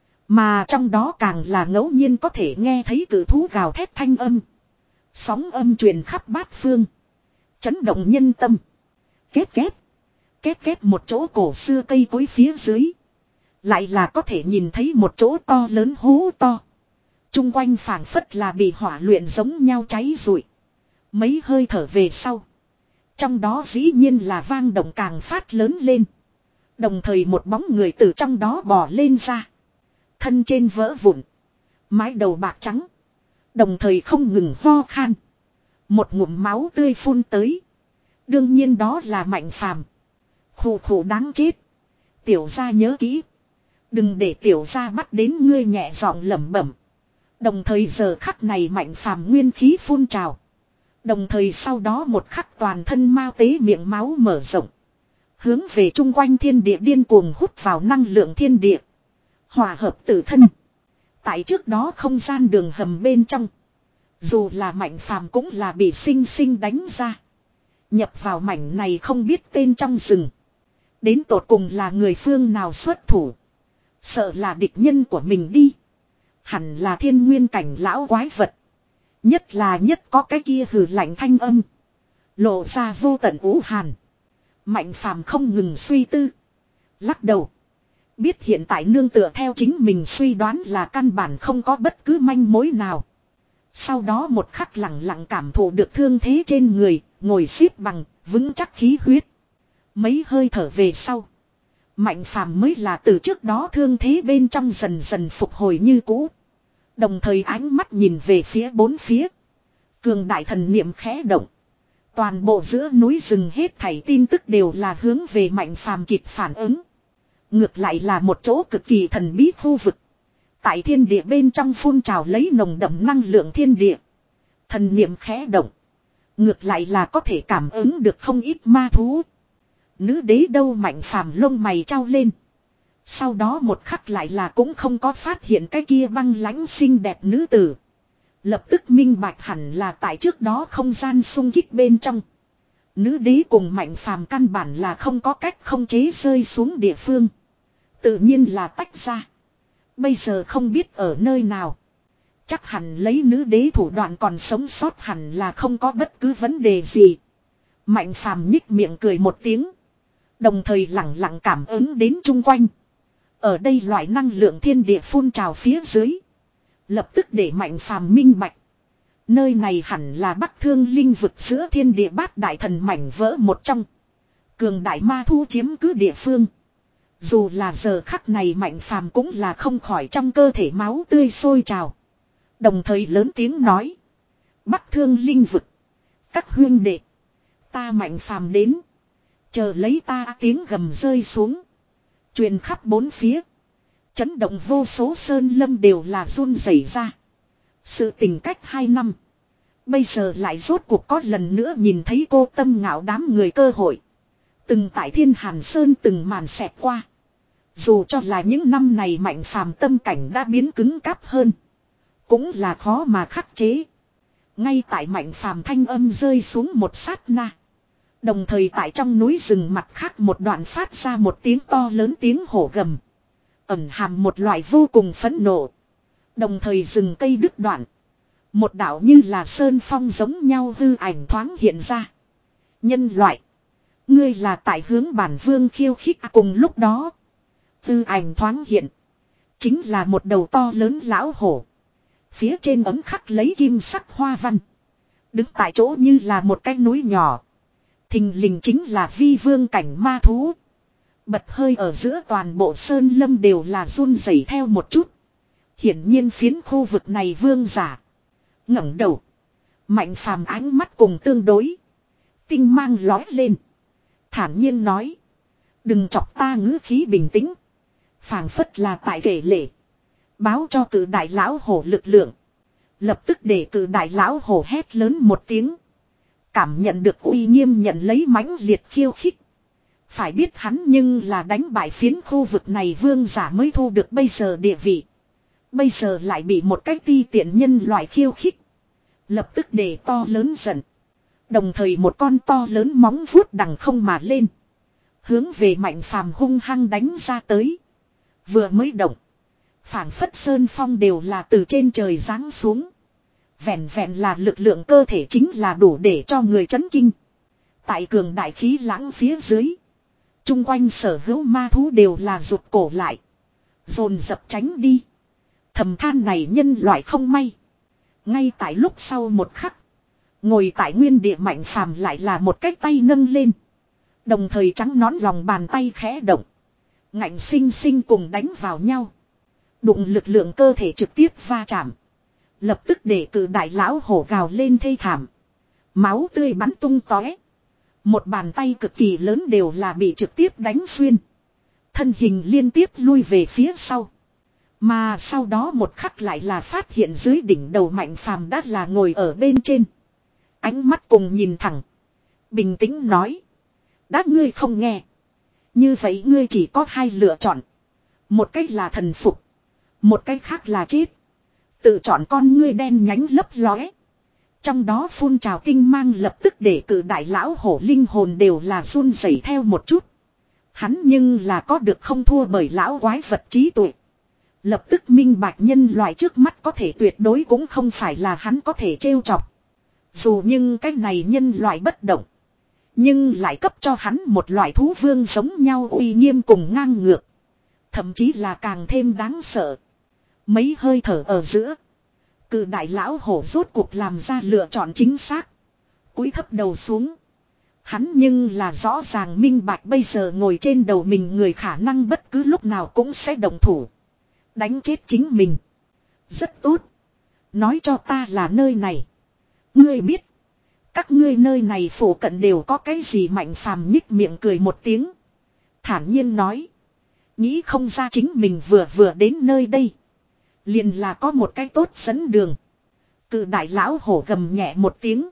Mà trong đó càng là ngẫu nhiên có thể nghe thấy cử thú gào thét thanh âm. Sóng âm truyền khắp bát phương. Chấn động nhân tâm. Két két. Két két một chỗ cổ xưa cây cối phía dưới. Lại là có thể nhìn thấy một chỗ to lớn hố to. Trung quanh phảng phất là bị hỏa luyện giống nhau cháy rụi. Mấy hơi thở về sau. Trong đó dĩ nhiên là vang động càng phát lớn lên. Đồng thời một bóng người từ trong đó bò lên ra. Thân trên vỡ vụn. Mái đầu bạc trắng. Đồng thời không ngừng ho khan. Một ngụm máu tươi phun tới. Đương nhiên đó là Mạnh Phàm. Khủ khủ đáng chết. Tiểu gia nhớ kỹ. Đừng để tiểu gia bắt đến ngươi, nhẹ giọng lẩm bẩm. Đồng thời giờ khắc này Mạnh Phàm nguyên khí phun trào. Đồng thời sau đó một khắc toàn thân mao tế miệng máu mở rộng. Hướng về chung quanh thiên địa điên cuồng hút vào năng lượng thiên địa. Hòa hợp tự thân. Tại trước đó không gian đường hầm bên trong. Dù là Mạnh Phàm cũng là bị sinh sinh đánh ra. Nhập vào mảnh này không biết tên trong rừng. Đến tột cùng là người phương nào xuất thủ. Sợ là địch nhân của mình đi. Hẳn là thiên nguyên cảnh lão quái vật. Nhất là nhất có cái kia hừ lạnh thanh âm. Lộ ra vô tận u hàn. Mạnh Phàm không ngừng suy tư. Lắc đầu. Biết hiện tại nương tựa theo chính mình suy đoán là căn bản không có bất cứ manh mối nào. Sau đó một khắc lặng lặng cảm thụ được thương thế trên người, ngồi xếp bằng, vững chắc khí huyết. Mấy hơi thở về sau. Mạnh Phàm mới là từ trước đó thương thế bên trong dần dần phục hồi như cũ. Đồng thời ánh mắt nhìn về phía bốn phía. Cường đại thần niệm khẽ động. Toàn bộ giữa núi rừng hết thảy tin tức đều là hướng về Mạnh Phàm kịp phản ứng. Ngược lại là một chỗ cực kỳ thần bí khu vực. Tại thiên địa bên trong phun trào lấy nồng đậm năng lượng thiên địa. Thần niệm khẽ động. Ngược lại là có thể cảm ứng được không ít ma thú. Nữ đế đâu? Mạnh Phàm lông mày trao lên. Sau đó một khắc lại là cũng không có phát hiện cái kia băng lãnh xinh đẹp nữ tử. Lập tức minh bạch hẳn là tại trước đó không gian xung kích bên trong. Nữ đế cùng Mạnh Phàm căn bản là không có cách không chế rơi xuống địa phương. Tự nhiên là tách ra. Bây giờ không biết ở nơi nào. Chắc hẳn lấy nữ đế thủ đoạn còn sống sót hẳn là không có bất cứ vấn đề gì. Mạnh Phàm nhích miệng cười một tiếng. Đồng thời lặng lặng cảm ứng đến chung quanh. Ở đây loại năng lượng thiên địa phun trào phía dưới. Lập tức để Mạnh Phàm minh bạch. Nơi này hẳn là Bắc Thương Linh vực giữa thiên địa bát đại thần mảnh vỡ một trong. Cường đại ma thu chiếm cứ địa phương. Dù là giờ khắc này Mạnh Phàm cũng là không khỏi trong cơ thể máu tươi sôi trào. Đồng thời lớn tiếng nói. Bắc Thương Linh vực. Các huyên đệ. Ta Mạnh Phàm đến. Chờ lấy ta, tiếng gầm rơi xuống. Truyền khắp bốn phía. Chấn động vô số sơn lâm đều là run rẩy ra. Sự tình cách hai năm. Bây giờ lại rốt cuộc có lần nữa nhìn thấy cô Tâm Ngạo đám người cơ hội. Từng tại Thiên Hàn Sơn từng màn xẹt qua. Dù cho là những năm này Mạnh Phàm tâm cảnh đã biến cứng cáp hơn. Cũng là khó mà khắc chế. Ngay tại Mạnh Phàm thanh âm rơi xuống một sát na. Đồng thời tại trong núi rừng mặt khác một đoạn phát ra một tiếng to lớn tiếng hổ gầm. Ẩn hàm một loại vô cùng phẫn nộ. Đồng thời rừng cây đứt đoạn. Một đạo như là sơn phong giống nhau hư ảnh thoáng hiện ra. Nhân loại. Ngươi là tại hướng bản vương khiêu khích, à, cùng lúc đó. Hư ảnh thoáng hiện. Chính là một đầu to lớn lão hổ. Phía trên ấm khắc lấy kim sắc hoa văn. Đứng tại chỗ như là một cái núi nhỏ. Thình lình chính là vi vương cảnh ma thú. Bật hơi ở giữa toàn bộ sơn lâm đều là run rẩy theo một chút. Hiển nhiên phiến khu vực này vương giả. Ngẩng đầu. Mạnh phàm ánh mắt cùng tương đối. Tinh mang lói lên. Thản nhiên nói. Đừng chọc ta ngữ khí bình tĩnh. Phảng phất là tại kể lể. Báo cho cử đại lão hổ lực lượng. Lập tức để cử đại lão hổ hét lớn một tiếng. Cảm nhận được uy nghiêm nhận lấy mãnh liệt khiêu khích. Phải biết hắn nhưng là đánh bại phiến khu vực này vương giả mới thu được bây giờ địa vị. Bây giờ lại bị một cái ti tiện nhân loại khiêu khích. Lập tức để to lớn giận. Đồng thời một con to lớn móng vuốt đằng không mà lên. Hướng về Mạnh Phàm hung hăng đánh ra tới. Vừa mới động. Phảng phất sơn phong đều là từ trên trời giáng xuống. Vẹn vẹn là lực lượng cơ thể chính là đủ để cho người chấn kinh. Tại cường đại khí lãng phía dưới. Trung quanh sở hữu ma thú đều là rụt cổ lại. Dồn dập tránh đi. Thầm than này nhân loại không may. Ngay tại lúc sau một khắc. Ngồi tại nguyên địa Mạnh Phàm lại là một cái tay nâng lên. Đồng thời trắng nón lòng bàn tay khẽ động. Ngạnh sinh sinh cùng đánh vào nhau. Đụng lực lượng cơ thể trực tiếp va chạm. Lập tức để cử đại lão hổ gào lên thê thảm. Máu tươi bắn tung tóe. Một bàn tay cực kỳ lớn đều là bị trực tiếp đánh xuyên. Thân hình liên tiếp lui về phía sau. Mà sau đó một khắc lại là phát hiện dưới đỉnh đầu Mạnh Phàm đã là ngồi ở bên trên. Ánh mắt cùng nhìn thẳng. Bình tĩnh nói. Đã ngươi không nghe. Như vậy ngươi chỉ có hai lựa chọn. Một cách là thần phục. Một cách khác là chết. Tự chọn con ngươi đen nhánh lấp lóe. Trong đó phun trào tinh mang lập tức để cử đại lão hổ linh hồn đều là run rẩy theo một chút. Hắn nhưng là có được không thua bởi lão quái vật trí tuệ. Lập tức minh bạch nhân loại trước mắt có thể tuyệt đối cũng không phải là hắn có thể trêu chọc. Dù nhưng cái này nhân loại bất động. Nhưng lại cấp cho hắn một loại thú vương giống nhau uy nghiêm cùng ngang ngược. Thậm chí là càng thêm đáng sợ. Mấy hơi thở ở giữa. Cự đại lão hổ rốt cuộc làm ra lựa chọn chính xác. Cúi thấp đầu xuống. Hắn nhưng là rõ ràng minh bạch bây giờ ngồi trên đầu mình người khả năng bất cứ lúc nào cũng sẽ động thủ. Đánh chết chính mình. Rất tốt. Nói cho ta là nơi này. Ngươi biết. Các ngươi nơi này phủ cận đều có cái gì Mạnh Phàm nhích miệng cười một tiếng. Thản nhiên nói. Nghĩ không ra chính mình vừa vừa đến nơi đây. Liền là có một cái tốt dẫn đường. Cự đại lão hổ gầm nhẹ một tiếng.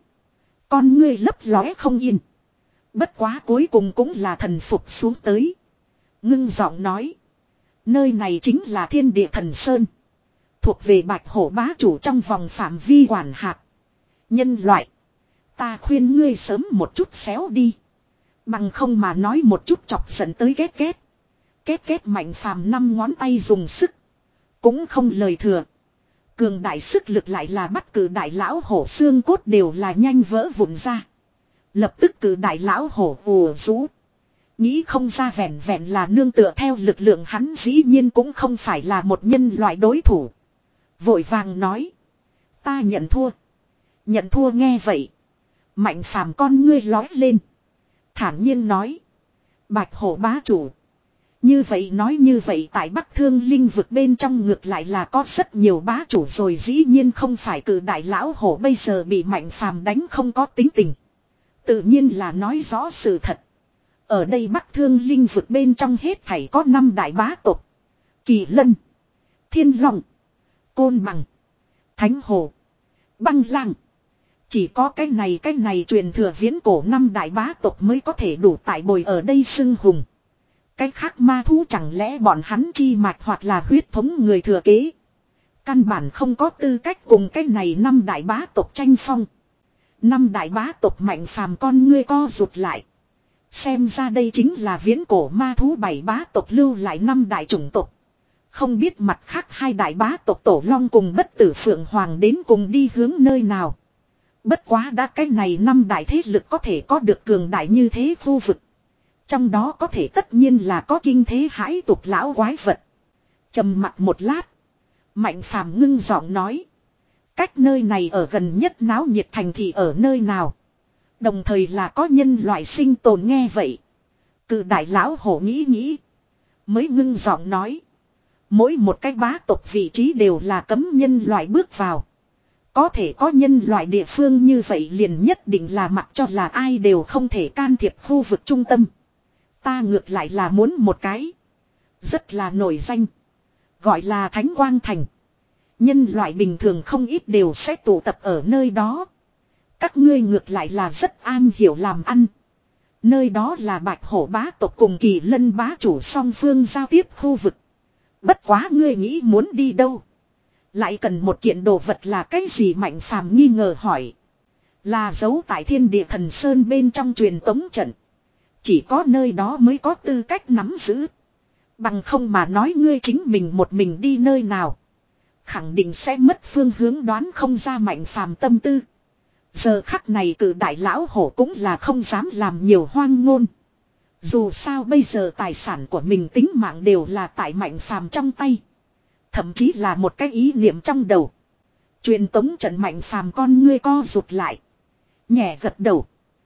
Con ngươi lấp lóe không yên. Bất quá cuối cùng cũng là thần phục xuống tới. Ngưng giọng nói. Nơi này chính là thiên địa thần sơn. Thuộc về bạch hổ bá chủ trong vòng phạm vi quản hạt. Nhân loại. Ta khuyên ngươi sớm một chút xéo đi. Bằng không mà nói một chút chọc giận tới ghét ghét. Kết kết Mạnh Phàm năm ngón tay dùng sức. Cũng không lời thừa. Cường đại sức lực lại là bắt cử đại lão hổ xương cốt đều là nhanh vỡ vụn ra. Lập tức cử đại lão hổ ùa rú. Nghĩ không ra vẹn vẹn là nương tựa theo lực lượng hắn dĩ nhiên cũng không phải là một nhân loại đối thủ. Vội vàng nói. Ta nhận thua. Nhận thua nghe vậy. Mạnh Phàm con ngươi lói lên. Thản nhiên nói. Bạch hổ bá chủ. Như vậy nói như vậy tại Bắc Thương Linh vực bên trong ngược lại là có rất nhiều bá chủ rồi dĩ nhiên không phải cử đại lão hổ bây giờ bị Mạnh Phàm đánh không có tính tình. Tự nhiên là nói rõ sự thật. Ở đây Bắc Thương Linh vực bên trong hết thảy có năm đại bá tộc. Kỳ Lân, Thiên Long, Côn Bằng, Thánh Hồ, Băng Lang. Chỉ có cái này cái này truyền thừa viễn cổ năm đại bá tộc mới có thể đủ tại bồi ở đây xưng hùng. Cái khác ma thú chẳng lẽ bọn hắn chi mạch hoặc là huyết thống người thừa kế. Căn bản không có tư cách cùng cái này năm đại bá tộc tranh phong. Năm đại bá tộc Mạnh Phàm con ngươi co rụt lại. Xem ra đây chính là viễn cổ ma thú bảy bá tộc lưu lại năm đại chủng tộc. Không biết mặt khác hai đại bá tộc Tổ Long cùng Bất Tử Phượng Hoàng đến cùng đi hướng nơi nào. Bất quá đã cái này năm đại thế lực có thể có được cường đại như thế khu vực. Trong đó có thể tất nhiên là có kinh thế hãi tục lão quái vật. Trầm mặt một lát. Mạnh Phàm ngưng giọng nói. Cách nơi này ở gần nhất náo nhiệt thành thị ở nơi nào. Đồng thời là có nhân loại sinh tồn nghe vậy. Cự đại lão hổ nghĩ nghĩ. Mới ngưng giọng nói. Mỗi một cái bá tộc vị trí đều là cấm nhân loại bước vào. Có thể có nhân loại địa phương như vậy liền nhất định là mặc cho là ai đều không thể can thiệp khu vực trung tâm. Ta ngược lại là muốn một cái. Rất là nổi danh. Gọi là Thánh Quang Thành. Nhân loại bình thường không ít đều sẽ tụ tập ở nơi đó. Các ngươi ngược lại là rất an hiểu làm ăn. Nơi đó là bạch hổ bá tộc cùng kỳ lân bá chủ song phương giao tiếp khu vực. Bất quá ngươi nghĩ muốn đi đâu? Lại cần một kiện đồ vật là cái gì Mạnh Phàm nghi ngờ hỏi. Là giấu tại thiên địa thần sơn bên trong truyền tống trận. Chỉ có nơi đó mới có tư cách nắm giữ. Bằng không mà nói ngươi chính mình một mình đi nơi nào. Khẳng định sẽ mất phương hướng đoán không ra Mạnh Phàm tâm tư. Giờ khắc này cử đại lão hổ cũng là không dám làm nhiều hoang ngôn. Dù sao bây giờ tài sản của mình tính mạng đều là tại Mạnh Phàm trong tay. Thậm chí là một cái ý niệm trong đầu. Truyền tống trận Mạnh Phàm con ngươi co rụt lại. Nhẹ gật đầu.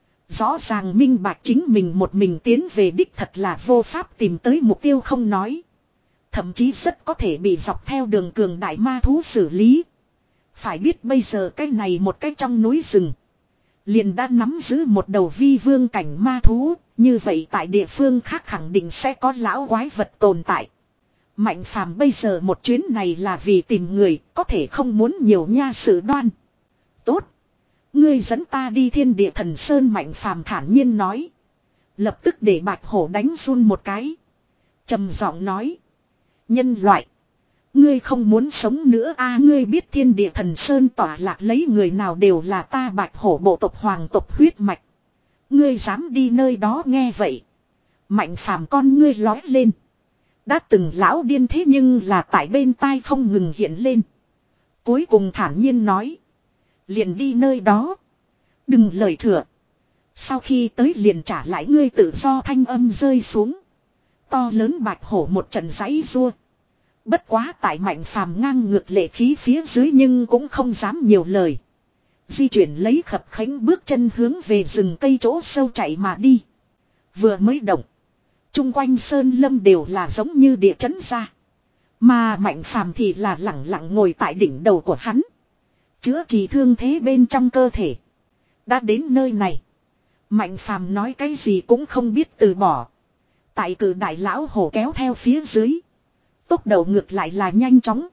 Rõ ràng minh bạch chính mình một mình tiến về đích thật là vô pháp tìm tới mục tiêu không nói. Thậm chí rất có thể bị dọc theo đường cường đại ma thú xử lý. Phải biết bây giờ cái này một cái trong núi rừng. Liền đã nắm giữ một đầu vi vương cảnh ma thú. Như vậy tại địa phương khác khẳng định sẽ có lão quái vật tồn tại. Mạnh Phàm bây giờ một chuyến này là vì tìm người. Có thể không muốn nhiều nha sự đoan. Tốt. Ngươi dẫn ta đi thiên địa thần sơn Mạnh Phàm thản nhiên nói. Lập tức để bạch hổ đánh run một cái. Trầm giọng nói. Nhân loại. Ngươi không muốn sống nữa a à, ngươi biết thiên địa thần sơn tỏa lạc lấy người nào đều là ta bạch hổ bộ tộc hoàng tộc huyết mạch. Ngươi dám đi nơi đó nghe vậy. Mạnh Phàm con ngươi lói lên. Đã từng lão điên thế nhưng là tại bên tai không ngừng hiện lên. Cuối cùng thản nhiên nói. Liền đi nơi đó. Đừng lời thừa. Sau khi tới liền trả lại ngươi tự do thanh âm rơi xuống. To lớn bạch hổ một trận giãy rua. Bất quá tại Mạnh Phàm ngang ngược lệ khí phía dưới nhưng cũng không dám nhiều lời. Di chuyển lấy khập khánh bước chân hướng về rừng cây chỗ sâu chạy mà đi. Vừa mới động. Trung quanh sơn lâm đều là giống như địa chấn ra. Mà Mạnh Phàm thì là lẳng lặng ngồi tại đỉnh đầu của hắn. Chữa trị thương thế bên trong cơ thể. Đã đến nơi này. Mạnh Phàm nói cái gì cũng không biết từ bỏ. Tại cử đại lão hổ kéo theo phía dưới. Tốc độ ngược lại là nhanh chóng.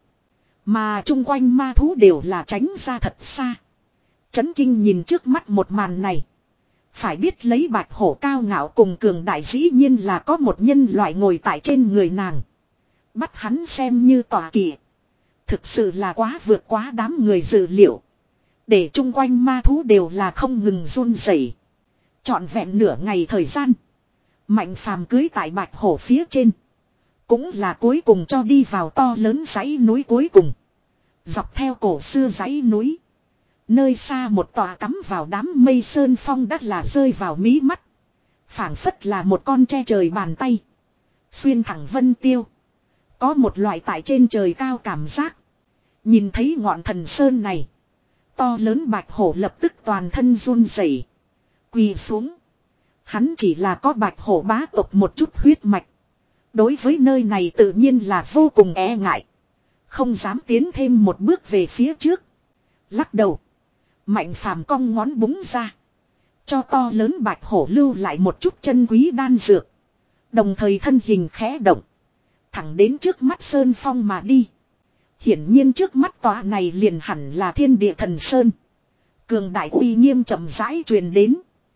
Mà chung quanh ma thú đều là tránh ra thật xa. Chấn kinh nhìn trước mắt một màn này. Phải biết lấy bạch hổ cao ngạo cùng cường đại dĩ nhiên là có một nhân loại ngồi tại trên người nàng. Bắt hắn xem như tòa kỵ. Thực sự là quá vượt quá đám người dự liệu. Để chung quanh ma thú đều là không ngừng run rẩy. Trọn vẹn nửa ngày thời gian. Mạnh Phàm cưới tại bạch hổ phía trên. Cũng là cuối cùng cho đi vào to lớn dãy núi cuối cùng. Dọc theo cổ xưa dãy núi. Nơi xa một tòa cắm vào đám mây sơn phong đất là rơi vào mí mắt. Phảng phất là một con tre trời bàn tay. Xuyên thẳng vân tiêu. Có một loại tại trên trời cao cảm giác. Nhìn thấy ngọn thần sơn này. To lớn bạch hổ lập tức toàn thân run rẩy, quỳ xuống. Hắn chỉ là có bạch hổ bá tộc một chút huyết mạch. Đối với nơi này tự nhiên là vô cùng e ngại. Không dám tiến thêm một bước về phía trước. Lắc đầu. Mạnh Phàm cong ngón búng ra. Cho to lớn bạch hổ lưu lại một chút chân quý đan dược. Đồng thời thân hình khẽ động. Thẳng đến trước mắt sơn phong mà đi. Hiển nhiên trước mắt tòa này liền hẳn là thiên địa thần sơn. Cường đại uy nghiêm chậm rãi truyền đến.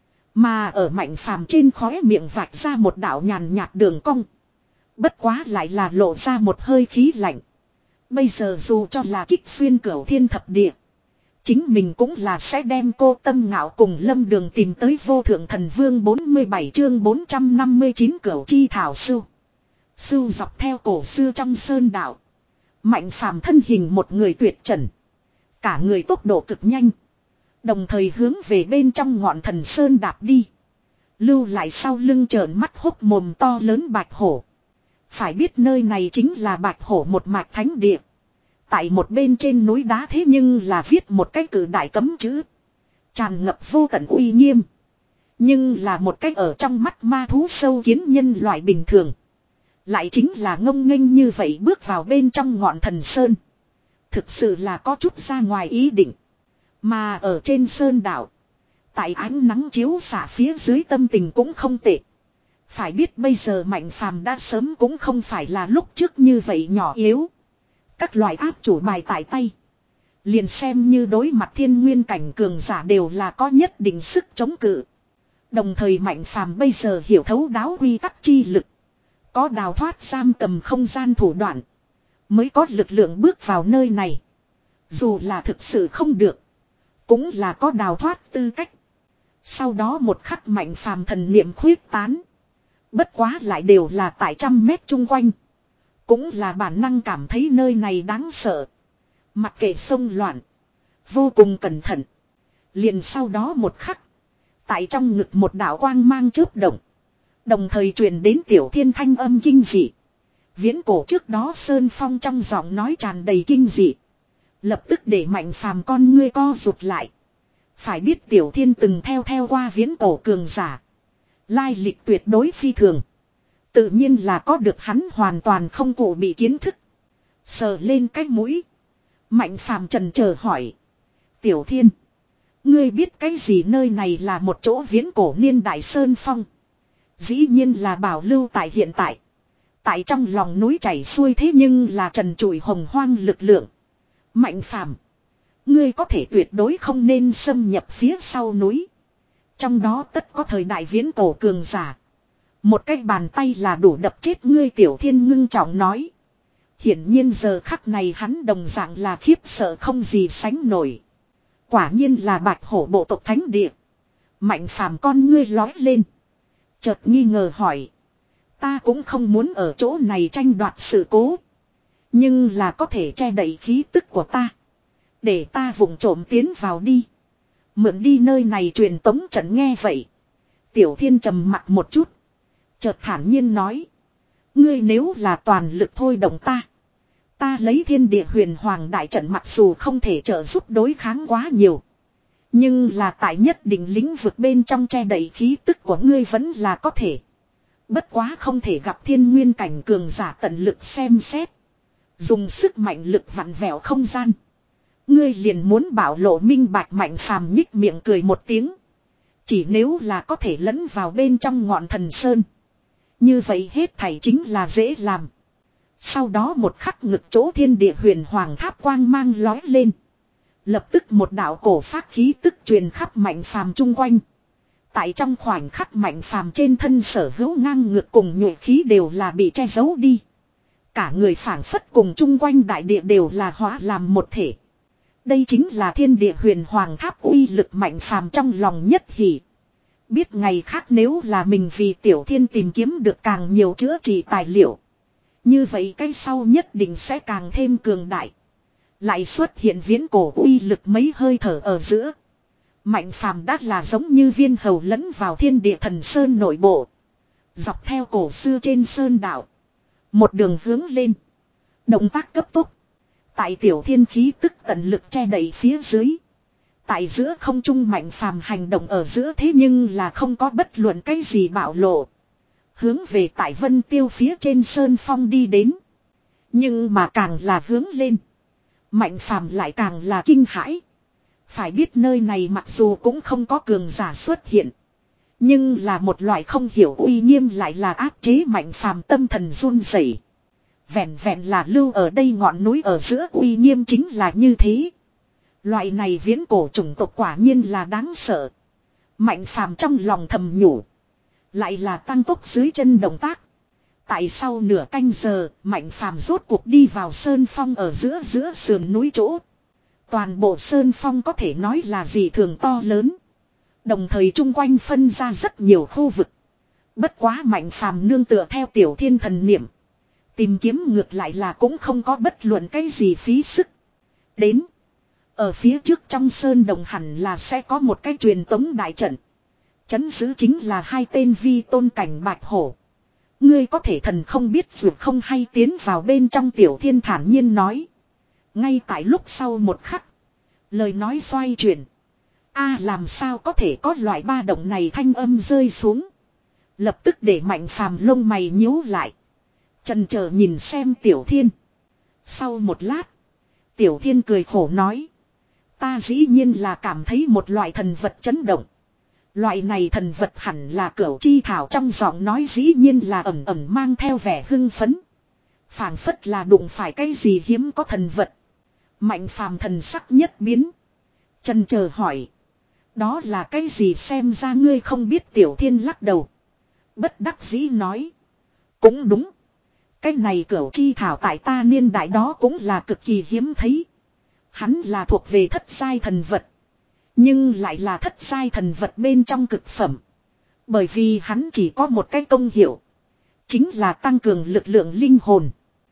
Mà ở Mạnh Phàm trên khóe miệng vạch ra một đạo nhàn nhạt đường cong. Bất quá lại là lộ ra một hơi khí lạnh. Bây giờ dù cho là kích xuyên cửu thiên thập địa. Chính mình cũng là sẽ đem cô Tâm Ngạo cùng Lâm Đường tìm tới vô thượng thần vương bốn mươi bảy chương bốn trăm năm mươi chín cửu chi thảo sưu. Sưu dọc theo cổ xưa trong sơn đạo. Mạnh Phàm thân hình một người tuyệt trần. Cả người tốc độ cực nhanh. Đồng thời hướng về bên trong ngọn thần sơn đạp đi. Lưu lại sau lưng trợn mắt hốc mồm to lớn bạch hổ. Phải biết nơi này chính là bạch hổ một mạch thánh địa. Tại một bên trên núi đá thế nhưng là viết một cái cử đại cấm chữ. Tràn ngập vô tận uy nghiêm. Nhưng là một cách ở trong mắt ma thú sâu kiến nhân loại bình thường. Lại chính là ngông nghênh như vậy bước vào bên trong ngọn thần sơn. Thực sự là có chút ra ngoài ý định. Mà ở trên sơn đảo. Tại ánh nắng chiếu xạ phía dưới tâm tình cũng không tệ. Phải biết bây giờ Mạnh Phàm đã sớm cũng không phải là lúc trước như vậy nhỏ yếu. Các loại áp chủ bài tại tay. Liền xem như đối mặt thiên nguyên cảnh cường giả đều là có nhất định sức chống cự. Đồng thời Mạnh Phàm bây giờ hiểu thấu đáo quy tắc chi lực. Có đào thoát giam cầm không gian thủ đoạn. Mới có lực lượng bước vào nơi này. Dù là thực sự không được. Cũng là có đào thoát tư cách. Sau đó một khắc Mạnh Phàm thần niệm khuyết tán. Bất quá lại đều là tại trăm mét chung quanh. Cũng là bản năng cảm thấy nơi này đáng sợ. Mặc kệ sông loạn. Vô cùng cẩn thận. Liền sau đó một khắc. Tại trong ngực một đạo quang mang chớp động. Đồng thời truyền đến Tiểu Thiên thanh âm kinh dị. Viễn cổ trước đó Sơn Phong trong giọng nói tràn đầy kinh dị. Lập tức để Mạnh Phàm con ngươi co rụt lại. Phải biết Tiểu Thiên từng theo theo qua viễn cổ cường giả. Lai lịch tuyệt đối phi thường. Tự nhiên là có được hắn hoàn toàn không cụ bị kiến thức. Sờ lên cái mũi. Mạnh Phàm trần chờ hỏi. Tiểu Thiên. Ngươi biết cái gì nơi này là một chỗ viễn cổ niên đại Sơn Phong. Dĩ nhiên là bảo lưu tại hiện tại. Tại trong lòng núi chảy xuôi thế nhưng là trần trụi hồng hoang lực lượng. Mạnh Phàm. Ngươi có thể tuyệt đối không nên xâm nhập phía sau núi. Trong đó tất có thời đại viễn cổ cường giả. Một cái bàn tay là đủ đập chết ngươi. Tiểu Thiên ngưng trọng nói. Hiển nhiên giờ khắc này hắn đồng dạng là khiếp sợ không gì sánh nổi. Quả nhiên là bạch hổ bộ tộc thánh địa. Mạnh Phàm con ngươi lói lên. Chợt nghi ngờ hỏi. Ta cũng không muốn ở chỗ này tranh đoạt sự cố. Nhưng là có thể che đậy khí tức của ta. Để ta vụng trộm tiến vào đi. Mượn đi nơi này truyền tống trận. Nghe vậy. Tiểu Thiên trầm mặt một chút. Chợt thản nhiên nói. Ngươi nếu là toàn lực thôi động ta. Ta lấy thiên địa huyền hoàng đại trận mặc dù không thể trợ giúp đối kháng quá nhiều. Nhưng là tại nhất định lĩnh vực bên trong che đậy khí tức của ngươi vẫn là có thể. Bất quá không thể gặp thiên nguyên cảnh cường giả tận lực xem xét. Dùng sức mạnh lực vặn vẹo không gian. Ngươi liền muốn bảo lộ minh bạch. Mạnh Phàm nhích miệng cười một tiếng. Chỉ nếu là có thể lẫn vào bên trong ngọn thần sơn. Như vậy hết thảy chính là dễ làm. Sau đó một khắc ngực chỗ thiên địa huyền hoàng tháp quang mang lói lên. Lập tức một đạo cổ phát khí tức truyền khắp Mạnh Phàm chung quanh. Tại trong khoảnh khắc Mạnh Phàm trên thân sở hữu ngang ngược cùng nhuệ khí đều là bị che giấu đi. Cả người phảng phất cùng chung quanh đại địa đều là hóa làm một thể. Đây chính là thiên địa huyền hoàng tháp uy lực. Mạnh Phàm trong lòng nhất hỉ. Biết ngày khác nếu là mình vì Tiểu Thiên tìm kiếm được càng nhiều chữa trị tài liệu. Như vậy cái sau nhất định sẽ càng thêm cường đại. Lại xuất hiện viễn cổ uy lực mấy hơi thở ở giữa. Mạnh Phàm đã là giống như viên hầu lẫn vào thiên địa thần sơn nội bộ. Dọc theo cổ xưa trên sơn đảo. Một đường hướng lên. Động tác cấp tốc. Tại Tiểu Thiên khí tức tận lực che đậy phía dưới. Tại giữa không trung Mạnh Phàm hành động ở giữa thế nhưng là không có bất luận cái gì bạo lộ. Hướng về tại Vân Tiêu phía trên sơn phong đi đến. Nhưng mà càng là hướng lên. Mạnh Phàm lại càng là kinh hãi. Phải biết nơi này mặc dù cũng không có cường giả xuất hiện. Nhưng là một loại không hiểu uy nghiêm lại là áp chế Mạnh Phàm tâm thần run rẩy. Vẹn vẹn là lưu ở đây ngọn núi ở giữa uy nghiêm chính là như thế. Loại này viễn cổ chủng tộc quả nhiên là đáng sợ. Mạnh Phàm trong lòng thầm nhủ. Lại là tăng tốc dưới chân động tác. Tại sau nửa canh giờ, Mạnh Phàm rốt cuộc đi vào sơn phong ở giữa giữa sườn núi chỗ. Toàn bộ sơn phong có thể nói là gì thường to lớn. Đồng thời chung quanh phân ra rất nhiều khu vực. Bất quá Mạnh Phàm nương tựa theo Tiểu Thiên thần niệm. Tìm kiếm ngược lại là cũng không có bất luận cái gì phí sức. Đến. Ở phía trước trong sơn đồng hẳn là sẽ có một cái truyền tống đại trận. Chấn giữ chính là hai tên vi tôn cảnh bạch hổ. Ngươi có thể thần không biết vượt không hay tiến vào bên trong. Tiểu Thiên thản nhiên nói. Ngay tại lúc sau một khắc. Lời nói xoay chuyển. A làm sao có thể có loại ba động này thanh âm rơi xuống. Lập tức để Mạnh Phàm lông mày nhíu lại. Chần chờ nhìn xem Tiểu Thiên. Sau một lát. Tiểu Thiên cười khổ nói. Ta dĩ nhiên là cảm thấy một loại thần vật chấn động. Loại này thần vật hẳn là cửu chi thảo, trong giọng nói dĩ nhiên là ẩn ẩn mang theo vẻ hưng phấn. Phảng phất là đụng phải cái gì hiếm có thần vật. Mạnh Phàm thần sắc nhất biến. Chần chờ hỏi. Đó là cái gì, xem ra ngươi không biết. Tiểu Thiên lắc đầu. Bất đắc dĩ nói. Cũng đúng. Cái này cửu chi thảo tại ta niên đại đó cũng là cực kỳ hiếm thấy. Hắn là thuộc về thất giai thần vật. Nhưng lại là thất giai thần vật bên trong cực phẩm. Bởi vì hắn chỉ có một cái công hiệu. Chính là tăng cường lực lượng linh hồn.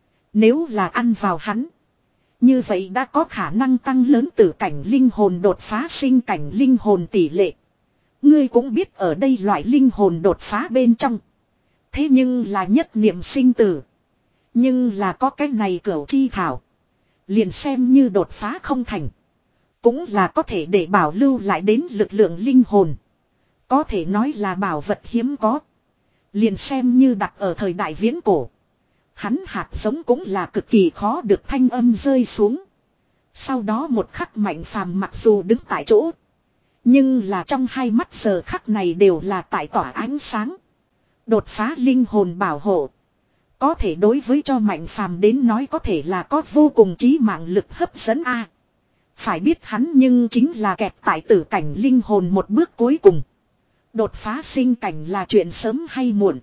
Nếu là ăn vào hắn. Như vậy đã có khả năng tăng lớn tử cảnh linh hồn đột phá sinh cảnh linh hồn tỷ lệ. Ngươi cũng biết ở đây loại linh hồn đột phá bên trong. Thế nhưng là nhất niệm sinh tử. Nhưng là có cái này cửu chi thảo. Liền xem như đột phá không thành. Cũng là có thể để bảo lưu lại đến lực lượng linh hồn. Có thể nói là bảo vật hiếm có. Liền xem như đặt ở thời đại viễn cổ. Hắn hạt giống cũng là cực kỳ khó được, thanh âm rơi xuống. Sau đó một khắc Mạnh Phàm mặc dù đứng tại chỗ. Nhưng là trong hai mắt giờ khắc này đều là tại tỏa ánh sáng. Đột phá linh hồn bảo hộ. Có thể đối với cho Mạnh Phàm đến nói có thể là có vô cùng trí mạng lực hấp dẫn a. Phải biết hắn nhưng chính là kẹt tại tử cảnh linh hồn một bước cuối cùng. Đột phá sinh cảnh là chuyện sớm hay muộn.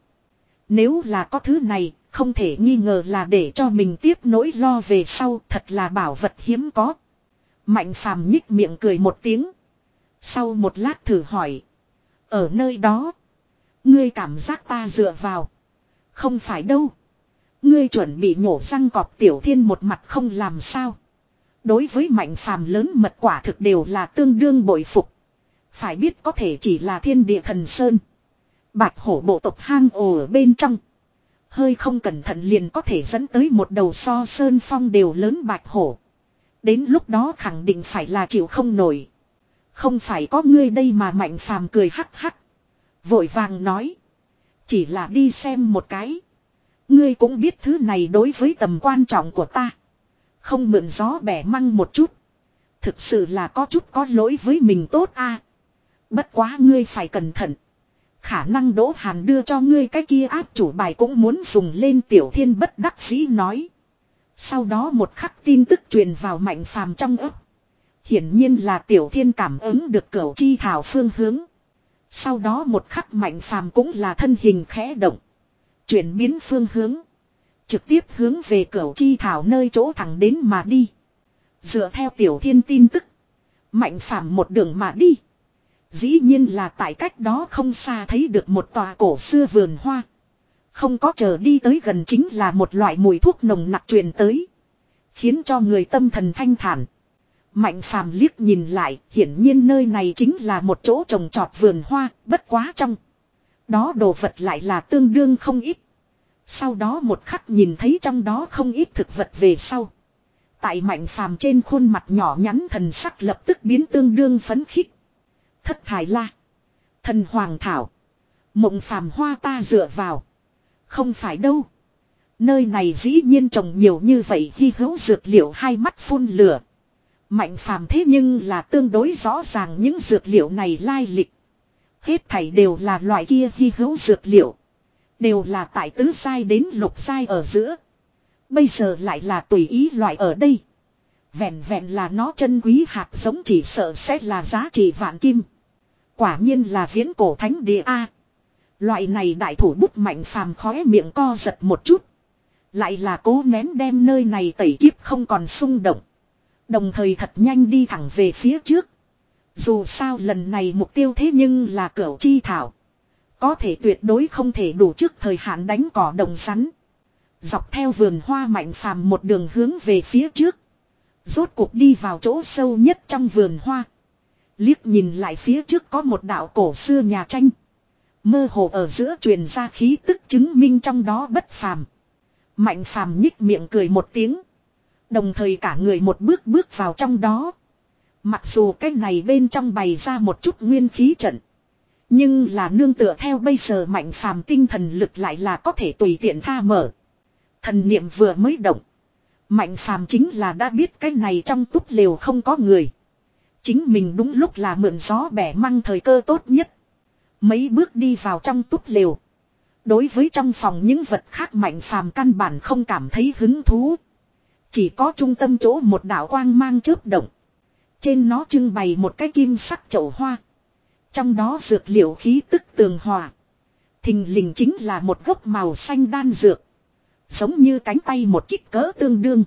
Nếu là có thứ này, không thể nghi ngờ là để cho mình tiếp nỗi lo về sau, thật là bảo vật hiếm có. Mạnh Phàm nhích miệng cười một tiếng. Sau một lát thử hỏi. Ở nơi đó, ngươi cảm giác ta dựa vào. Không phải đâu. Ngươi chuẩn bị nhổ răng cọp. Tiểu Thiên một mặt không làm sao. Đối với Mạnh Phàm lớn mật quả thực đều là tương đương bội phục. Phải biết có thể chỉ là thiên địa thần sơn. Bạch hổ bộ tộc hang ổ ở bên trong. Hơi không cẩn thận liền có thể dẫn tới một đầu so sơn phong đều lớn bạch hổ. Đến lúc đó khẳng định phải là chịu không nổi. Không phải có ngươi đây mà. Mạnh Phàm cười hắc hắc. Vội vàng nói. Chỉ là đi xem một cái. Ngươi cũng biết thứ này đối với tầm quan trọng của ta. Không mượn gió bẻ măng một chút. Thực sự là có chút có lỗi với mình tốt a. Bất quá ngươi phải cẩn thận. Khả năng Đỗ Hàn đưa cho ngươi cái kia áp chủ bài cũng muốn dùng lên. Tiểu Thiên bất đắc dĩ nói. Sau đó một khắc tin tức truyền vào Mạnh Phàm trong ấp. Hiển nhiên là Tiểu Thiên cảm ứng được cửu chi thảo phương hướng. Sau đó một khắc Mạnh Phàm cũng là thân hình khẽ động. Chuyển biến phương hướng. Trực tiếp hướng về cửu chi thảo nơi chỗ thẳng đến mà đi. Dựa theo Tiểu Thiên tin tức. Mạnh Phàm một đường mà đi. Dĩ nhiên là tại cách đó không xa thấy được một tòa cổ xưa vườn hoa. Không có chờ đi tới gần chính là một loại mùi thuốc nồng nặc truyền tới. Khiến cho người tâm thần thanh thản. Mạnh Phàm liếc nhìn lại, hiển nhiên nơi này chính là một chỗ trồng trọt vườn hoa, bất quá trong. Đó đồ vật lại là tương đương không ít. Sau đó một khắc nhìn thấy trong đó không ít thực vật về sau. Tại Mạnh Phàm trên khuôn mặt nhỏ nhắn thần sắc lập tức biến tương đương phấn khích. Thất thải la. Thần hoàng thảo. Mộng phàm hoa ta dựa vào. Không phải đâu. Nơi này dĩ nhiên trồng nhiều như vậy hy hữu dược liệu. Hai mắt phun lửa. Mạnh Phàm thế nhưng là tương đối rõ ràng những dược liệu này lai lịch. Hết thảy đều là loại kia hy hữu dược liệu. Đều là tại tứ giai đến lục giai ở giữa. Bây giờ lại là tùy ý loại ở đây. Vẹn vẹn là nó chân quý hạt giống chỉ sợ sẽ là giá trị vạn kim. Quả nhiên là viễn cổ thánh địa A. Loại này đại thủ bút Mạnh Phàm khóe miệng co giật một chút. Lại là cố nén đem nơi này tẩy kiếp không còn xung động. Đồng thời thật nhanh đi thẳng về phía trước. Dù sao lần này mục tiêu thế nhưng là cửu chi thảo. Có thể tuyệt đối không thể đủ trước thời hạn đánh cỏ đồng sắn. Dọc theo vườn hoa Mạnh Phàm một đường hướng về phía trước. Rốt cuộc đi vào chỗ sâu nhất trong vườn hoa. Liếc nhìn lại phía trước có một đạo cổ xưa nhà tranh. Mơ hồ ở giữa truyền ra khí tức chứng minh trong đó bất phàm. Mạnh Phàm nhích miệng cười một tiếng. Đồng thời cả người một bước bước vào trong đó. Mặc dù cái này bên trong bày ra một chút nguyên khí trận. Nhưng là nương tựa theo bây giờ Mạnh Phàm tinh thần lực lại là có thể tùy tiện tha mở. Thần niệm vừa mới động. Mạnh Phàm chính là đã biết cái này trong túp lều không có người. Chính mình đúng lúc là mượn gió bẻ măng thời cơ tốt nhất. Mấy bước đi vào trong túp lều. Đối với trong phòng những vật khác Mạnh Phàm căn bản không cảm thấy hứng thú. Chỉ có trung tâm chỗ một đạo quang mang chớp động. Trên nó trưng bày một cái kim sắc chậu hoa. Trong đó dược liệu khí tức tường hòa. Thình lình chính là một gốc màu xanh đan dược. Giống như cánh tay một kích cỡ tương đương.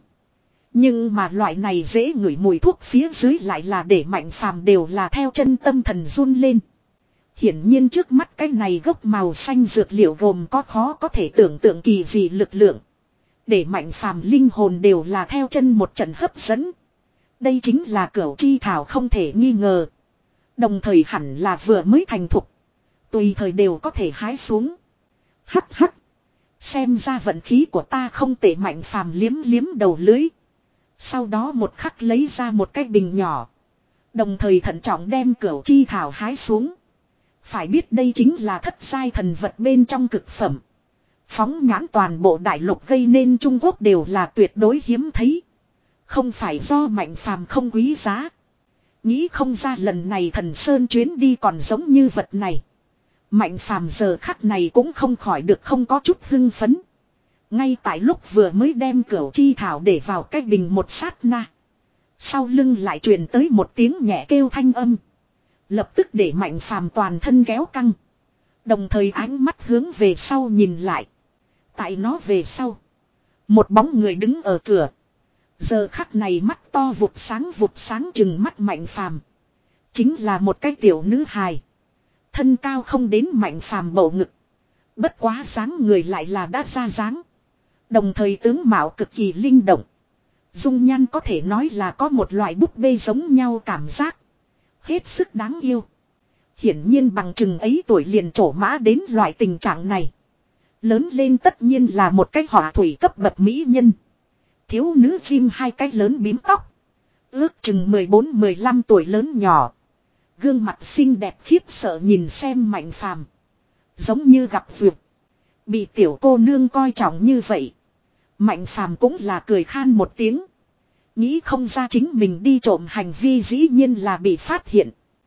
Nhưng mà loại này dễ ngửi mùi thuốc phía dưới lại là để Mạnh Phàm đều là theo chân tâm thần run lên. Hiển nhiên trước mắt cái này gốc màu xanh dược liệu gồm có khó có thể tưởng tượng kỳ dị lực lượng. Để Mạnh Phàm linh hồn đều là theo chân một trận hấp dẫn. Đây chính là cửu chi thảo không thể nghi ngờ. Đồng thời hẳn là vừa mới thành thục. Tùy thời đều có thể hái xuống. Hắc hắc. Xem ra vận khí của ta không tệ Mạnh Phàm liếm liếm đầu lưới. Sau đó một khắc lấy ra một cái bình nhỏ. Đồng thời thận trọng đem cửu chi thảo hái xuống. Phải biết đây chính là thất giai thần vật bên trong cực phẩm. Phóng nhãn toàn bộ đại lục gây nên Trung Quốc đều là tuyệt đối hiếm thấy. Không phải do Mạnh Phàm không quý giá. Nghĩ không ra lần này Thần Sơn chuyến đi còn giống như vật này. Mạnh Phàm giờ khắc này cũng không khỏi được không có chút hưng phấn. Ngay tại lúc vừa mới đem cửu chi thảo để vào cái bình một sát na. Sau lưng lại truyền tới một tiếng nhẹ kêu thanh âm. Lập tức để Mạnh Phàm toàn thân kéo căng. Đồng thời ánh mắt hướng về sau nhìn lại. Tại nó về sau. Một bóng người đứng ở cửa. Giờ khắc này mắt to vụt sáng vụt sáng chừng mắt Mạnh Phàm. Chính là một cái tiểu nữ hài. Thân cao không đến Mạnh Phàm bầu ngực. Bất quá dáng người lại là đã ra dáng. Đồng thời tướng mạo cực kỳ linh động. Dung nhan có thể nói là có một loại búp bê giống nhau cảm giác. Hết sức đáng yêu. Hiển nhiên bằng chừng ấy tuổi liền trổ mã đến loại tình trạng này. Lớn lên tất nhiên là một cái họa thủy cấp bậc mỹ nhân. Thiếu nữ phim hai cái lớn bím tóc. Ước chừng mười bốn mười lăm tuổi lớn nhỏ. Gương mặt xinh đẹp khiếp sợ nhìn xem Mạnh Phàm. Giống như gặp vượt. Bị tiểu cô nương coi trọng như vậy. Mạnh Phàm cũng là cười khan một tiếng. Nghĩ không ra chính mình đi trộm hành vi dĩ nhiên là bị phát hiện.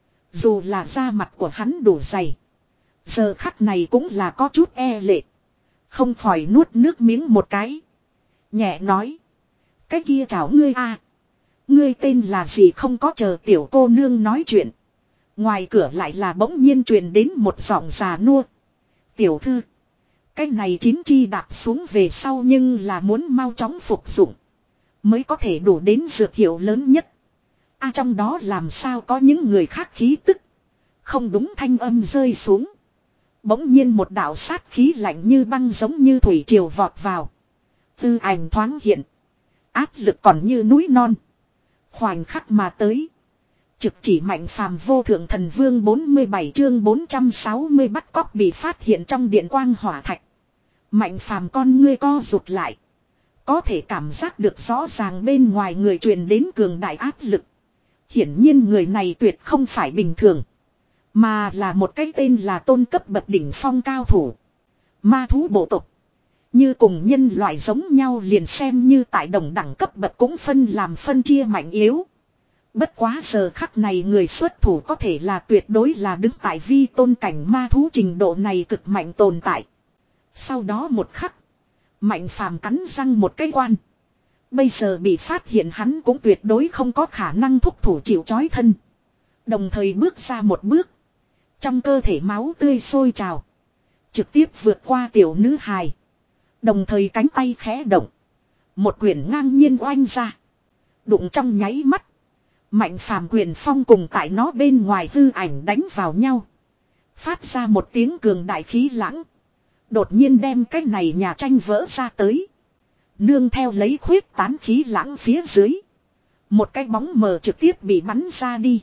Dù là da mặt của hắn đủ dày. Giờ khắc này cũng là có chút e lệ. Không khỏi nuốt nước miếng một cái. Nhẹ nói. Cái kia chào ngươi a, ngươi tên là gì không có chờ tiểu cô nương nói chuyện. Ngoài cửa lại là bỗng nhiên truyền đến một giọng già nua. Tiểu thư. Cái này chín chi đạp xuống về sau nhưng là muốn mau chóng phục dụng. Mới có thể đủ đến dược hiệu lớn nhất. A trong đó làm sao có những người khác khí tức. Không đúng thanh âm rơi xuống. Bỗng nhiên một đạo sát khí lạnh như băng giống như thủy triều vọt vào. Tư ảnh thoáng hiện. Áp lực còn như núi non. Khoảnh khắc mà tới. Trực chỉ Mạnh Phàm vô thượng thần vương bốn mươi bảy chương bốn trăm sáu mươi bắt cóc bị phát hiện trong điện quang hỏa thạch. Mạnh Phàm con ngươi co rụt lại. Có thể cảm giác được rõ ràng bên ngoài người truyền đến cường đại áp lực. Hiển nhiên người này tuyệt không phải bình thường. Mà là một cái tên là tôn cấp bậc đỉnh phong cao thủ. Ma thú bộ tộc. Như cùng nhân loại giống nhau liền xem như tại đồng đẳng cấp bậc cũng phân làm phân chia mạnh yếu. Bất quá giờ khắc này người xuất thủ có thể là tuyệt đối là đứng tại vi tôn cảnh ma thú trình độ này cực mạnh tồn tại. Sau đó một khắc. Mạnh Phàm cắn răng một cái quan. Bây giờ bị phát hiện hắn cũng tuyệt đối không có khả năng thúc thủ chịu trói thân. Đồng thời bước ra một bước. Trong cơ thể máu tươi sôi trào. Trực tiếp vượt qua tiểu nữ hài. Đồng thời cánh tay khẽ động. Một quyền ngang nhiên oanh ra. Đụng trong nháy mắt. Mạnh Phàm quyền phong cùng tại nó bên ngoài hư ảnh đánh vào nhau. Phát ra một tiếng cường đại khí lãng. Đột nhiên đem cái này nhà tranh vỡ ra tới. Nương theo lấy khuyết tán khí lãng phía dưới. Một cái bóng mờ trực tiếp bị bắn ra đi.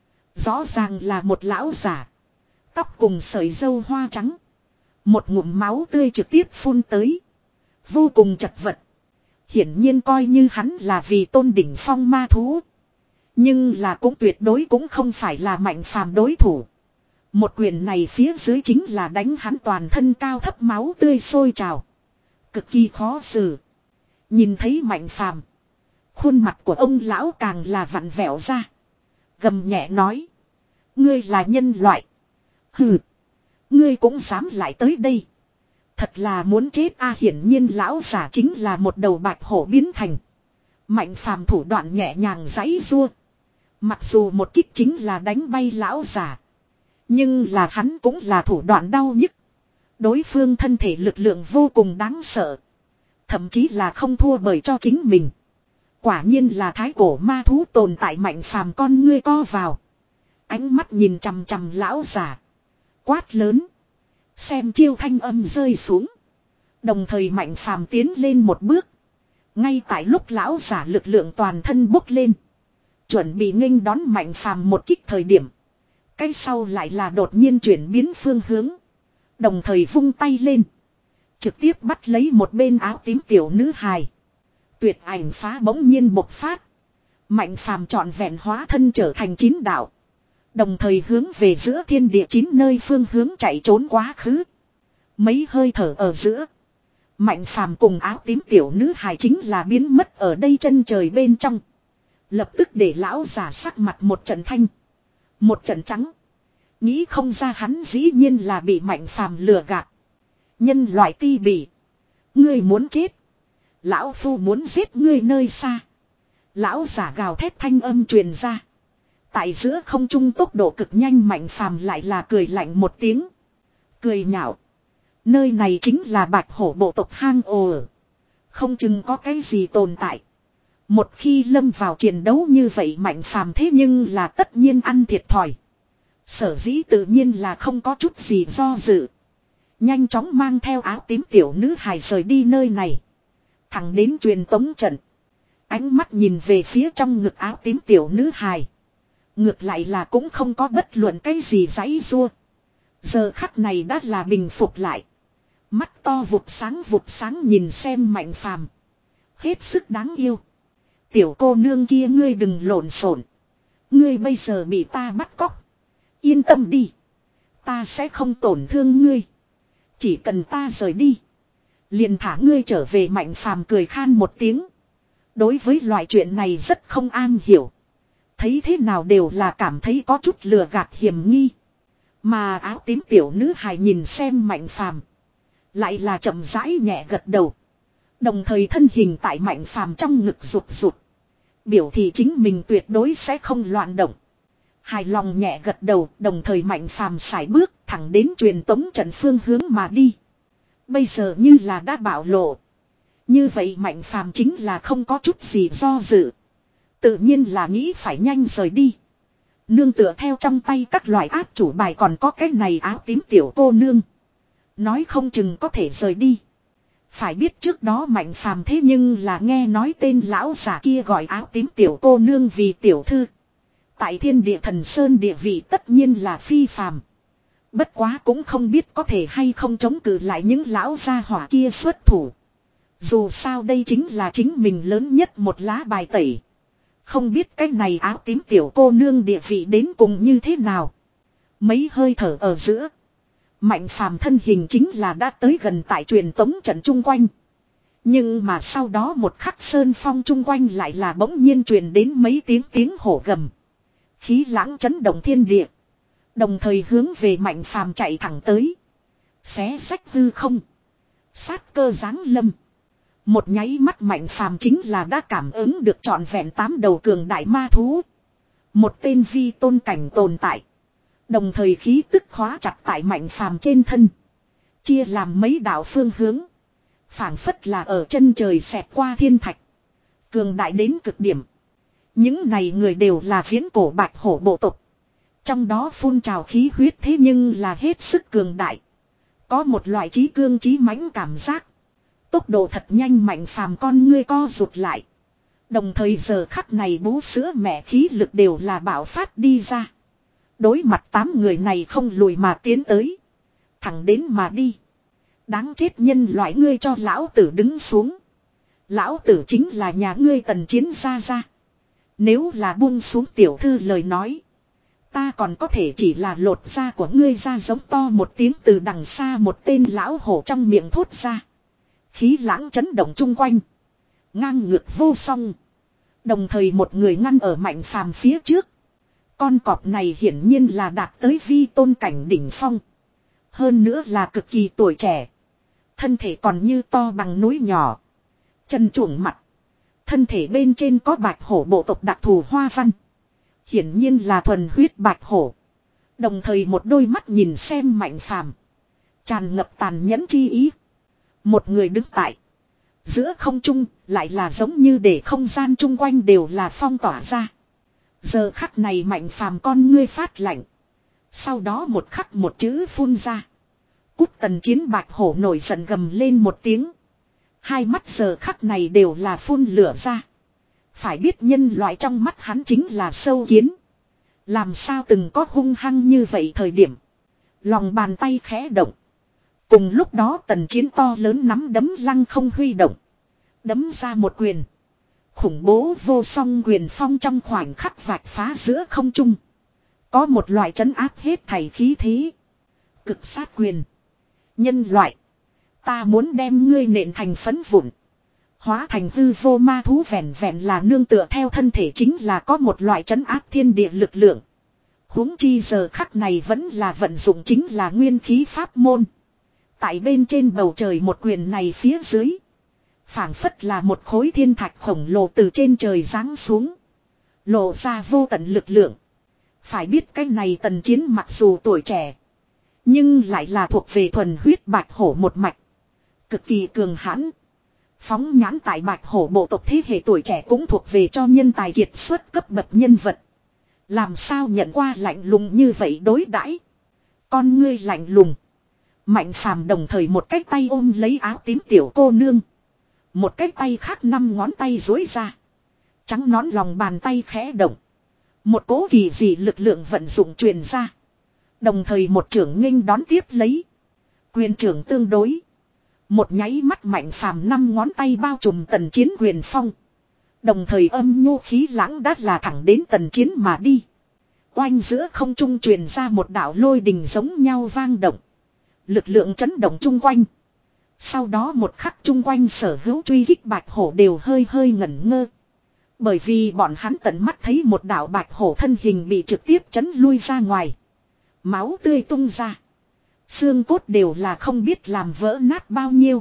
Rõ ràng là một lão giả. Tóc cùng sợi râu hoa trắng. Một ngụm máu tươi trực tiếp phun tới. Vô cùng chật vật. Hiển nhiên coi như hắn là vì tôn đỉnh phong ma thú. Nhưng là cũng tuyệt đối cũng không phải là Mạnh Phàm đối thủ. Một quyền này phía dưới chính là đánh hắn toàn thân cao thấp máu tươi sôi trào. Cực kỳ khó xử. Nhìn thấy Mạnh Phàm, khuôn mặt của ông lão càng là vặn vẹo ra. Gầm nhẹ nói. Ngươi là nhân loại. Hừ. Ngươi cũng dám lại tới đây. Thật là muốn chết a. Hiển nhiên lão giả chính là một đầu bạch hổ biến thành. Mạnh Phàm thủ đoạn nhẹ nhàng giãy giụa. Mặc dù một kích chính là đánh bay lão giả. Nhưng là hắn cũng là thủ đoạn đau nhức. Đối phương thân thể lực lượng vô cùng đáng sợ. Thậm chí là không thua bởi cho chính mình. Quả nhiên là thái cổ ma thú tồn tại. Mạnh Phàm con ngươi co vào. Ánh mắt nhìn chằm chằm lão giả. Quát lớn. Xem chiêu thanh âm rơi xuống. Đồng thời Mạnh Phàm tiến lên một bước. Ngay tại lúc lão giả lực lượng toàn thân bốc lên. Chuẩn bị nghênh đón Mạnh Phàm một kích thời điểm. Cái sau lại là đột nhiên chuyển biến phương hướng. Đồng thời vung tay lên. Trực tiếp bắt lấy một bên áo tím tiểu nữ hài. Tuyệt ảnh phá bỗng nhiên bộc phát. Mạnh Phàm trọn vẹn hóa thân trở thành chín đạo. Đồng thời hướng về giữa thiên địa chín nơi phương hướng chạy trốn quá khứ. Mấy hơi thở ở giữa. Mạnh Phàm cùng áo tím tiểu nữ hài chính là biến mất ở đây chân trời bên trong. Lập tức để lão giả sắc mặt một trận thanh. Một trận trắng. Nghĩ không ra hắn dĩ nhiên là bị Mạnh Phàm lừa gạt. Nhân loại ti bỉ. Ngươi muốn chết. Lão phu muốn giết ngươi nơi xa. Lão giả gào thét thanh âm truyền ra. Tại giữa không trung tốc độ cực nhanh Mạnh Phàm lại là cười lạnh một tiếng. Cười nhạo. Nơi này chính là bạch hổ bộ tộc hang ổ. Không chừng có cái gì tồn tại. Một khi lâm vào chiến đấu như vậy Mạnh Phàm thế nhưng là tất nhiên ăn thiệt thòi. Sở dĩ tự nhiên là không có chút gì do dự. Nhanh chóng mang theo áo tím tiểu nữ hài rời đi nơi này. Thẳng đến truyền tống trận. Ánh mắt nhìn về phía trong ngực áo tím tiểu nữ hài. Ngược lại là cũng không có bất luận cái gì giãy giụa. Giờ khắc này đã là bình phục lại. Mắt to vụt sáng vụt sáng nhìn xem Mạnh Phàm. Hết sức đáng yêu. Tiểu cô nương kia ngươi đừng lộn xộn. Ngươi bây giờ bị ta bắt cóc. Yên tâm đi. Ta sẽ không tổn thương ngươi. Chỉ cần ta rời đi. Liền thả ngươi trở về. Mạnh Phàm cười khan một tiếng. Đối với loại chuyện này rất không an hiểu. Thấy thế nào đều là cảm thấy có chút lừa gạt hiểm nghi. Mà áo tím tiểu nữ hài nhìn xem Mạnh Phàm. Lại là chậm rãi nhẹ gật đầu. Đồng thời thân hình tại Mạnh Phàm trong ngực rụt rụt. Biểu thị chính mình tuyệt đối sẽ không loạn động. Hài lòng nhẹ gật đầu, đồng thời Mạnh Phàm sải bước thẳng đến truyền tống trận phương hướng mà đi. Bây giờ như là đã bạo lộ. Như vậy Mạnh Phàm chính là không có chút gì do dự. Tự nhiên là nghĩ phải nhanh rời đi. Nương tựa theo trong tay các loại áp chủ bài còn có cái này áo tím tiểu cô nương. Nói không chừng có thể rời đi. Phải biết trước đó Mạnh Phàm thế nhưng là nghe nói tên lão giả kia gọi áo tím tiểu cô nương vì tiểu thư. Tại thiên địa thần sơn địa vị tất nhiên là phi phàm. Bất quá cũng không biết có thể hay không chống cự lại những lão gia hỏa kia xuất thủ. Dù sao đây chính là chính mình lớn nhất một lá bài tẩy. Không biết cái này áo tím tiểu cô nương địa vị đến cùng như thế nào. Mấy hơi thở ở giữa. Mạnh Phàm thân hình chính là đã tới gần tại truyền tống trận chung quanh. Nhưng mà sau đó một khắc sơn phong chung quanh lại là bỗng nhiên truyền đến mấy tiếng tiếng hổ gầm. Khí lãng chấn động thiên địa. Đồng thời hướng về Mạnh Phàm chạy thẳng tới. Xé sách hư không. Sát cơ giáng lâm. Một nháy mắt Mạnh Phàm chính là đã cảm ứng được trọn vẹn tám đầu cường đại ma thú. Một tên vi tôn cảnh tồn tại. Đồng thời khí tức khóa chặt tại Mạnh Phàm trên thân. Chia làm mấy đạo phương hướng. Phảng phất là ở chân trời xẹt qua thiên thạch. Cường đại đến cực điểm. Những này người đều là viễn cổ bạch hổ bộ tộc. Trong đó phun trào khí huyết thế nhưng là hết sức cường đại. Có một loại trí cương trí mãnh cảm giác. Tốc độ thật nhanh Mạnh Phàm con ngươi co rụt lại. Đồng thời giờ khắc này bú sữa mẹ khí lực đều là bạo phát đi ra. Đối mặt tám người này không lùi mà tiến tới. Thẳng đến mà đi. Đáng chết nhân loại ngươi cho lão tử đứng xuống. Lão tử chính là nhà ngươi Tần Chiến gia gia. Nếu là buông xuống tiểu thư lời nói. Ta còn có thể chỉ là lột da của ngươi ra giống to một tiếng từ đằng xa một tên lão hổ trong miệng thốt ra. Khí lãng chấn động chung quanh. Ngang ngược vô song. Đồng thời một người ngăn ở Mạnh Phàm phía trước. Con cọp này hiển nhiên là đạt tới vi tôn cảnh đỉnh phong. Hơn nữa là cực kỳ tuổi trẻ. Thân thể còn như to bằng núi nhỏ. Chân chuồng mặt. Thân thể bên trên có bạch hổ bộ tộc đặc thù hoa văn. Hiển nhiên là thuần huyết bạch hổ. Đồng thời một đôi mắt nhìn xem Mạnh Phàm, tràn ngập tàn nhẫn chi ý. Một người đứng tại giữa không trung, lại là giống như để không gian chung quanh đều là phong tỏa ra. Giờ khắc này Mạnh Phàm con ngươi phát lạnh. Sau đó một khắc một chữ phun ra. Cút Tần Chiến bạch hổ nổi giận gầm lên một tiếng. Hai mắt giờ khắc này đều là phun lửa ra. Phải biết nhân loại trong mắt hắn chính là sâu kiến. Làm sao từng có hung hăng như vậy thời điểm. Lòng bàn tay khẽ động. Cùng lúc đó Tần Chiến to lớn nắm đấm lăng không huy động. Đấm ra một quyền. Khủng bố vô song quyền phong trong khoảnh khắc vạch phá giữa không trung. Có một loại trấn áp hết thảy khí thế. Cực sát quyền. Nhân loại. Ta muốn đem ngươi nện thành phấn vụn. Hóa thành hư vô ma thú vẹn vẹn là nương tựa theo thân thể chính là có một loại trấn áp thiên địa lực lượng. Huống chi giờ khắc này vẫn là vận dụng chính là nguyên khí pháp môn. Tại bên trên bầu trời một quyền này phía dưới. Phảng phất là một khối thiên thạch khổng lồ từ trên trời giáng xuống. Lộ ra vô tận lực lượng. Phải biết cái này Tần Chiến mặc dù tuổi trẻ. Nhưng lại là thuộc về thuần huyết bạch hổ một mạch. Cực kỳ cường hãn. Phóng nhãn tại bạch hổ bộ tộc thế hệ tuổi trẻ cũng thuộc về cho nhân tài kiệt xuất cấp bậc nhân vật. Làm sao nhận qua lạnh lùng như vậy đối đãi. Con ngươi lạnh lùng. Mạnh Phàm đồng thời một cái tay ôm lấy áo tím tiểu cô nương. Một cái tay khác năm ngón tay duỗi ra. Trắng nón lòng bàn tay khẽ động. Một cố kỳ dị lực lượng vận dụng truyền ra. Đồng thời một trưởng nghênh đón tiếp lấy. Quyền trưởng tương đối. Một nháy mắt Mạnh Phàm năm ngón tay bao trùm Tần Chiến quyền phong. Đồng thời âm nhu khí lãng đát là thẳng đến Tần Chiến mà đi. Oanh giữa không trung truyền ra một đạo lôi đình giống nhau vang động. Lực lượng chấn động chung quanh. Sau đó một khắc chung quanh sở hữu truy kích bạch hổ đều hơi hơi ngẩn ngơ. Bởi vì bọn hắn tận mắt thấy một đạo bạch hổ thân hình bị trực tiếp chấn lui ra ngoài. Máu tươi tung ra. Xương cốt đều là không biết làm vỡ nát bao nhiêu.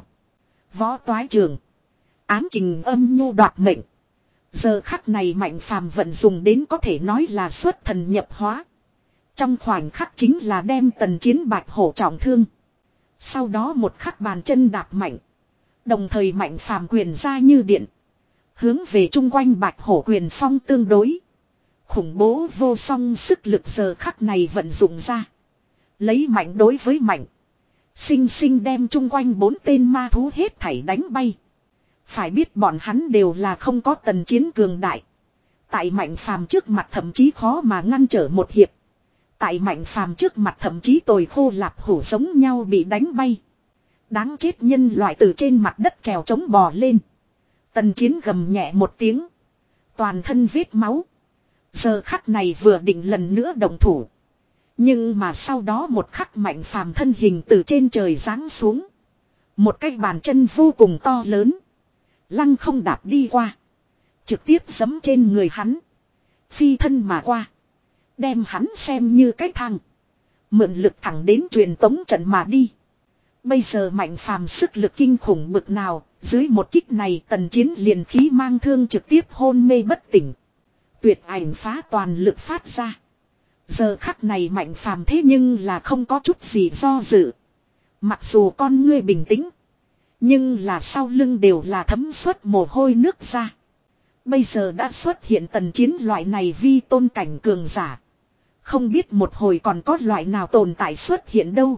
Võ toái trường. Ám kình âm nhu đoạt mệnh. Giờ khắc này Mạnh Phàm vận dùng đến có thể nói là xuất thần nhập hóa. Trong khoảnh khắc chính là đem Tần Chiến bạch hổ trọng thương. Sau đó một khắc bàn chân đạp mạnh. Đồng thời Mạnh Phàm quyền ra như điện. Hướng về chung quanh bạch hổ quyền phong tương đối. Khủng bố vô song sức lực giờ khắc này vận dụng ra. Lấy mạnh đối với mạnh. Sinh sinh đem chung quanh bốn tên ma thú hết thảy đánh bay. Phải biết bọn hắn đều là không có Tần Chiến cường đại. Tại Mạnh Phàm trước mặt thậm chí khó mà ngăn trở một hiệp. Tại Mạnh Phàm trước mặt thậm chí tồi khô lạp hổ giống nhau bị đánh bay. Đáng chết nhân loại từ trên mặt đất trèo trống bò lên. Tần Chiến gầm nhẹ một tiếng. Toàn thân vết máu. Giờ khắc này vừa định lần nữa động thủ. Nhưng mà sau đó một khắc Mạnh Phàm thân hình từ trên trời giáng xuống. Một cái bàn chân vô cùng to lớn. Lăng không đạp đi qua. Trực tiếp giẫm trên người hắn. Phi thân mà qua. Đem hắn xem như cái thang. Mượn lực thẳng đến truyền tống trận mà đi. Bây giờ Mạnh Phàm sức lực kinh khủng bực nào. Dưới một kích này Tần Chiến liền khí mang thương trực tiếp hôn mê bất tỉnh. Tuyệt ảnh phá toàn lực phát ra. Giờ khắc này Mạnh Phàm thế nhưng là không có chút gì do dự. Mặc dù con ngươi bình tĩnh. Nhưng là sau lưng đều là thấm suốt mồ hôi nước ra. Bây giờ đã xuất hiện Tần Chiến loại này vi tôn cảnh cường giả. Không biết một hồi còn có loại nào tồn tại xuất hiện đâu.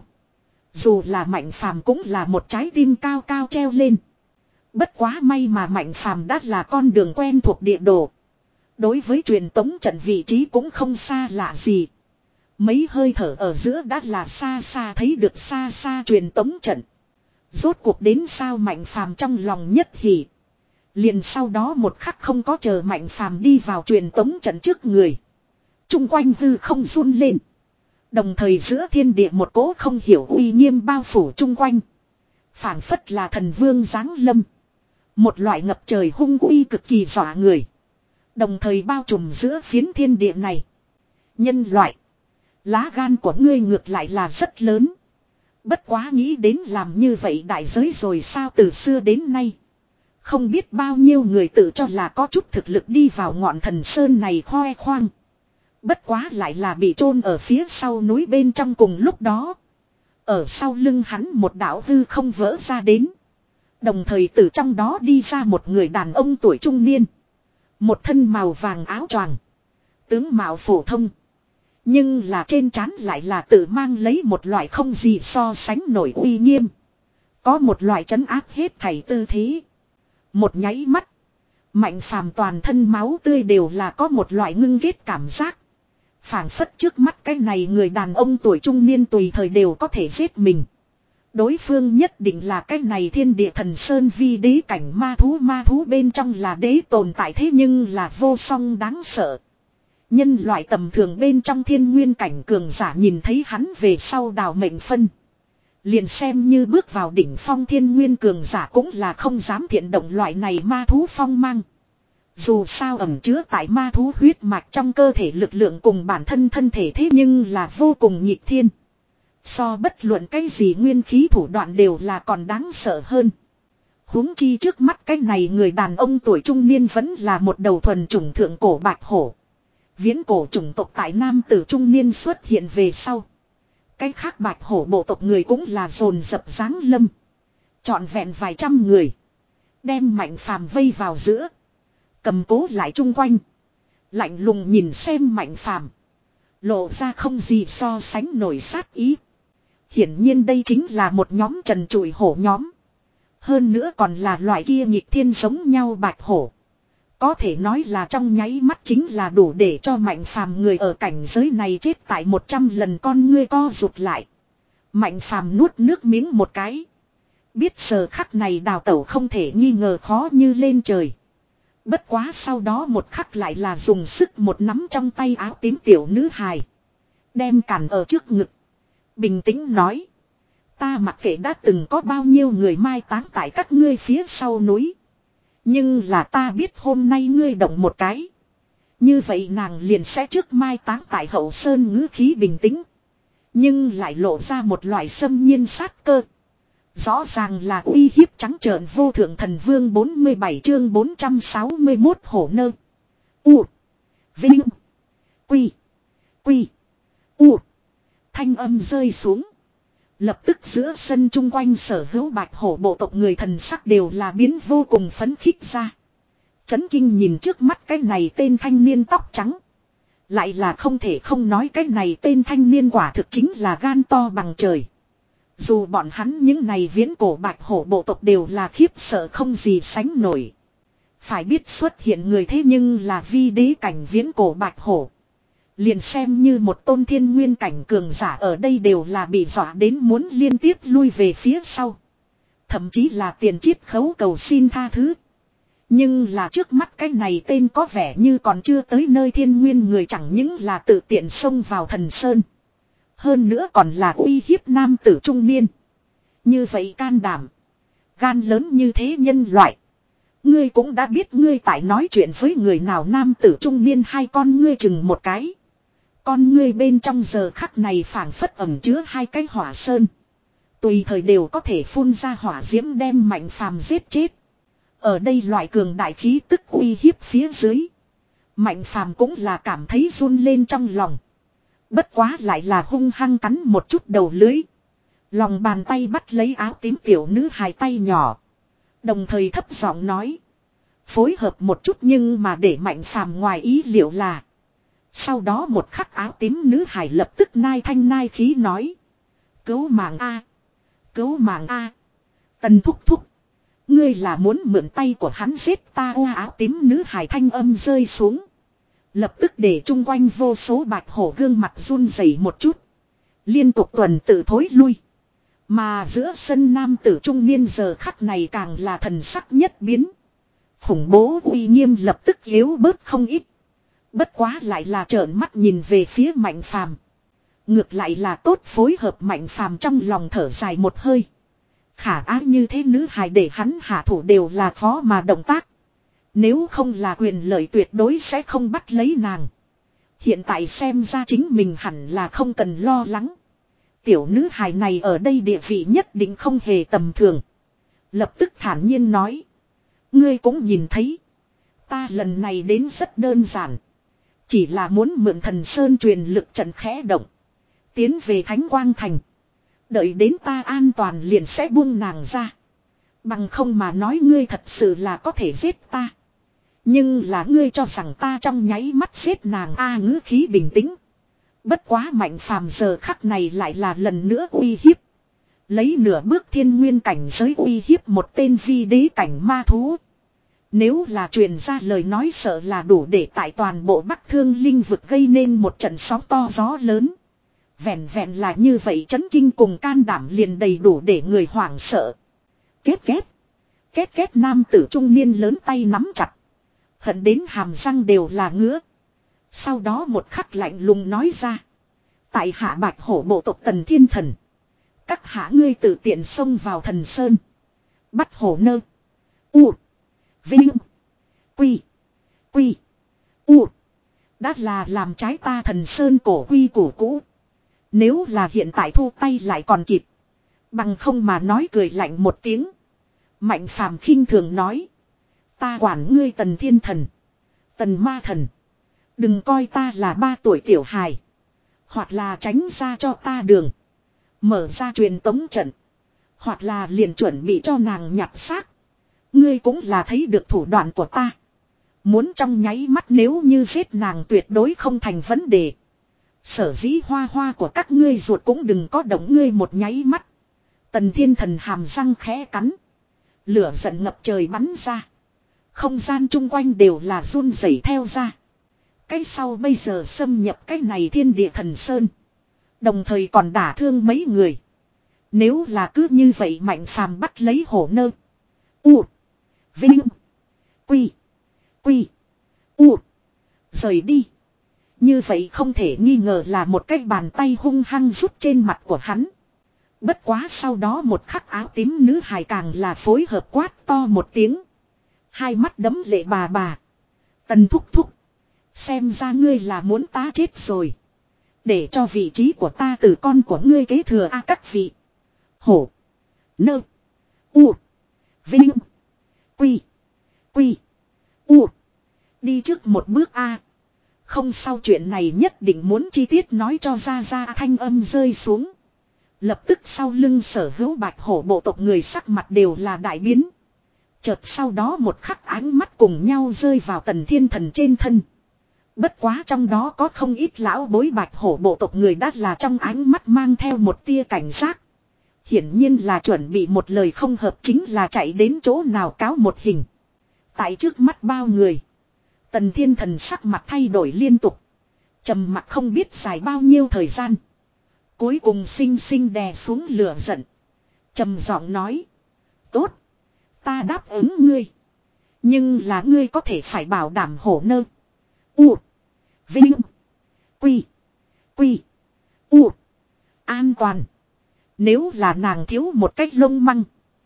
Dù là Mạnh Phàm cũng là một trái tim cao cao treo lên. Bất quá may mà Mạnh Phàm đã là con đường quen thuộc địa đồ. Đối với truyền tống trận vị trí cũng không xa lạ gì. Mấy hơi thở ở giữa đã là xa xa thấy được xa xa truyền tống trận. Rốt cuộc đến sao Mạnh Phàm trong lòng nhất hỉ. Liền sau đó một khắc không có chờ Mạnh Phàm đi vào truyền tống trận trước người. Trung quanh hư không run lên. Đồng thời giữa thiên địa một cỗ không hiểu uy nghiêm bao phủ chung quanh. Phảng phất là thần vương giáng lâm. Một loại ngập trời hung uy cực kỳ dọa người. Đồng thời bao trùm giữa phiến thiên địa này. Nhân loại. Lá gan của ngươi ngược lại là rất lớn. Bất quá nghĩ đến làm như vậy đại giới rồi sao từ xưa đến nay. Không biết bao nhiêu người tự cho là có chút thực lực đi vào ngọn thần sơn này khoe khoang. Bất quá lại là bị chôn ở phía sau núi bên trong cùng lúc đó. Ở sau lưng hắn một đạo hư không vỡ ra đến. Đồng thời từ trong đó đi ra một người đàn ông tuổi trung niên. Một thân màu vàng áo choàng. Tướng mạo phổ thông. Nhưng là trên trán lại là tự mang lấy một loại không gì so sánh nổi uy nghiêm. Có một loại trấn áp hết thảy tư thế. Một nháy mắt. Mạnh Phàm toàn thân máu tươi đều là có một loại ngưng ghét cảm giác. Phảng phất trước mắt cái này người đàn ông tuổi trung niên tùy thời đều có thể giết mình. Đối phương nhất định là cái này thiên địa thần sơn vi đế cảnh ma thú ma thú bên trong là đế tồn tại thế nhưng là vô song đáng sợ. Nhân loại tầm thường bên trong thiên nguyên cảnh cường giả nhìn thấy hắn về sau đào mệnh phân. Liền xem như bước vào đỉnh phong thiên nguyên cường giả cũng là không dám thiện động loại này ma thú phong mang. Dù sao ẩn chứa tại ma thú huyết mạch trong cơ thể lực lượng cùng bản thân thân thể thế nhưng là vô cùng nhịp thiên. So bất luận cái gì nguyên khí thủ đoạn đều là còn đáng sợ hơn. Huống chi trước mắt cái này người đàn ông tuổi trung niên vẫn là một đầu thuần chủng thượng cổ bạch hổ. Viễn cổ chủng tộc tại nam tử trung niên xuất hiện về sau. Cái khác bạch hổ bộ tộc người cũng là dồn dập giáng lâm. Trọn vẹn vài trăm người. Đem Mạnh Phàm vây vào giữa. Cầm cố lại chung quanh. Lạnh lùng nhìn xem Mạnh Phàm. Lộ ra không gì so sánh nổi sát ý. Hiển nhiên đây chính là một nhóm trần trụi hổ nhóm. Hơn nữa còn là loại kia nghịch thiên giống nhau bạch hổ. Có thể nói là trong nháy mắt chính là đủ để cho Mạnh Phàm người ở cảnh giới này chết tại một trăm lần con ngươi co rụt lại. Mạnh Phàm nuốt nước miếng một cái. Biết giờ khắc này đào tẩu không thể nghi ngờ khó như lên trời. Bất quá sau đó một khắc lại là dùng sức một nắm trong tay áo tím tiểu nữ hài. Đem cản ở trước ngực. Bình tĩnh nói. Ta mặc kệ đã từng có bao nhiêu người mai táng tại các ngươi phía sau núi. Nhưng là ta biết hôm nay ngươi động một cái. Như vậy nàng liền sẽ trước mai táng tại hậu sơn ngữ khí bình tĩnh. Nhưng lại lộ ra một loại xâm nhiên sát cơ. Rõ ràng là uy hiếp trắng trợn vô thượng thần vương bốn mươi bảy chương bốn trăm sáu mươi mốt hổ nơ. U. Vinh. Quy. Quy. U. Thanh âm rơi xuống. Lập tức giữa sân chung quanh sở hữu bạch hổ bộ tộc người thần sắc đều là biến vô cùng phấn khích ra. Chấn kinh nhìn trước mắt cái này tên thanh niên tóc trắng. Lại là không thể không nói cái này tên thanh niên quả thực chính là gan to bằng trời. Dù bọn hắn những này viễn cổ bạch hổ bộ tộc đều là khiếp sợ không gì sánh nổi. Phải biết xuất hiện người thế nhưng là vi đế cảnh viễn cổ bạch hổ. Liền xem như một tôn thiên nguyên cảnh cường giả ở đây đều là bị dọa đến muốn liên tiếp lui về phía sau. Thậm chí là tiền chiết khấu cầu xin tha thứ. Nhưng là trước mắt cái này tên có vẻ như còn chưa tới nơi thiên nguyên người chẳng những là tự tiện xông vào thần sơn. Hơn nữa còn là uy hiếp nam tử trung niên. Như vậy can đảm. Gan lớn như thế nhân loại. Ngươi cũng đã biết ngươi tại nói chuyện với người nào nam tử trung niên hai con ngươi chừng một cái. Con ngươi bên trong giờ khắc này phảng phất ẩm chứa hai cái hỏa sơn. Tùy thời đều có thể phun ra hỏa diễm đem Mạnh Phàm giết chết. Ở đây loại cường đại khí tức uy hiếp phía dưới. Mạnh Phàm cũng là cảm thấy run lên trong lòng. Bất quá lại là hung hăng cắn một chút đầu lưới. Lòng bàn tay bắt lấy áo tím tiểu nữ hài tay nhỏ. Đồng thời thấp giọng nói. Phối hợp một chút nhưng mà để Mạnh Phàm ngoài ý liệu là. Sau đó một khắc áo tím nữ hài lập tức nai thanh nai khí nói. Cứu mạng A. Cứu mạng A. Tần thúc thúc. Ngươi là muốn mượn tay của hắn giết ta ô áo tím nữ hài thanh âm rơi xuống. Lập tức để chung quanh vô số bạch hổ gương mặt run rẩy một chút. Liên tục tuần tự thối lui. Mà giữa sân nam tử trung niên giờ khắc này càng là thần sắc nhất biến. Khủng bố uy nghiêm lập tức yếu bớt không ít. Bất quá lại là trợn mắt nhìn về phía Mạnh Phàm. Ngược lại là tốt phối hợp, Mạnh Phàm trong lòng thở dài một hơi. Khả ái như thế nữ hài để hắn hạ thủ đều là khó mà động tác. Nếu không là quyền lợi tuyệt đối sẽ không bắt lấy nàng. Hiện tại xem ra chính mình hẳn là không cần lo lắng. Tiểu nữ hài này ở đây địa vị nhất định không hề tầm thường. Lập tức thản nhiên nói. Ngươi cũng nhìn thấy. Ta lần này đến rất đơn giản. Chỉ là muốn mượn Thần Sơn truyền lực trận khẽ động. Tiến về Thánh Quang Thành. Đợi đến ta an toàn liền sẽ buông nàng ra. Bằng không mà nói ngươi thật sự là có thể giết ta. Nhưng là ngươi cho rằng ta trong nháy mắt giết nàng a à, ngữ khí bình tĩnh. Bất quá Mạnh Phàm giờ khắc này lại là lần nữa uy hiếp. Lấy nửa bước thiên nguyên cảnh giới uy hiếp một tên vi đế cảnh ma thú. Nếu là truyền ra lời nói sợ là đủ để tại toàn bộ Bắc Thương Linh vực gây nên một trận sóng to gió lớn. Vẹn vẹn là như vậy chấn kinh cùng can đảm liền đầy đủ để người hoảng sợ. Kết kết. Kết kết nam tử trung niên lớn tay nắm chặt. Hận đến hàm răng đều là ngứa. Sau đó một khắc lạnh lùng nói ra. Tại hạ Bạch Hổ bộ tộc Tần Thiên Thần. Các hạ ngươi tự tiện xông vào Thần Sơn. Bắt hổ nơ. U. Vinh. Quy. Quy. U. Đã là làm trái ta Thần Sơn cổ quy củ cũ. Nếu là hiện tại thu tay lại còn kịp. Bằng không mà nói cười lạnh một tiếng. Mạnh Phàm khinh thường nói. Ta quản ngươi Tần Thiên Thần. Tần Ma Thần. Đừng coi ta là ba tuổi tiểu hài. Hoặc là tránh ra cho ta đường. Mở ra truyền tống trận. Hoặc là liền chuẩn bị cho nàng nhặt xác. Ngươi cũng là thấy được thủ đoạn của ta. Muốn trong nháy mắt nếu như giết nàng tuyệt đối không thành vấn đề. Sở dĩ hoa hoa của các ngươi ruột cũng đừng có động ngươi một nháy mắt. Tần Thiên Thần hàm răng khẽ cắn. Lửa giận ngập trời bắn ra. Không gian chung quanh đều là run rẩy theo ra. Cái sau bây giờ xâm nhập cái này thiên địa thần sơn. Đồng thời còn đả thương mấy người. Nếu là cứ như vậy Mạnh Phàm bắt lấy hổ nơ. U. Vinh. Quy. Quy. U. Rời đi. Như vậy không thể nghi ngờ là một cái bàn tay hung hăng rút trên mặt của hắn. Bất quá sau đó một khắc áo tím nữ hài càng là phối hợp quát to một tiếng. Hai mắt đấm lệ bà bà. Tần thúc thúc. Xem ra ngươi là muốn ta chết rồi. Để cho vị trí của ta từ con của ngươi kế thừa a à, các vị. Hổ. Nơ. U. Vinh. Quy. Quy. U. Đi trước một bước a à. Không sau chuyện này nhất định muốn chi tiết nói cho ra ra thanh âm rơi xuống. Lập tức sau lưng sở hữu Bạch Hổ bộ tộc người sắc mặt đều là đại biến. Chợt sau đó một khắc ánh mắt cùng nhau rơi vào Tần Thiên Thần trên thân. Bất quá trong đó có không ít lão bối Bạch Hổ bộ tộc người đã là trong ánh mắt mang theo một tia cảnh giác. Hiển nhiên là chuẩn bị một lời không hợp chính là chạy đến chỗ nào cáo một hình. Tại trước mắt bao người. Tần Thiên Thần sắc mặt thay đổi liên tục. Trầm mặc không biết dài bao nhiêu thời gian. Cuối cùng xinh xinh đè xuống lửa giận. Trầm giọng nói. Tốt. Ta đáp ứng ngươi. Nhưng là ngươi có thể phải bảo đảm hổ nơ. U. Vinh. Quy. Quy. U. An toàn. Nếu là nàng thiếu một cách lông măng.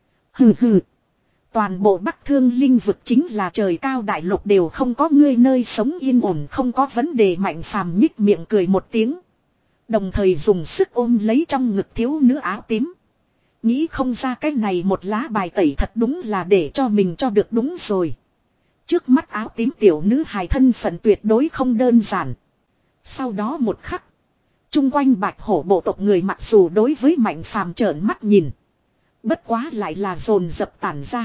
Hừ hừ. Toàn bộ Bắc Thương Linh vực chính là trời cao đại lục đều không có ngươi nơi sống yên ổn không có vấn đề. Mạnh Phàm nhích miệng cười một tiếng. Đồng thời dùng sức ôm lấy trong ngực thiếu nữ áo tím. Nghĩ không ra cái này một lá bài tẩy thật đúng là để cho mình cho được đúng rồi. Trước mắt áo tím tiểu nữ hài thân phận tuyệt đối không đơn giản. Sau đó một khắc. Trung quanh Bạch Hổ bộ tộc người mặc dù đối với Mạnh Phàm trợn mắt nhìn. Bất quá lại là dồn dập tản ra.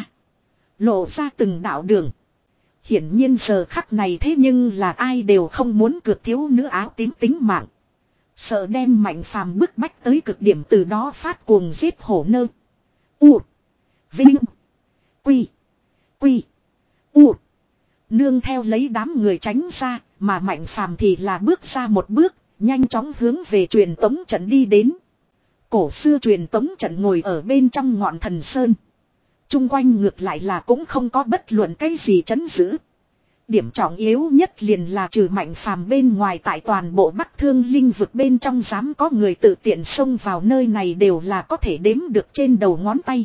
Lộ ra từng đạo đường. Hiển nhiên giờ khắc này thế nhưng là ai đều không muốn cược thiếu nữ áo tím tính mạng. Sợ đem Mạnh Phàm bức bách tới cực điểm từ đó phát cuồng giết hổ nơ. U. Vinh. Quy. Quy. U. Nương theo lấy đám người tránh ra, mà Mạnh Phàm thì là bước ra một bước, nhanh chóng hướng về truyền tống trận đi đến. Cổ xưa truyền tống trận ngồi ở bên trong ngọn thần sơn. Chung quanh ngược lại là cũng không có bất luận cái gì trấn giữ. Điểm trọng yếu nhất liền là trừ Mạnh Phàm bên ngoài tại toàn bộ Bắc Thương Linh vực bên trong dám có người tự tiện xông vào nơi này đều là có thể đếm được trên đầu ngón tay.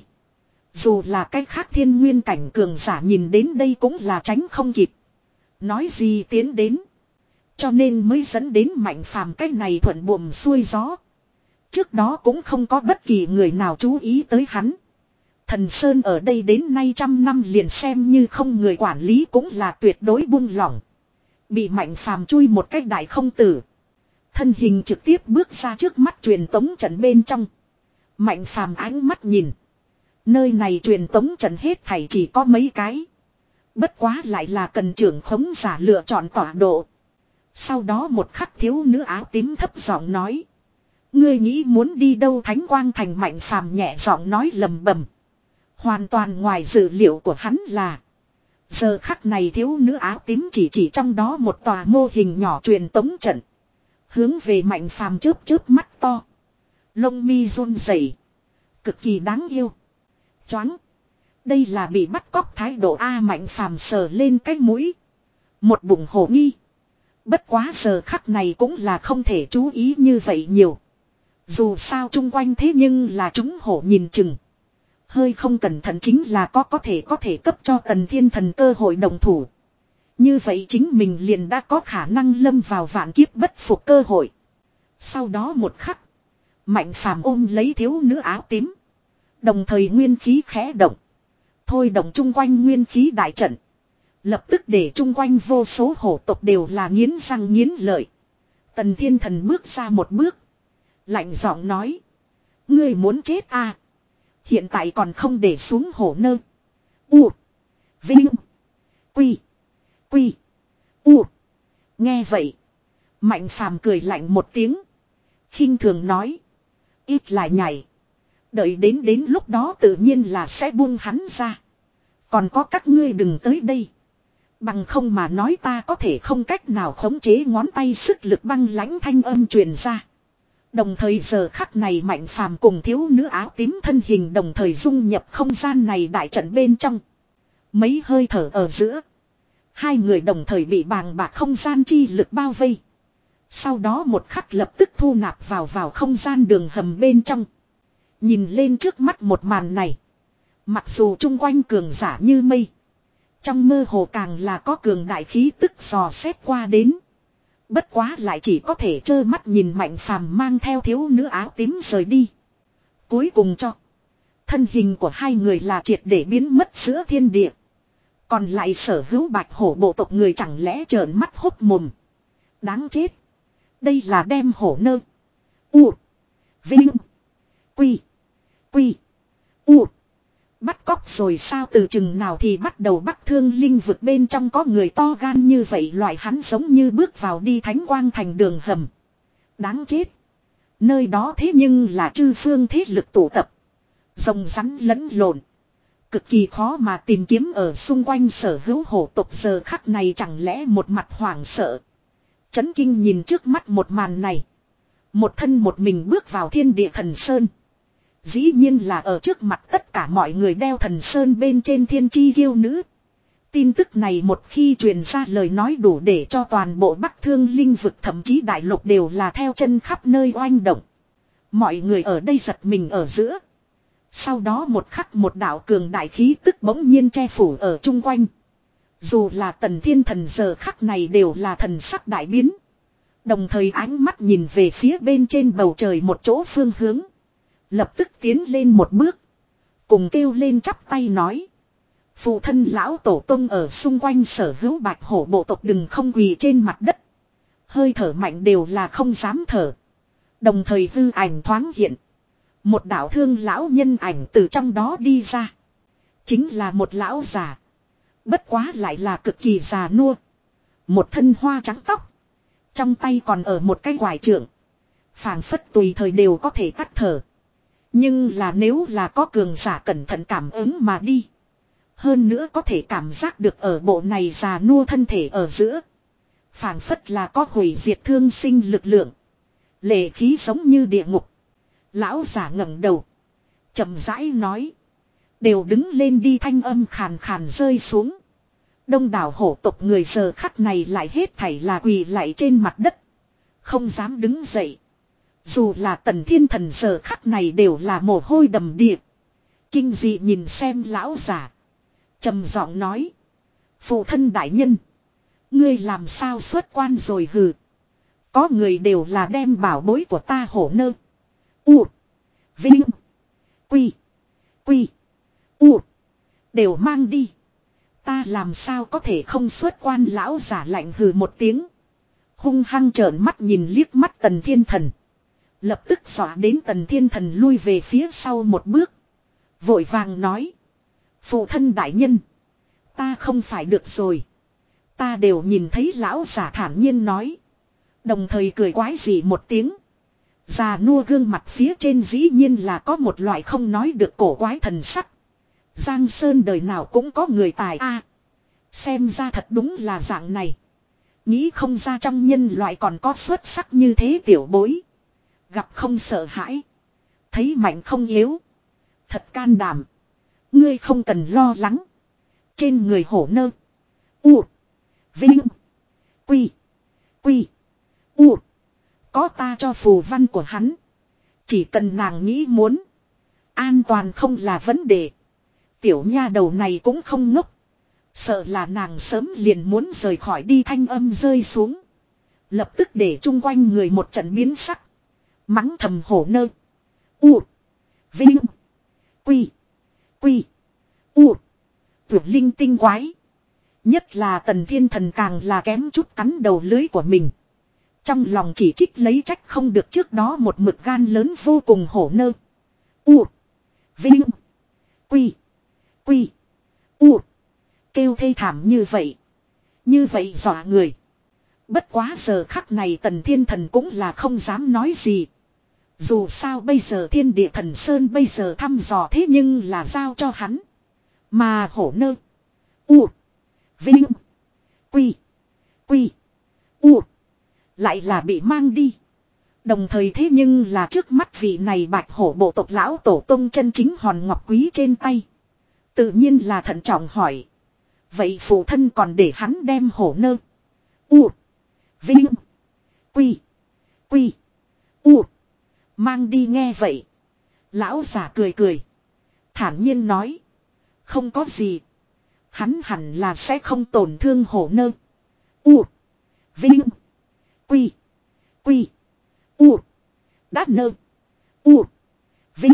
Dù là cái khác thiên nguyên cảnh cường giả nhìn đến đây cũng là tránh không kịp. Nói gì tiến đến. Cho nên mới dẫn đến Mạnh Phàm cái này thuận buồm xuôi gió. Trước đó cũng không có bất kỳ người nào chú ý tới hắn. Thần Sơn ở đây đến nay trăm năm liền xem như không người quản lý cũng là tuyệt đối buông lỏng. Bị Mạnh Phàm chui một cách đại không tử. Thân hình trực tiếp bước ra trước mắt truyền tống trận bên trong. Mạnh Phàm ánh mắt nhìn. Nơi này truyền tống trận hết thảy chỉ có mấy cái. Bất quá lại là cần trưởng khống giả lựa chọn tọa độ. Sau đó một khắc thiếu nữ áo tím thấp giọng nói. Ngươi nghĩ muốn đi đâu Thánh Quang Thành Mạnh Phàm nhẹ giọng nói lầm bầm. Hoàn toàn ngoài dự liệu của hắn là. Giờ khắc này thiếu nữ áo tím chỉ chỉ trong đó một tòa mô hình nhỏ truyền tống trận. Hướng về Mạnh Phàm chớp chớp mắt to. Lông mi run rẩy, cực kỳ đáng yêu. Choáng. Đây là bị bắt cóc thái độ A. Mạnh Phàm sờ lên cái mũi. Một bụng hồ nghi. Bất quá giờ khắc này cũng là không thể chú ý như vậy nhiều. Dù sao chung quanh thế nhưng là chúng hổ nhìn chừng. Hơi không cẩn thận chính là có có thể có thể cấp cho Tần Thiên Thần cơ hội đồng thủ. Như vậy chính mình liền đã có khả năng lâm vào vạn kiếp bất phục cơ hội. Sau đó một khắc. Mạnh Phàm ôm lấy thiếu nữ áo tím. Đồng thời nguyên khí khẽ động. Thôi động chung quanh nguyên khí đại trận. Lập tức để chung quanh vô số hổ tộc đều là nghiến răng nghiến lợi. Tần Thiên Thần bước ra một bước. Lạnh giọng nói. Ngươi muốn chết à. Hiện tại còn không để xuống hổ nơ. U. Vinh. Quy. Quy. U. Nghe vậy. Mạnh Phàm cười lạnh một tiếng. Khinh thường nói. Ít lại nhảy. Đợi đến đến lúc đó tự nhiên là sẽ buông hắn ra. Còn có các ngươi đừng tới đây. Bằng không mà nói ta có thể không cách nào khống chế ngón tay sức lực băng lãnh thanh âm truyền ra. Đồng thời giờ khắc này Mạnh Phàm cùng thiếu nữ áo tím thân hình đồng thời dung nhập không gian này đại trận bên trong. Mấy hơi thở ở giữa. Hai người đồng thời bị bàng bạc không gian chi lực bao vây. Sau đó một khắc lập tức thu nạp vào vào không gian đường hầm bên trong. Nhìn lên trước mắt một màn này. Mặc dù chung quanh cường giả như mây. Trong mơ hồ càng là có cường đại khí tức dò xét qua đến. Bất quá lại chỉ có thể trơ mắt nhìn Mạnh Phàm mang theo thiếu nữ áo tím rời đi. Cuối cùng cho. Thân hình của hai người là triệt để biến mất giữa thiên địa. Còn lại sở hữu bạch hổ bộ tộc người chẳng lẽ trợn mắt hốc mồm. Đáng chết. Đây là đem hổ nơ. U. Vinh. Quy. Quy. U. Bắt cóc rồi sao từ chừng nào thì bắt đầu Bắc Thương Linh vực bên trong có người to gan như vậy loại hắn giống như bước vào đi Thánh Quang Thành đường hầm. Đáng chết. Nơi đó thế nhưng là chư phương thế lực tụ tập. Rồng rắn lẫn lộn. Cực kỳ khó mà tìm kiếm ở xung quanh sở hữu hổ tộc giờ khắc này chẳng lẽ một mặt hoảng sợ. Chấn kinh nhìn trước mắt một màn này. Một thân một mình bước vào thiên địa thần sơn. Dĩ nhiên là ở trước mặt tất cả mọi người đeo thần sơn bên trên thiên chi kiêu nữ. Tin tức này một khi truyền ra lời nói đủ để cho toàn bộ Bắc Thương Linh vực thậm chí đại lục đều là theo chân khắp nơi oanh động. Mọi người ở đây giật mình ở giữa. Sau đó một khắc một đạo cường đại khí tức bỗng nhiên che phủ ở chung quanh. Dù là Tần Thiên Thần giờ khắc này đều là thần sắc đại biến. Đồng thời ánh mắt nhìn về phía bên trên bầu trời một chỗ phương hướng. Lập tức tiến lên một bước. Cùng kêu lên chắp tay nói. Phụ thân lão tổ tông ở xung quanh sở hữu bạch hổ bộ tộc đừng không quỳ trên mặt đất. Hơi thở mạnh đều là không dám thở. Đồng thời hư ảnh thoáng hiện. Một đạo thương lão nhân ảnh từ trong đó đi ra. Chính là một lão già. Bất quá lại là cực kỳ già nua. Một thân hoa trắng tóc. Trong tay còn ở một cái quải trượng. Phảng phất tùy thời đều có thể tắt thở. Nhưng là nếu là có cường giả cẩn thận cảm ứng mà đi. Hơn nữa có thể cảm giác được ở bộ này già nua thân thể ở giữa. Phảng phất là có hủy diệt thương sinh lực lượng. Lệ khí giống như địa ngục. Lão giả ngẩng đầu. Chậm rãi nói. Đều đứng lên đi, thanh âm khàn khàn rơi xuống. Đông đảo hổ tộc người giờ khắc này lại hết thảy là quỳ lại trên mặt đất. Không dám đứng dậy. Dù là Tần Thiên Thần giờ khắc này đều là mồ hôi đầm đìa. Kinh dị nhìn xem lão giả. Trầm giọng nói. Phụ thân đại nhân. Ngươi làm sao xuất quan rồi hừ. Có người đều là đem bảo bối của ta hổ nơ. U. Vinh. Quy. Quy. U. Đều mang đi. Ta làm sao có thể không xuất quan, lão giả lạnh hừ một tiếng. Hung hăng trợn mắt nhìn liếc mắt Tần Thiên Thần. Lập tức dọa đến Tần Thiên Thần lui về phía sau một bước. Vội vàng nói. Phụ thân đại nhân. Ta không phải được rồi. Ta đều nhìn thấy, lão giả thản nhiên nói. Đồng thời cười quái dị một tiếng. Già nua gương mặt phía trên dĩ nhiên là có một loại không nói được cổ quái thần sắc. Giang Sơn đời nào cũng có người tài a. À, xem ra thật đúng là dạng này. Nghĩ không ra trong nhân loại còn có xuất sắc như thế tiểu bối. Gặp không sợ hãi. Thấy mạnh không yếu. Thật can đảm. Ngươi không cần lo lắng. Trên người hổ nơ. U. Vinh. Quy. Quy. U. Có ta cho phù văn của hắn. Chỉ cần nàng nghĩ muốn. An toàn không là vấn đề. Tiểu nha đầu này cũng không ngốc. Sợ là nàng sớm liền muốn rời khỏi đi, thanh âm rơi xuống. Lập tức để chung quanh người một trận biến sắc. Mắng thầm hổ nơ. U. Vinh. Quy. Quy. U. Tuyệt linh tinh quái. Nhất là Tần Thiên Thần càng là kém chút cắn đầu lưới của mình. Trong lòng chỉ trích lấy trách không được trước đó một mực gan lớn vô cùng hổ nơ. U. Vinh. Quy. Quy. U. Kêu thê thảm như vậy. Như vậy dọa người. Bất quá giờ khắc này Tần Thiên Thần cũng là không dám nói gì. Dù sao bây giờ Thiên Địa Thần Sơn bây giờ thăm dò thế nhưng là giao cho hắn. Mà hổ nơ. U. Vinh. Quy. Quy. U. Lại là bị mang đi. Đồng thời thế nhưng là trước mắt vị này bạch hổ bộ tộc lão tổ tông chân chính hòn ngọc quý trên tay. Tự nhiên là thận trọng hỏi. Vậy phụ thân còn để hắn đem hổ nơ. U. Vinh. Quy. Quy. U. Mang đi, nghe vậy. Lão giả cười cười. Thản nhiên nói. Không có gì. Hắn hẳn là sẽ không tổn thương hổ nơ. U. Vinh. Quy. Quy. U. Đã nơ. U. Vinh.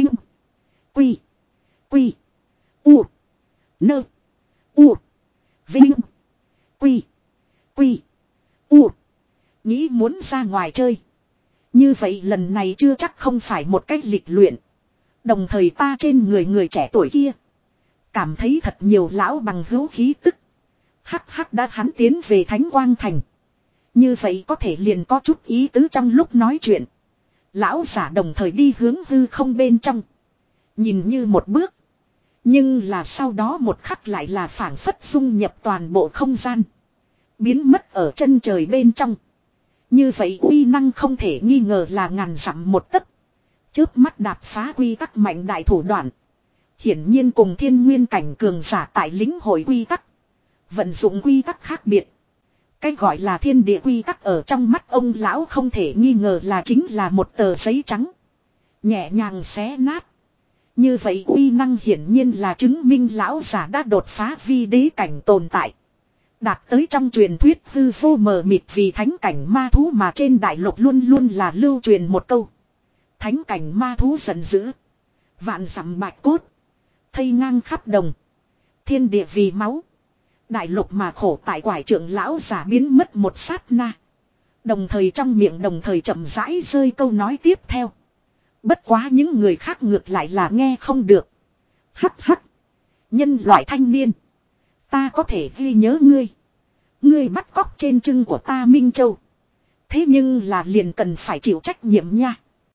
Quy. Quy. U. Nơ. U. Vinh. Quy. Quy. U. Nghĩ muốn ra ngoài chơi. Như vậy lần này chưa chắc không phải một cách lịch luyện. Đồng thời ta trên người người trẻ tuổi kia. Cảm thấy thật nhiều lão bằng hữu khí tức. Hắc hắc, đã hắn tiến về Thánh Quang Thành. Như vậy có thể liền có chút ý tứ trong lúc nói chuyện. Lão giả đồng thời đi hướng hư không bên trong. Nhìn như một bước. Nhưng là sau đó một khắc lại là phảng phất dung nhập toàn bộ không gian. Biến mất ở chân trời bên trong. Như vậy uy năng không thể nghi ngờ là ngàn dặm một tấc. Chớp mắt đạp phá quy tắc mạnh đại thủ đoạn. Hiển nhiên cùng thiên nguyên cảnh cường giả tại lĩnh hội quy tắc. Vận dụng quy tắc khác biệt. Cái gọi là thiên địa quy tắc ở trong mắt ông lão không thể nghi ngờ là chính là một tờ giấy trắng. Nhẹ nhàng xé nát. Như vậy uy năng hiển nhiên là chứng minh lão giả đã đột phá vi đế cảnh tồn tại. Đạt tới trong truyền thuyết hư vô mờ mịt vì thánh cảnh ma thú mà trên đại lục luôn luôn là lưu truyền một câu. Thánh cảnh ma thú giận dữ. Vạn dặm bạch cốt. Thây ngang khắp đồng. Thiên địa vì máu. Đại lục mà khổ tại quải trưởng lão giả biến mất một sát na. Đồng thời trong miệng đồng thời chậm rãi rơi câu nói tiếp theo. Bất quá những người khác ngược lại là nghe không được. Hắc hắc. Nhân loại thanh niên. Ta có thể ghi nhớ ngươi. Ngươi bắt cóc trên trưng của ta Minh Châu. Thế nhưng là liền cần phải chịu trách nhiệm nha.